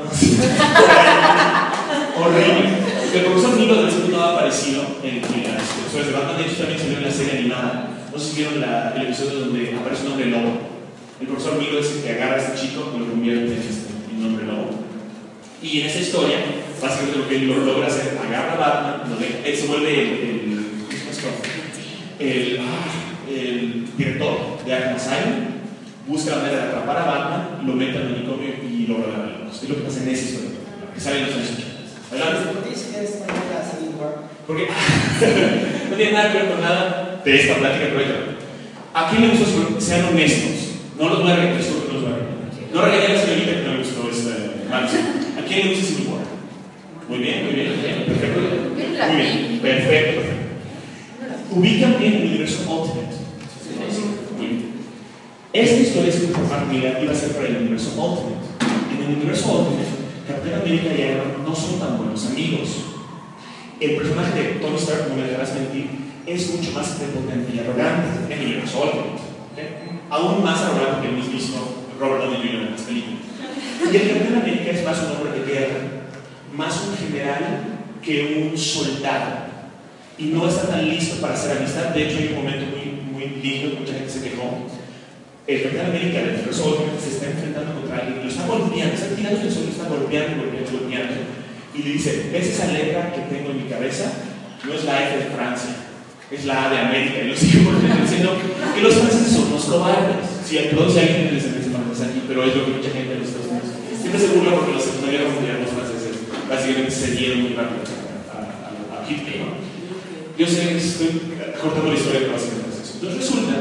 S1: Horrible. El profesor Milo de vez en cuando ha aparecido en, en las historias de Batman. De hecho, también salió en la serie animada. No sé si vieron la, el episodio donde aparece un hombre lobo. El profesor Milo es el que agarra a este chico y lo convierte en, este, en un hombre lobo. Y en esa historia, básicamente lo que él lo logra hacer, agarra a Batman, lo deja, él se vuelve el, el, el, el director de Arkham Asylum, busca la manera de atrapar a Batman, lo mete al manicomio y logra ganarlo. Es lo que pasa en esa historia, que sale en los años ochenta. Adelante.
S4: ¿Por qué dice que es la Civil War?
S1: Porque no tiene nada que ver con nada de esta plática, pero ¿a quién le gusta? Sean honestos. No los voy a regañar, no los voy a regañar. No regañé a la señorita que no le gustó esta marcha. ¿A quién le gusta Civil War? Muy bien, muy bien, muy bien, perfecto. Muy bien, perfecto, perfecto. Ubican bien el universo Ultimate. Muy bien. Esta historia es por Mark Millar iba a ser para el universo Ultimate. En el universo Ultimate, Capitán América y Iron Man no son tan buenos amigos. El personaje de Tony Stark, como me dejarás mentir, es mucho más prepotente y arrogante en el universo Ultimate. ¿Okay? Aún más arrogante que el mismísimo Robert Downey junior en las películas. Y el Capitán América es más un hombre de guerra, más un general que un soldado. Y no está tan listo para hacer amistad. De hecho, hay un momento muy, muy muy lindo, mucha gente se quejó. El Capitán América del universo Ultimate se está enfrentando contra alguien, lo está golpeando, está tirando el suelo, lo está golpeando, golpeando, golpeando. Y le dice: ¿ves esa letra que tengo en mi cabeza? No es la F de Francia, es la A de América. Y lo sigue volviendo diciendo que los franceses son unos cobardes. Sí, perdón si alguien les descendencia francesa aquí, pero es lo que mucha gente en los Estados Unidos siempre se burla porque los Segunda Guerra Mundial, los franceses básicamente se dieron muy rápido a, a, a Hitler, ¿no? Yo sé, estoy cortando la historia que básicamente es eso. Entonces resulta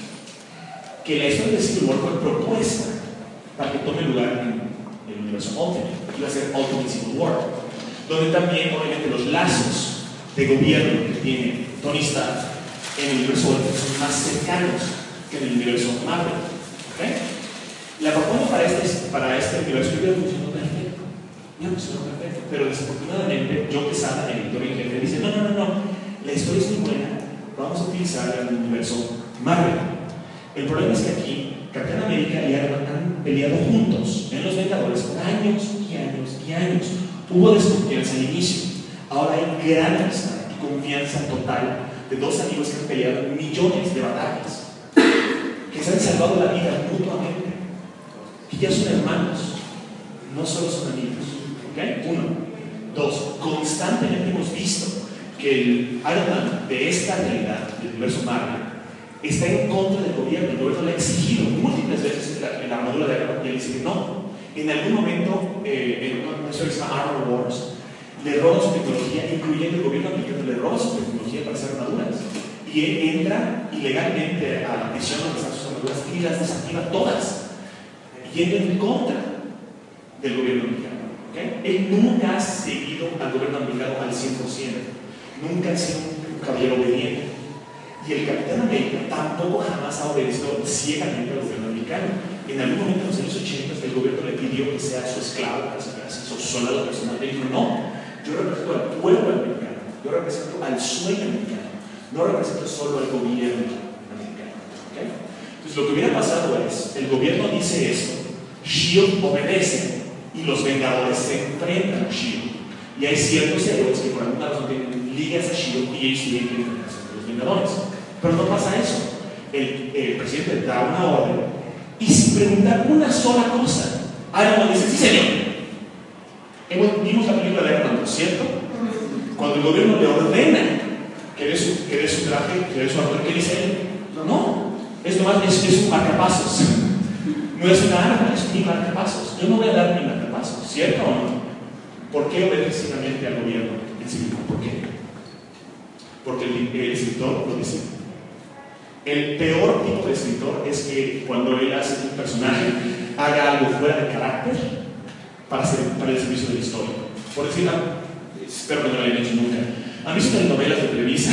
S1: que la historia de Civil War fue propuesta para que tome lugar en el universo Ultimate, que iba a ser Ultimate Civil War, donde también obviamente los lazos de gobierno que tiene Tony Stark en el universo Ultimate son más cercanos que en el universo Marvel. ¿Okay? La propuesta para este, para este universo yo creo que funcionó perfecto. Ya funcionó perfecto. Pero desafortunadamente, Joe Quesada, el editor en jefe, dice: no, no, no, no, la historia es muy buena, vamos a utilizarla en el universo Marvel. El problema es que aquí Capitán América y Iron Man han peleado juntos en los Vengadores por años y años y años. Hubo desconfianza al inicio. Ahora hay gran amistad y confianza total de dos amigos que han peleado millones de batallas, que se han salvado la vida mutuamente, que ya son hermanos, no solo son amigos. ¿Okay? Uno. Dos. Constantemente hemos visto que el Iron Man de esta realidad, del universo Marvel, está en contra del gobierno. El gobierno le ha exigido múltiples veces la, la armadura de Iron Man y él dice que no. En algún momento, eh, en una historia que se llama Armor Wars, le roban su tecnología, incluyendo el gobierno americano, le roba su tecnología para hacer armaduras. Y él entra ilegalmente a la prisión donde están sus armaduras y las desactiva todas, yendo en contra del gobierno americano. ¿Okay? Él nunca ha seguido al gobierno americano al cien por ciento, nunca ha sido un caballero obediente. Y el Capitán América tampoco jamás ha obedecido ciegamente al gobierno americano. En algún momento en los años ochenta el gobierno le pidió que sea su esclavo, que sea su soldado personal. Él dijo: no, yo represento al pueblo americano, yo represento al sueño americano, no represento solo al gobierno americano. ¿Okay? Entonces lo que hubiera pasado es, el gobierno dice esto, Shield obedece y los Vengadores se enfrentan a Shield. Y hay ciertos héroes que por alguna razón tienen ligas a Shield y ellos tienen que enfrentarse a los Vengadores. Pero no pasa eso. El, el presidente da una orden y sin preguntar una sola cosa, Iron Man dice: sí, señor. Hemos, vimos la película de Iron Man, ¿no es cierto? Cuando el gobierno le ordena que dé su, que dé su traje, que dé su armadura, ¿qué dice él? No, no, es nomás es, es un marcapasos. No es una arma, es un marcapasos. Yo no voy a dar mi marcapasos, ¿cierto o no? ¿Por qué obedece ciegamente al gobierno en sí mismo? ¿Por qué? Porque el, el escritor lo dice. El peor tipo de escritor es que cuando él hace un personaje haga algo fuera de carácter para, hacer, para el servicio de la historia. Por decir, espero que no lo hayan hecho nunca. ¿Han visto en novelas de Televisa?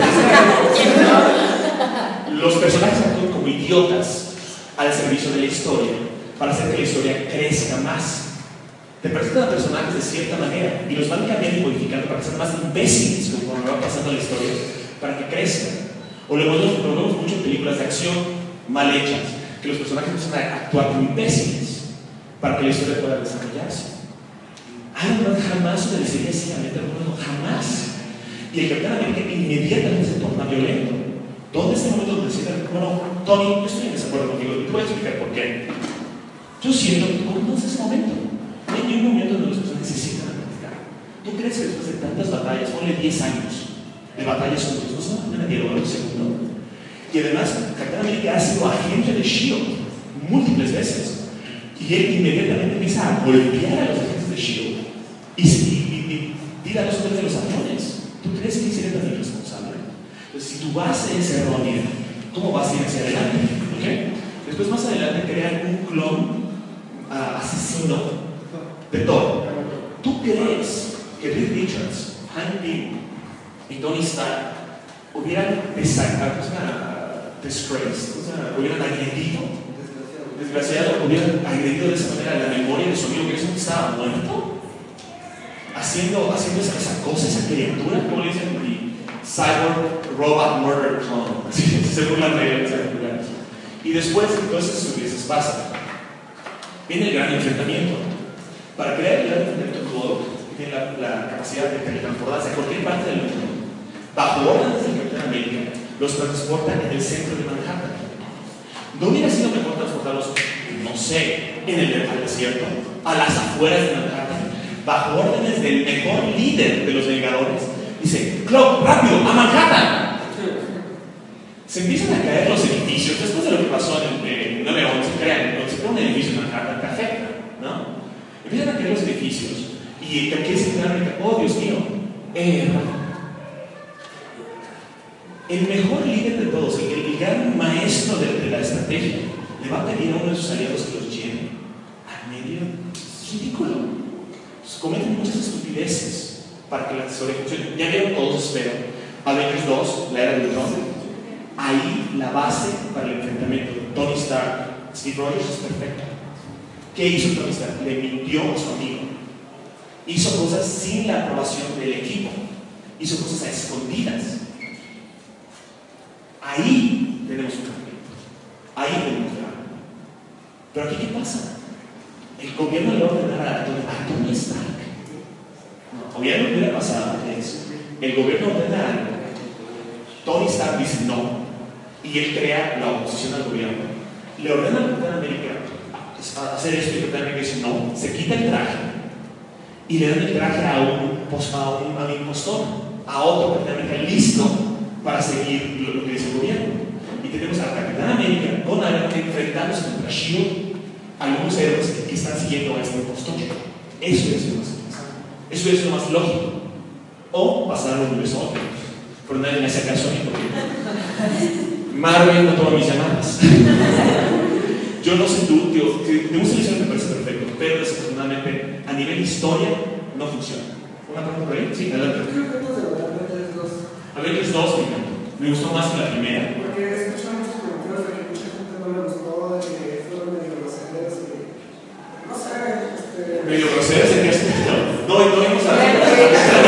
S1: Los personajes actúan como idiotas al servicio de la historia para hacer que la historia crezca más. Te presentan a personajes de cierta manera y los van cambiando y modificando para que sean más imbéciles conforme va pasando la historia, para que crezcan. O lo vemos, lo vemos mucho en películas de acción mal hechas, que los personajes empiezan a actuar como imbéciles para que la historia pueda desarrollarse. Iron Man jamás obedecería ciegamente al gobierno, jamás. Y el Capitán América inmediatamente se torna violento. ¿Dónde está el momento donde se dice: bueno, Tony, yo estoy en desacuerdo contigo y te voy a explicar por qué? Yo siento que no es ese momento. No hay un momento donde los personajes se sientan a platicar. ¿Tú crees que después de tantas batallas, ponle diez años de batallas juntos, no se van a poner a diálogo en un segundo? Y además, Capitán América ha sido agente de Shield múltiples veces. Y él inmediatamente empieza a golpear a los agentes de Shield y, y, y, y tira los hoteles de los aviones. ¿Tú crees que sería tan irresponsable? Entonces, si tu base es errónea, ¿cómo vas a ir hacia adelante? ¿Okay? Después, más adelante, crean un clon uh, asesino de Thor. ¿Tú crees que Reed Richards, Hank Pym y Tony Stark hubieran desactado, o sea, disgraced, o sea, hubieran agredido, desgraciado, hubieran agredido de esa manera la memoria de su amigo que estaba muerto? Haciendo, haciendo esa, esa cosa, esa criatura, como le dicen, the cyborg robot murder clone, se burlan de él, y después, entonces, estupideces pasan. Viene el gran enfrentamiento. Para crear el gran enfrentamiento, Cloak tiene la, la capacidad de teletransportarse a cualquier parte del mundo, bajo órdenes del Capitán América, los transporta en el centro de Manhattan. ¿No hubiera sido mejor transportarlos, no sé, en el al desierto, a las afueras de Manhattan, bajo órdenes del mejor líder de los Vengadores? Dice: Clock, rápido, a Manhattan. Se empiezan a caer los edificios. Después de lo que pasó en el nueve once, se crean, se crea un edificio en Manhattan perfecto, ¿no? Empiezan a caer los edificios y ¿qué es el oh Dios mío? Eh, el mejor líder de todos, el, el gran maestro de, de la estrategia, le va a pedir a uno de sus aliados que los lleve al medio. Es ridículo. Se cometen muchas estupideces para que la tesorería funcione. Ya vieron todos, espero, Avengers dos, la era del Ultron. Ahí la base para el enfrentamiento de Tony Stark, Steve Rogers, es perfecta. ¿Qué hizo Tony Stark? Le mintió a su amigo. Hizo cosas sin la aprobación del equipo. Hizo cosas a escondidas. Ahí tenemos un conflicto. Ahí tenemos algo. Pero aquí, ¿qué pasa? El gobierno le va a ordenar a Tony, a Tony Stark. No, obviamente no hubiera pasado eso. El gobierno ordena algo. Tony Stark dice no. Y él crea la oposición al gobierno. Le ordena al Capitán América a hacer esto y el Capitán América dice no. Se quita el traje y le dan el traje a un, a un, a un impostor, a otro Capitán América listo para seguir lo, lo que dice el gobierno. Y tenemos al Capitán América con Iron Man enfrentándose contra Shield, algunos héroes que, que están siguiendo a este impostor. Eso es lo más interesante. Eso es lo más lógico. O pasar a los universos, pero nadie me hace caso a mí porque Marvel no toma mis llamadas. Yo no sé tú, tío, que de gusta la historia me parece perfecto, pero desafortunadamente a nivel historia no funciona. ¿Una pregunta por ahí? Sí, adelante.
S4: ¿Qué opinas de Avengers dos?
S1: Avengers dos, me encantó. Me gustó más que la primera.
S4: Porque he escuchado muchos comentarios de que mucha gente no le gustó, de que fueron medio groseros y no sé, este...
S1: Medio groseros, ¿en qué sentido? No, no vimos a la
S4: No, porque, o sea,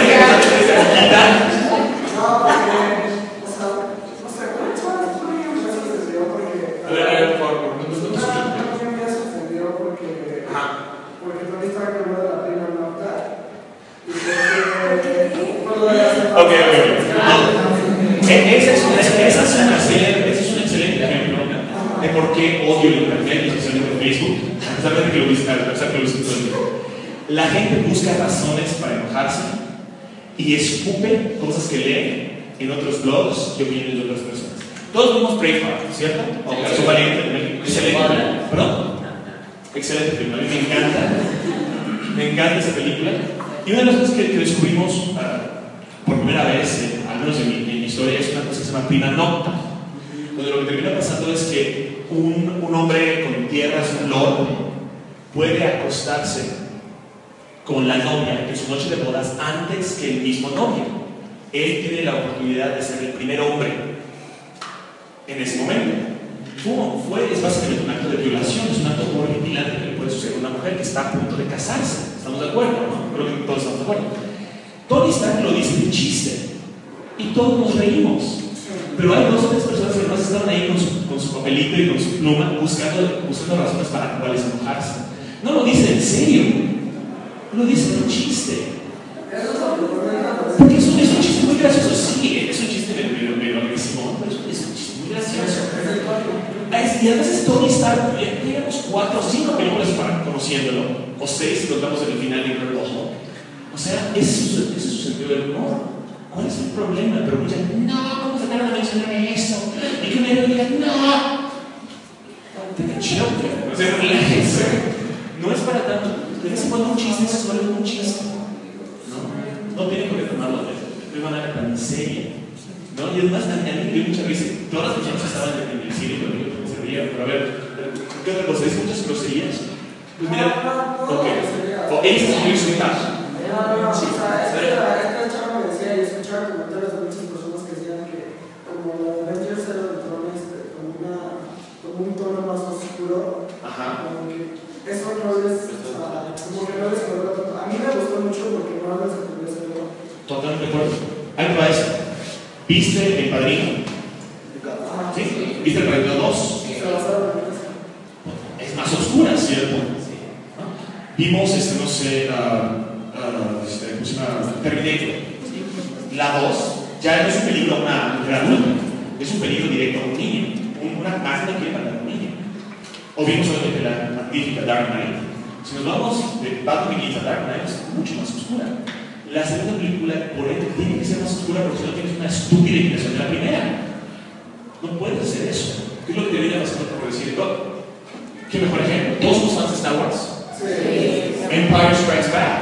S4: no sé, ¿cuál es tu me sorprendió porque...
S1: A ver, a ver, por favor, no nos
S4: Una me sorprendió porque... Porque Tony Stark habló de la prima Nocta. Y porque...
S1: Ok, ok, ok. Ese es un excelente, ese es un excelente ejemplo de por qué odio el internet, especialmente Facebook, a pesar de que lo viste, a pesar de que lo viste todo el día. La gente busca razones para enojarse y escupe cosas que leen en otros blogs y opiniones de otras personas. Todos vimos Braveheart, ¿cierto? O Caso Valiente, excelente. ¿Perdón? Excelente película, a mí me encanta. Me encanta esa película. Y una de las cosas que, que descubrimos uh, por primera vez, eh, al menos en mi, en mi historia, es una cosa que se llama prima nocta. Donde lo que termina pasando es que un, un hombre con tierras, un lord, puede acostarse con la novia en su noche de bodas antes que el mismo novio. Él tiene la oportunidad de ser el primer hombre en ese momento. ¿Cómo fue? Es básicamente un acto de violación, es un acto horripilante que le puede suceder a una mujer que está a punto de casarse. ¿Estamos de acuerdo? ¿No? Creo que todos estamos de acuerdo. Tony Stark lo dice de chiste y todos nos reímos. Pero hay dos o tres personas que más estaban ahí con su, con su papelito y con su pluma buscando, buscando razones para cuáles enojarse. No lo dice en serio, lo dice de chiste. Porque es un, es un chiste muy gracioso, sí, es un chiste medio, medio agresivo, pero es un, es un chiste muy gracioso. Y a veces Tony Stark, ya llevamos cuatro o cinco películas para conociéndolo, o seis si contamos en el final de Incredible Hulk. O sea, ese es su, ese es su sentido del humor. ¿Cuál es el problema? Pero muchas no, ¿cómo sacaron a mencionar eso? Y que un héroe diga, no. Tenga chido, o sea, relájense. No es para tanto. De vez en cuando un chiste es solo un chiste. No, no tienen por qué tomarlo de una manera tan seria. ¿No? Y además, a mí me dio mucha risa. Todas las personas estaban en el cine conmigo, porque se reían. Pero a ver, ¿qué otra cosa? ¿Es muchas groserías? Pues mira, ok. O esta es muy suelta.
S4: Sí, o sea, esta chava me decía, y escuchaba comentarios de muchas personas que decían que como la Avengers era de Tron, este, con, una, con un tono más oscuro,
S1: ajá,
S4: como que eso no es, o sea, como que no les quedó tanto. A mí me gustó mucho porque no hablas de tu deseo.
S1: Totalmente de acuerdo. Ahí va eso. ¿Viste El Padrino?
S4: Ah,
S1: ¿Sí? ¿Viste El Padrino dos?
S4: Sí, se basaron en eso.
S1: Es más oscura, ¿cierto? ¿No? Vimos, este, no sé, uh, Uh, este, pues una Terminator. La dos ya no es un peligro a una mujer adulta, es un peligro directo a un niño. Una máquina quiere matar a un niño. O vimos obviamente la magnífica Dark Knight. Si nos vamos de Batman Begins a Dark Knight, es mucho más oscura. La segunda película, por ende, tiene que ser más oscura porque si no tienes una estúpida imitación de la primera. No puedes hacer eso. ¿Qué es lo que debería pasar por decir? Oh, ¿qué mejor ejemplo? ¿Todos somos fans de Star Wars?
S4: Sí.
S1: Empire Strikes Back.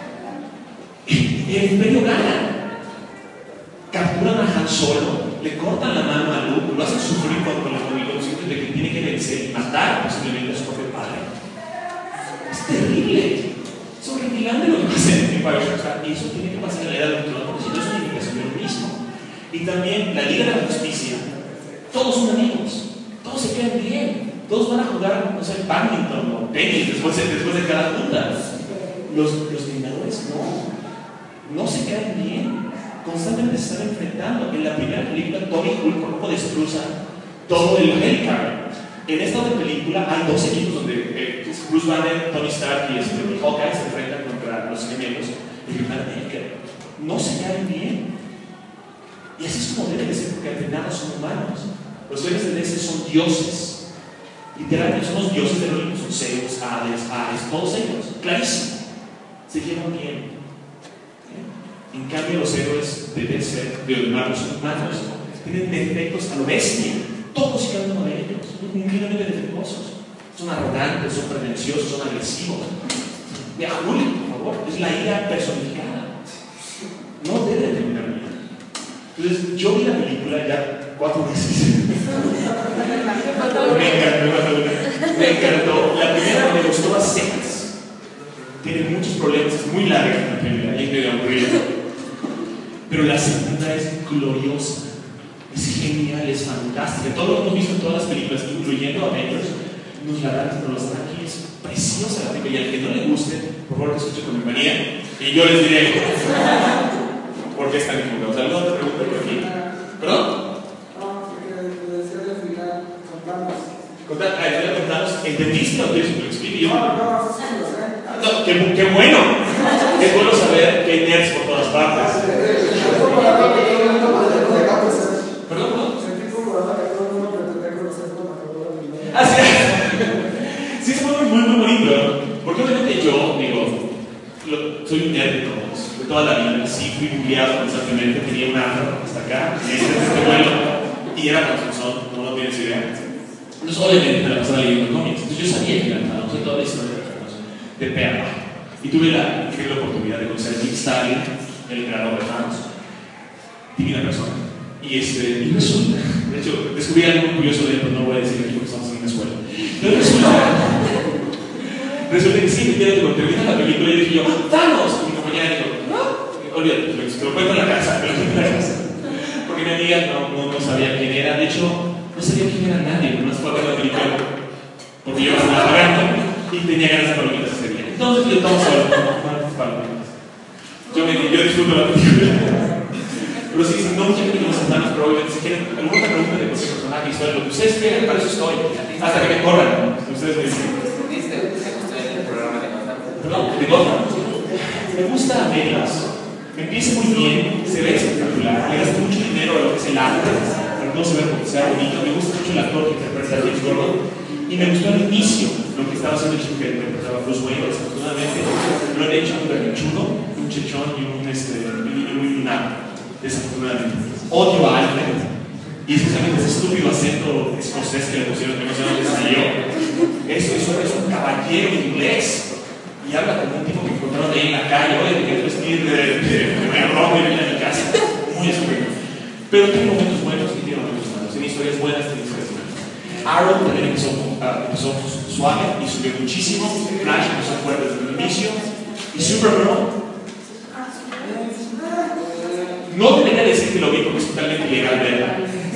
S1: Y el Imperio gana. Capturan a Han Solo, le cortan la mano a Luke, lo hacen sufrir con, con los movimientos de que tiene que vencer y matar posiblemente a su propio padre. Es terrible. Es horripilante lo que pasa en Empire Strikes Back. Y eso tiene que pasar en la era del Ultron, porque si no es una imitación de lo mismo. Y también la Liga de la Justicia. Todos son amigos, todos se quedan bien, todos van a jugar, no sé, badminton o tenis después de, después de cada junta. Los, los Vengadores no, no se quedan bien, constantemente se están enfrentando. En la primera película, Tony Hulk destroza todo el Hellcar. En esta otra película hay dos equipos donde eh, Bruce Banner, Tony Stark y este, Hawkeye se enfrentan contra los gemelos y Capitán América. No se caen bien. Y así es como debe de ser, porque al final son humanos. Los héroes de D C son dioses. Literalmente son los dioses del Olimpo, son Zeus, Hades, Ares, todos ellos. Clarísimo. Se llevan bien. ¿Eh? En cambio, los héroes de D C, de Marvel, son humanos. Tienen defectos a lo bestia. Todos y cada uno de ellos. Son increíblemente defectuosos. Son arrogantes, son pretenciosos, son agresivos. Vea, Hulk, por favor. Es la ira personificada. No debe de terminar bien. Entonces, yo vi la película ya cuatro veces. me encantó, me encantó. La primera me gustó a secas. Tiene muchos problemas, es muy larga la primera, y es medio aburrida. Pero la segunda es gloriosa, es genial, es fantástica. Todo lo que hemos visto en todas las películas, incluyendo Avengers, nos la dan, nos la dan aquí. Es preciosa la película. Y al que no le guste, por favor, que escuche con mi manía. Y yo les diré. ¿Por qué están equivocados? ¿Alguna otra pregunta por aquí? ¿Perdón?
S4: No, porque le decía al final, contamos.
S1: Contar, ah, ya contamos. ¿Entendiste o quieres que lo explique yo?
S4: No, no, sí, lo sé.
S1: No, qué, qué bueno. Es bueno saber que hay nerds por todas partes. ¿Perdón, perdón? Ah, sí. Sí, es muy, muy, muy bonito. Porque obviamente yo, digo, lo, soy un nerd de todos, de toda la vida. Sí, fui googleado constantemente, tenía un afro hasta acá, este, este vuelo, y era Parkinson, no lo tienes idea. Entonces, obviamente, me la pasaba leyendo cómics. Entonces, yo sabía que era Thanos, de toda la historia de Thanos, de perla. Y tuve la increíble oportunidad de conocer a Jim Starlin, el creador de Thanos, divina persona. Y, este, y resulta, de hecho, descubrí algo muy curioso de él, pero no voy a decir aquí porque estamos en una escuela. Pero resulta, resulta que sí, efectivamente, cuando termina la película, yo dije yo, ¡Thanos! Y mi compañera dijo, no, olvídate, te lo cuento en la casa, pero en la casa. Porque mi amiga no, no, no sabía quién era, de hecho, no sabía quién era nadie, nomás fue a ver la película, porque yo estaba pagando y tenía ganas de palomitas ese día. Entonces yo tomo solo, palomitas. Yo, me, yo disfruto la película. Pero sí, no mucha gente nos sentamos, pero obviamente, si quieren alguna otra pregunta de cualquier personaje, historia, lo que ustedes quieran, para eso estoy. Hasta que me corran, ustedes me dicen. Perdón, de Gotham. Me gusta verlas. Empieza muy bien, se ve espectacular, le gasta mucho dinero a lo que es el arte, pero no se ve porque sea bonito. Me gusta mucho el actor que interpreta a James Gordon. Y me gustó al inicio lo que estaba haciendo el chico que interpretaba a Bruce Wayne. Desafortunadamente lo han hecho un berrinchudo, un chechón y un, este, y un lunar. Desafortunadamente. Odio a Alfred. Y especialmente ese estúpido acento escocés que le pusieron, que no sé dónde salió. Eso, eso es un caballero inglés. Y habla como un tipo que encontraron ahí en la calle. Oye, te quieres vestir de, de, de marrón y venir a mi casa. Muy estúpido. Pero tiene momentos buenos y tiene momentos malos. Tiene historias buenas, tiene historias malas. Arrow también empezó, uh, empezó suave y subió muchísimo. Flash empezó fuerte desde el inicio. Y Supergirl. No debería decir que lo vi porque es totalmente ilegal verla.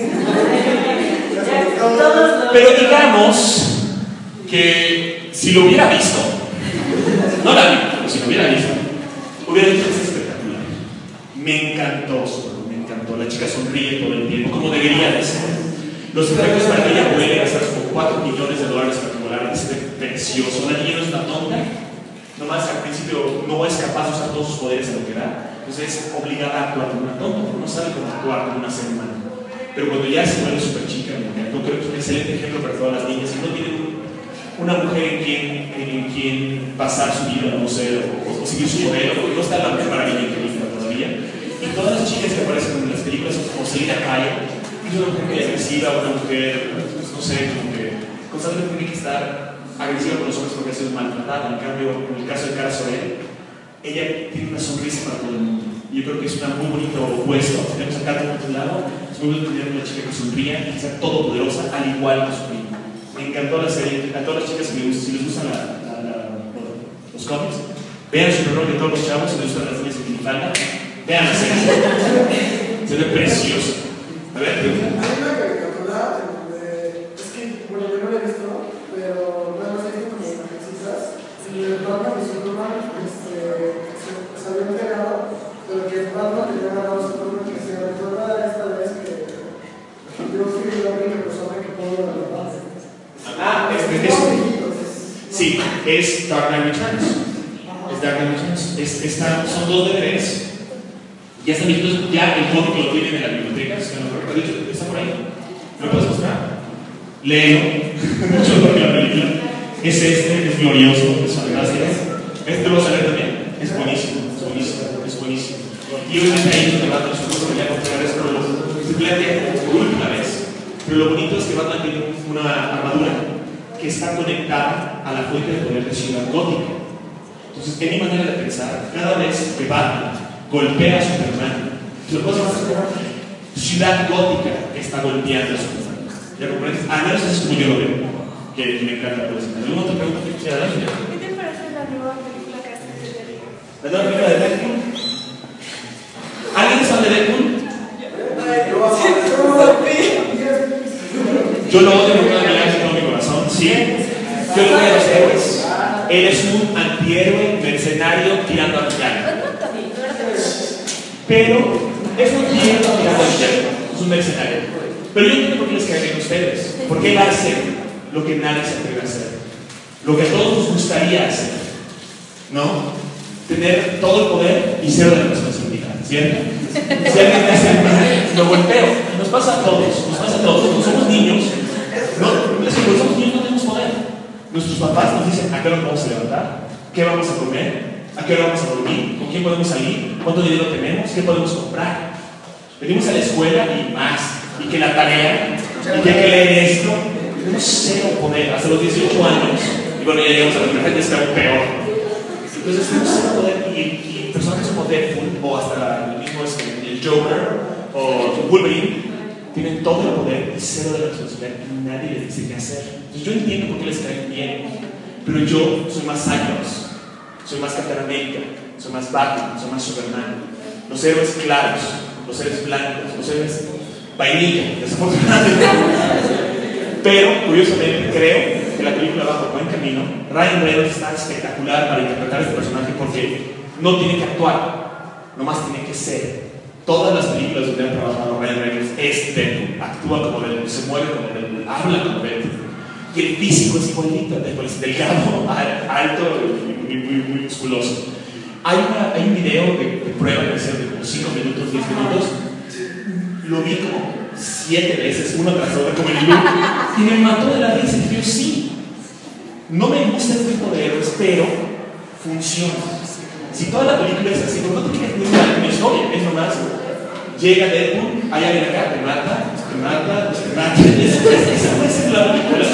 S1: Pero digamos que si lo hubiera visto, no la vi, pero si lo hubiera visto, hubiera dicho que es espectacular. Me encantó, me encantó. La chica sonríe todo el tiempo, como debería de ser. Los efectos para que ella puede gastar como cuatro millones de dólares para volar es precioso. La niña no es una tonta. Nomás al principio no es capaz de usar todos sus poderes a lo que da. Entonces es obligada a actuar como una tonta, porque no sabe cómo actuar como una ser humana. pero cuando ya se vuelve súper chica, me encantó. Creo que es un excelente ejemplo para todas las niñas. Si no tienen un, una mujer en quien, en quien pasar su vida, no sé, o, o seguir su modelo, porque no está la Mujer Maravilla increíble todavía. Y todas las chicas que aparecen en las películas son como Selina Kyle, es una mujer muy agresiva, una mujer, pues, no sé, como que constantemente tiene que estar agresiva con los hombres porque ha sido maltratada. En cambio, en el caso de Cara Sorel, ella tiene una sonrisa para todo el mundo. Y yo creo que es un muy bonito opuesto. Tenemos acá por otro lado, es muy bonito tener una chica que sonría y que sea todopoderosa, al igual que su prima. Me encantó la serie, a todas las chicas que les gustan, si les gustan la, la, la, los cómics, vean su error de todos los chavos, si les gustan las niñas en minifalda, vean la serie. Se ve precioso. A ver,
S4: hay una caricatura donde, es que, bueno, yo no la he visto, pero nada más he visto como ejercicios. El Batman y Superman este, se, se habían pegado, pero que Batman le había ganado a Superman, que se recuerda esta vez que yo fui la única persona que pudo dar la paz.
S1: Ah, este es. Sí, es Dark Knight Returns. Es Dark Knight Returns. Es, está, son dos D V Ds. Ya están listos, ya el cómic lo tienen en la biblioteca, si no lo recuerdo, está por ahí. ¿Me lo puedes mostrar? Léelo, mucho mejor que la película. Es este, es glorioso, es fantástico. Este lo vas a leer también, es buenísimo, es buenísimo, es buenísimo. Y obviamente ahí es donde Batman supuso que ya comprar esto, se plantea por última vez. Pero lo bonito es que Batman tiene una armadura que está conectada a la fuente de poder de Ciudad Gótica. Entonces, en mi manera de pensar, cada vez que Batman golpea a Superman, se lo puedes hacer como Ciudad Gótica está golpeando a Superman. ¿Ya comprendes? Al menos eso es como yo lo veo, que me encanta. ¿Alguna otra pregunta que quisiera dar?
S5: ¿Qué te parece la nueva película que hace de Deadpool?
S1: ¿La nueva película de Deadpool? ¿Alguien es fan de Deadpool? Yo lo odio con toda mi alma y todo mi corazón, sí. Yo lo odio a los héroes. Él es un antihéroe mercenario tirando al villano. Pero es un antihéroe tirando al villano. Es un mercenario. Pero yo entiendo por qué les cae bien a ustedes. Porque él hace lo que nadie se atreve a hacer. Lo que a todos nos gustaría hacer. ¿No? Tener todo el poder y cero de la responsabilidad. ¿Cierto? Si alguien me hace mal, lo golpeo. Nos pasa a todos. Nos pasa a todos. Cuando somos niños, no, cuando somos niños no tenemos poder. Nuestros papás nos dicen a qué hora nos vamos a levantar, qué vamos a comer, a qué hora vamos a dormir, con quién podemos salir, cuánto dinero tenemos, qué podemos comprar. Venimos a la escuela y más, y que la tarea, y que hay que leer esto. Tenemos cero poder. Hasta los dieciocho años, y bueno, ya llegamos a la universidad, está aún peor. Entonces tenemos cero poder, y, y personajes como Deadpool, o hasta el mismo este, el Joker, o Wolverine, tienen todo el poder y cero de la responsabilidad y nadie les dice qué hacer. Entonces yo entiendo por qué les caen bien, pero yo soy más Cyclops, soy más Capitán América, soy más Batman, soy más Superman. Los héroes claros, los héroes blancos, los héroes vainilla, desafortunadamente. Pero curiosamente creo que la película va por buen camino. Ryan Reynolds está espectacular para interpretar a este personaje porque no tiene que actuar, nomás tiene que ser. Todas las películas donde han trabajado Ryan Reynolds es Deadpool, actúa como Deadpool, se mueve como Deadpool, habla como Deadpool. Y el físico es igualito, Deadpool es delgado, alto y muy, muy, muy musculoso. Hay, una, hay un video de, de prueba que hicieron de como cinco minutos, diez minutos. Lo vi como siete veces, uno tras otro, como el look, y me mató de la risa. Y yo, sí, no me gusta este tipo de héroes, pero funciona. Si toda la película es así, no te quieres ni una historia, es nomás. Llega Deadpool, hay alguien acá, te mata, te mata, te mata. Esa puede ser la película.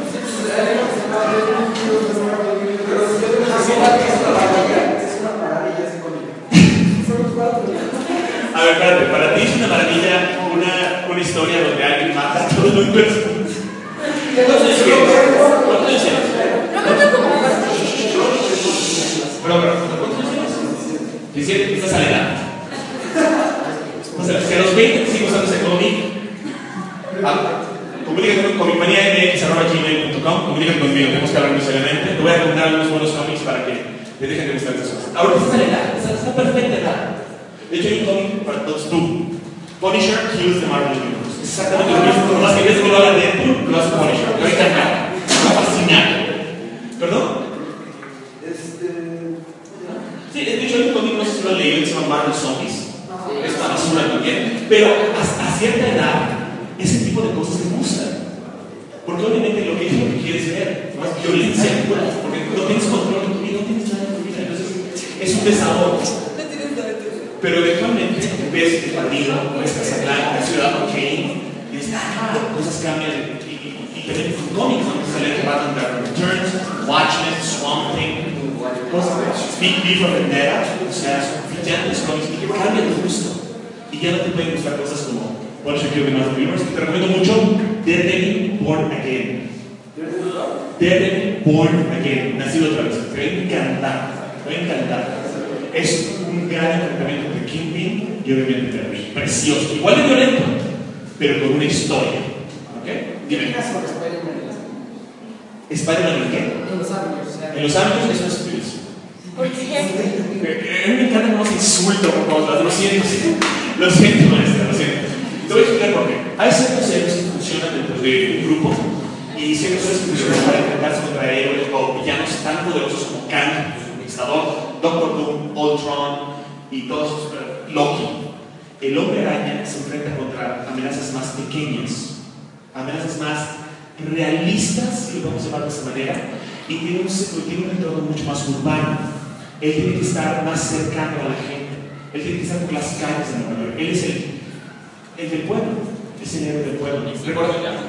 S1: A ver, espérate, para ti es una maravilla una, una historia donde alguien mata a todos los personas. ¿Cuántos años tienes? ¿Cuántos años tienes?
S2: No me toco como
S1: Pero, pero, ¿cuántos años tienes? diecisiete, estás a la edad. O sea, que a los veinte sigo usando ese cómic. Ah, comunícate con comicmanía m x arroba gmail punto com. Comunícate conmigo, tenemos que hablar muy seriamente. Te voy a recomendar algunos buenos cómics para que te dejen de gustar estas cosas. Ahora, estás a la edad, estás a perfecta edad. De hecho, hay un cómic para todos tú. Punisher kills the Marvel Universe. Exactamente lo mismo, nomás que en vez de que lo haga Deadpool, lo hace Punisher. Me va a encantar, me va a fascinar. ¿Perdón?
S4: Este.
S1: Sí, de hecho, hay un cómic, no sé si lo han leído, que se llama Marvel Zombies. Es una basura también. Pero a, a cierta edad, ese tipo de cosas te gustan. Porque obviamente lo que es lo que quieres ver, más violencia pura, porque no tienes control de tu vida, no tienes nada de tu vida, entonces es un desahogo. Pero eventualmente ves El Padrino, ves Casablanca, Ciudadano Kane, y dices, ah, cosas cambian, y, y, y también es un cómic, ¿no? Sale que Batman Dark Returns, Watchmen, Swamp Thing, cosas de Big B for Vendetta, o sea, son brillantes cómics y que cambian de gusto. Y ya no te pueden gustar cosas como Punisher Kill the Master Universe. Te recomiendo mucho Daredevil Born Again. Daredevil Born Again, nacido otra vez. Te va a encantar, te va a encantar. Es un gran enfrentamiento entre Kingpin y obviamente Daredevil. Precioso, igual de violento, pero con una historia. ¿Ok? Dime. ¿Spider-Man en qué?
S4: En los árbitros.
S1: En los árbitros es una estupidez.
S2: ¿Por qué?
S1: A mí me encanta cómo se insulta por todos lados. Lo siento, lo siento, maestra, lo siento. Te voy a explicar por qué. Hay ciertos héroes que funcionan dentro de un grupo y ciertos héroes que funcionan para enfrentarse contra héroes o villanos tan poderosos como Kang, el Conquistador, Doctor Doom, Ultron y todos esos. Loki. El Hombre Araña se enfrenta contra amenazas más pequeñas, amenazas más realistas, si lo podemos llamar de esa manera, y tiene un, tiene un entorno mucho más urbano. Él tiene que estar más cercano a la gente, él tiene que estar por las calles de Nueva York, él es el, el del pueblo, es el héroe del pueblo. ¿Recuerdan ya?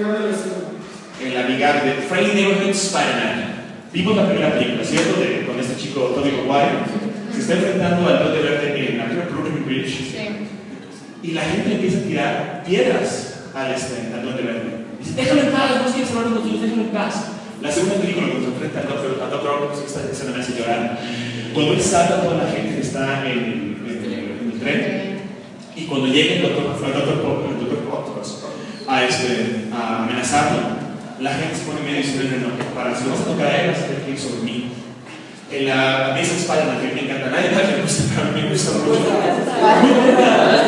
S1: El amigable de Friendly Neighborhood Spider-Man. Vimos la primera película, ¿cierto? De, con este chico Tobey Maguire, se está enfrentando al Duende Verde en la Brooklyn Bridge, sí. Y la gente empieza a tirar piedras al, este, al Duende Verde. Dice, déjalo en paz, no quieres hablar con nosotros, déjalo en paz. La segunda película cuando se enfrenta al Doctor Octopus, esta escena me hace llorar. Cuando él salta a toda la gente que está en, en, en el tren, y cuando llega el Doctor Octopus a, este, a amenazarlo, la gente se pone medio y dice, no, no, para si vas a tocar a él, vas a tener que ir sobre mí. En la mesa de Spider-Man, que me encanta, nadie más me gusta, pero me gusta mucho. Muy buena.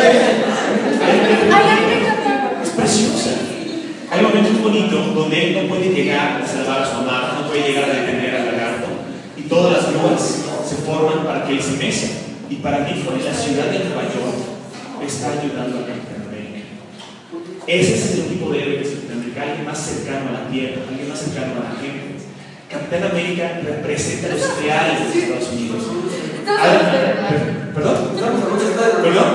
S1: Es preciosa. Hay momentos bonitos donde él no puede llegar a salvar a su amada, no puede llegar a detener al lagarto, y todas las grúas se forman para que él se mese. Y para mí, fue la ciudad de Nueva York está ayudando a Capitán América. Ese es el tipo de héroe que es Capitán América, alguien más cercano a la tierra, alguien más cercano a la gente. Capitán América representa los ideales de Estados Unidos. ¿Perdón? ¿Perdón? ¿Perdón?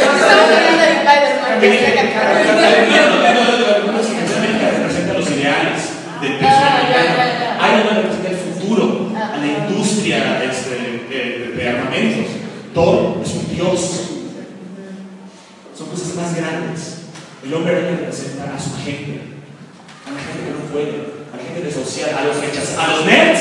S1: Representa los ideales del personaje americano. Iron Man representa el futuro, a la industria este, de, de armamentos. Thor es un dios. Son cosas más grandes. El hombre representa a su gente, a la gente que no puede, a la gente desahuciada, a los rechazados, a los nerds.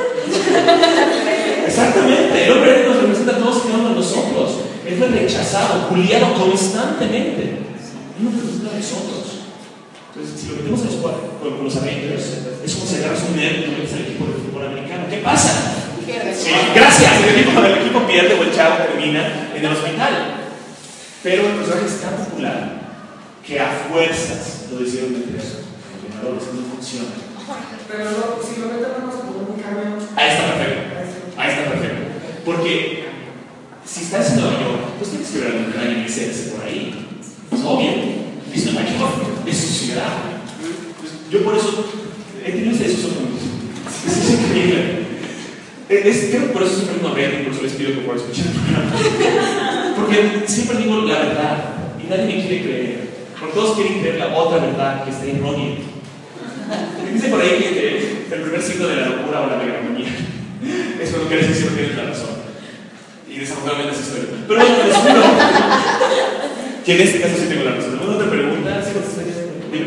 S1: Exactamente, el hombre nos representa a todos que no a nosotros. Él fue rechazado, juliado constantemente. Él nos representa a nosotros. Entonces, si lo metemos en con, con los Avengers, es como si agarras un nerd y lo metes al equipo de fútbol americano. ¿Qué pasa? Sí, gracias, el equipo, el equipo pierde o el chavo termina en el hospital. Pero el personaje es tan popular que a fuerzas lo decidieron meter eso. Los Vengadores no funciona.
S4: Pero no, si lo meten vamos a poner un cambio.
S1: Ahí está perfecto. Ahí está perfecto. Porque si estás en Nueva York, pues tienes que ver algún año y hacerse por ahí. Es obvio. Es Nueva York, es su ciudad. Yo por eso he tenido ese discurso con mis. Es increíble. Es, creo que por eso siempre no ven y por eso les pido que por escuchar el programa. Porque siempre digo la verdad y nadie me quiere creer. Porque todos quieren creer la otra verdad que está errónea. Dice por ahí que, que el primer signo de la locura o la megalomanía es cuando crees que siempre tienes la razón. Y desafortunadamente es historia. Pero bueno, les juro que en este caso sí tengo la razón. ¿Alguna otra pregunta? ¿Sí contestas? Dime.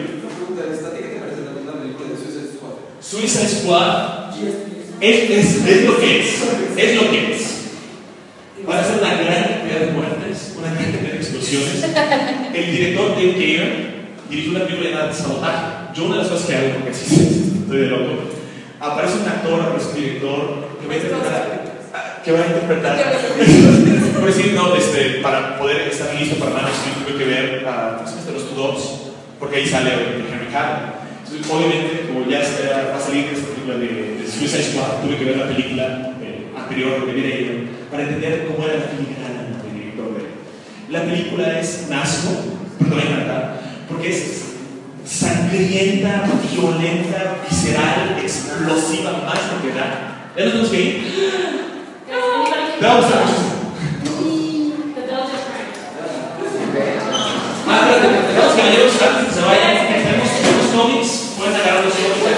S1: Suicide Squad es, es, es lo que es. Es lo que es. Va a ser una gran cantidad de muertes, una gran cantidad de explosiones. El director Dave Gayer dirigió una película llamada Sabotaje. Yo una de las cosas que hago, porque así estoy de loco, aparece un actor, aparece un director que va a interpretar, que va a interpretar, por decir, no, este, para poder estar listo para Man of Steel tuve que ver a uh, los Tudors, porque ahí sale Henry Cavill. Entonces, obviamente, como ya va a salir esta película de, de Suicide Squad, tuve que ver la película eh, anterior de David para entender cómo era la filigrana del director de la película. Es un asco, pero te va a encantar. porque es sangrienta, violenta, visceral, explosiva, más lo que da. ¿Ya nos tenemos que ir? Te va a gustar mucho. Ah, espérate, tenemos que leer antes que se vayan. Tenemos unos cómics, pueden agarrar los cómics.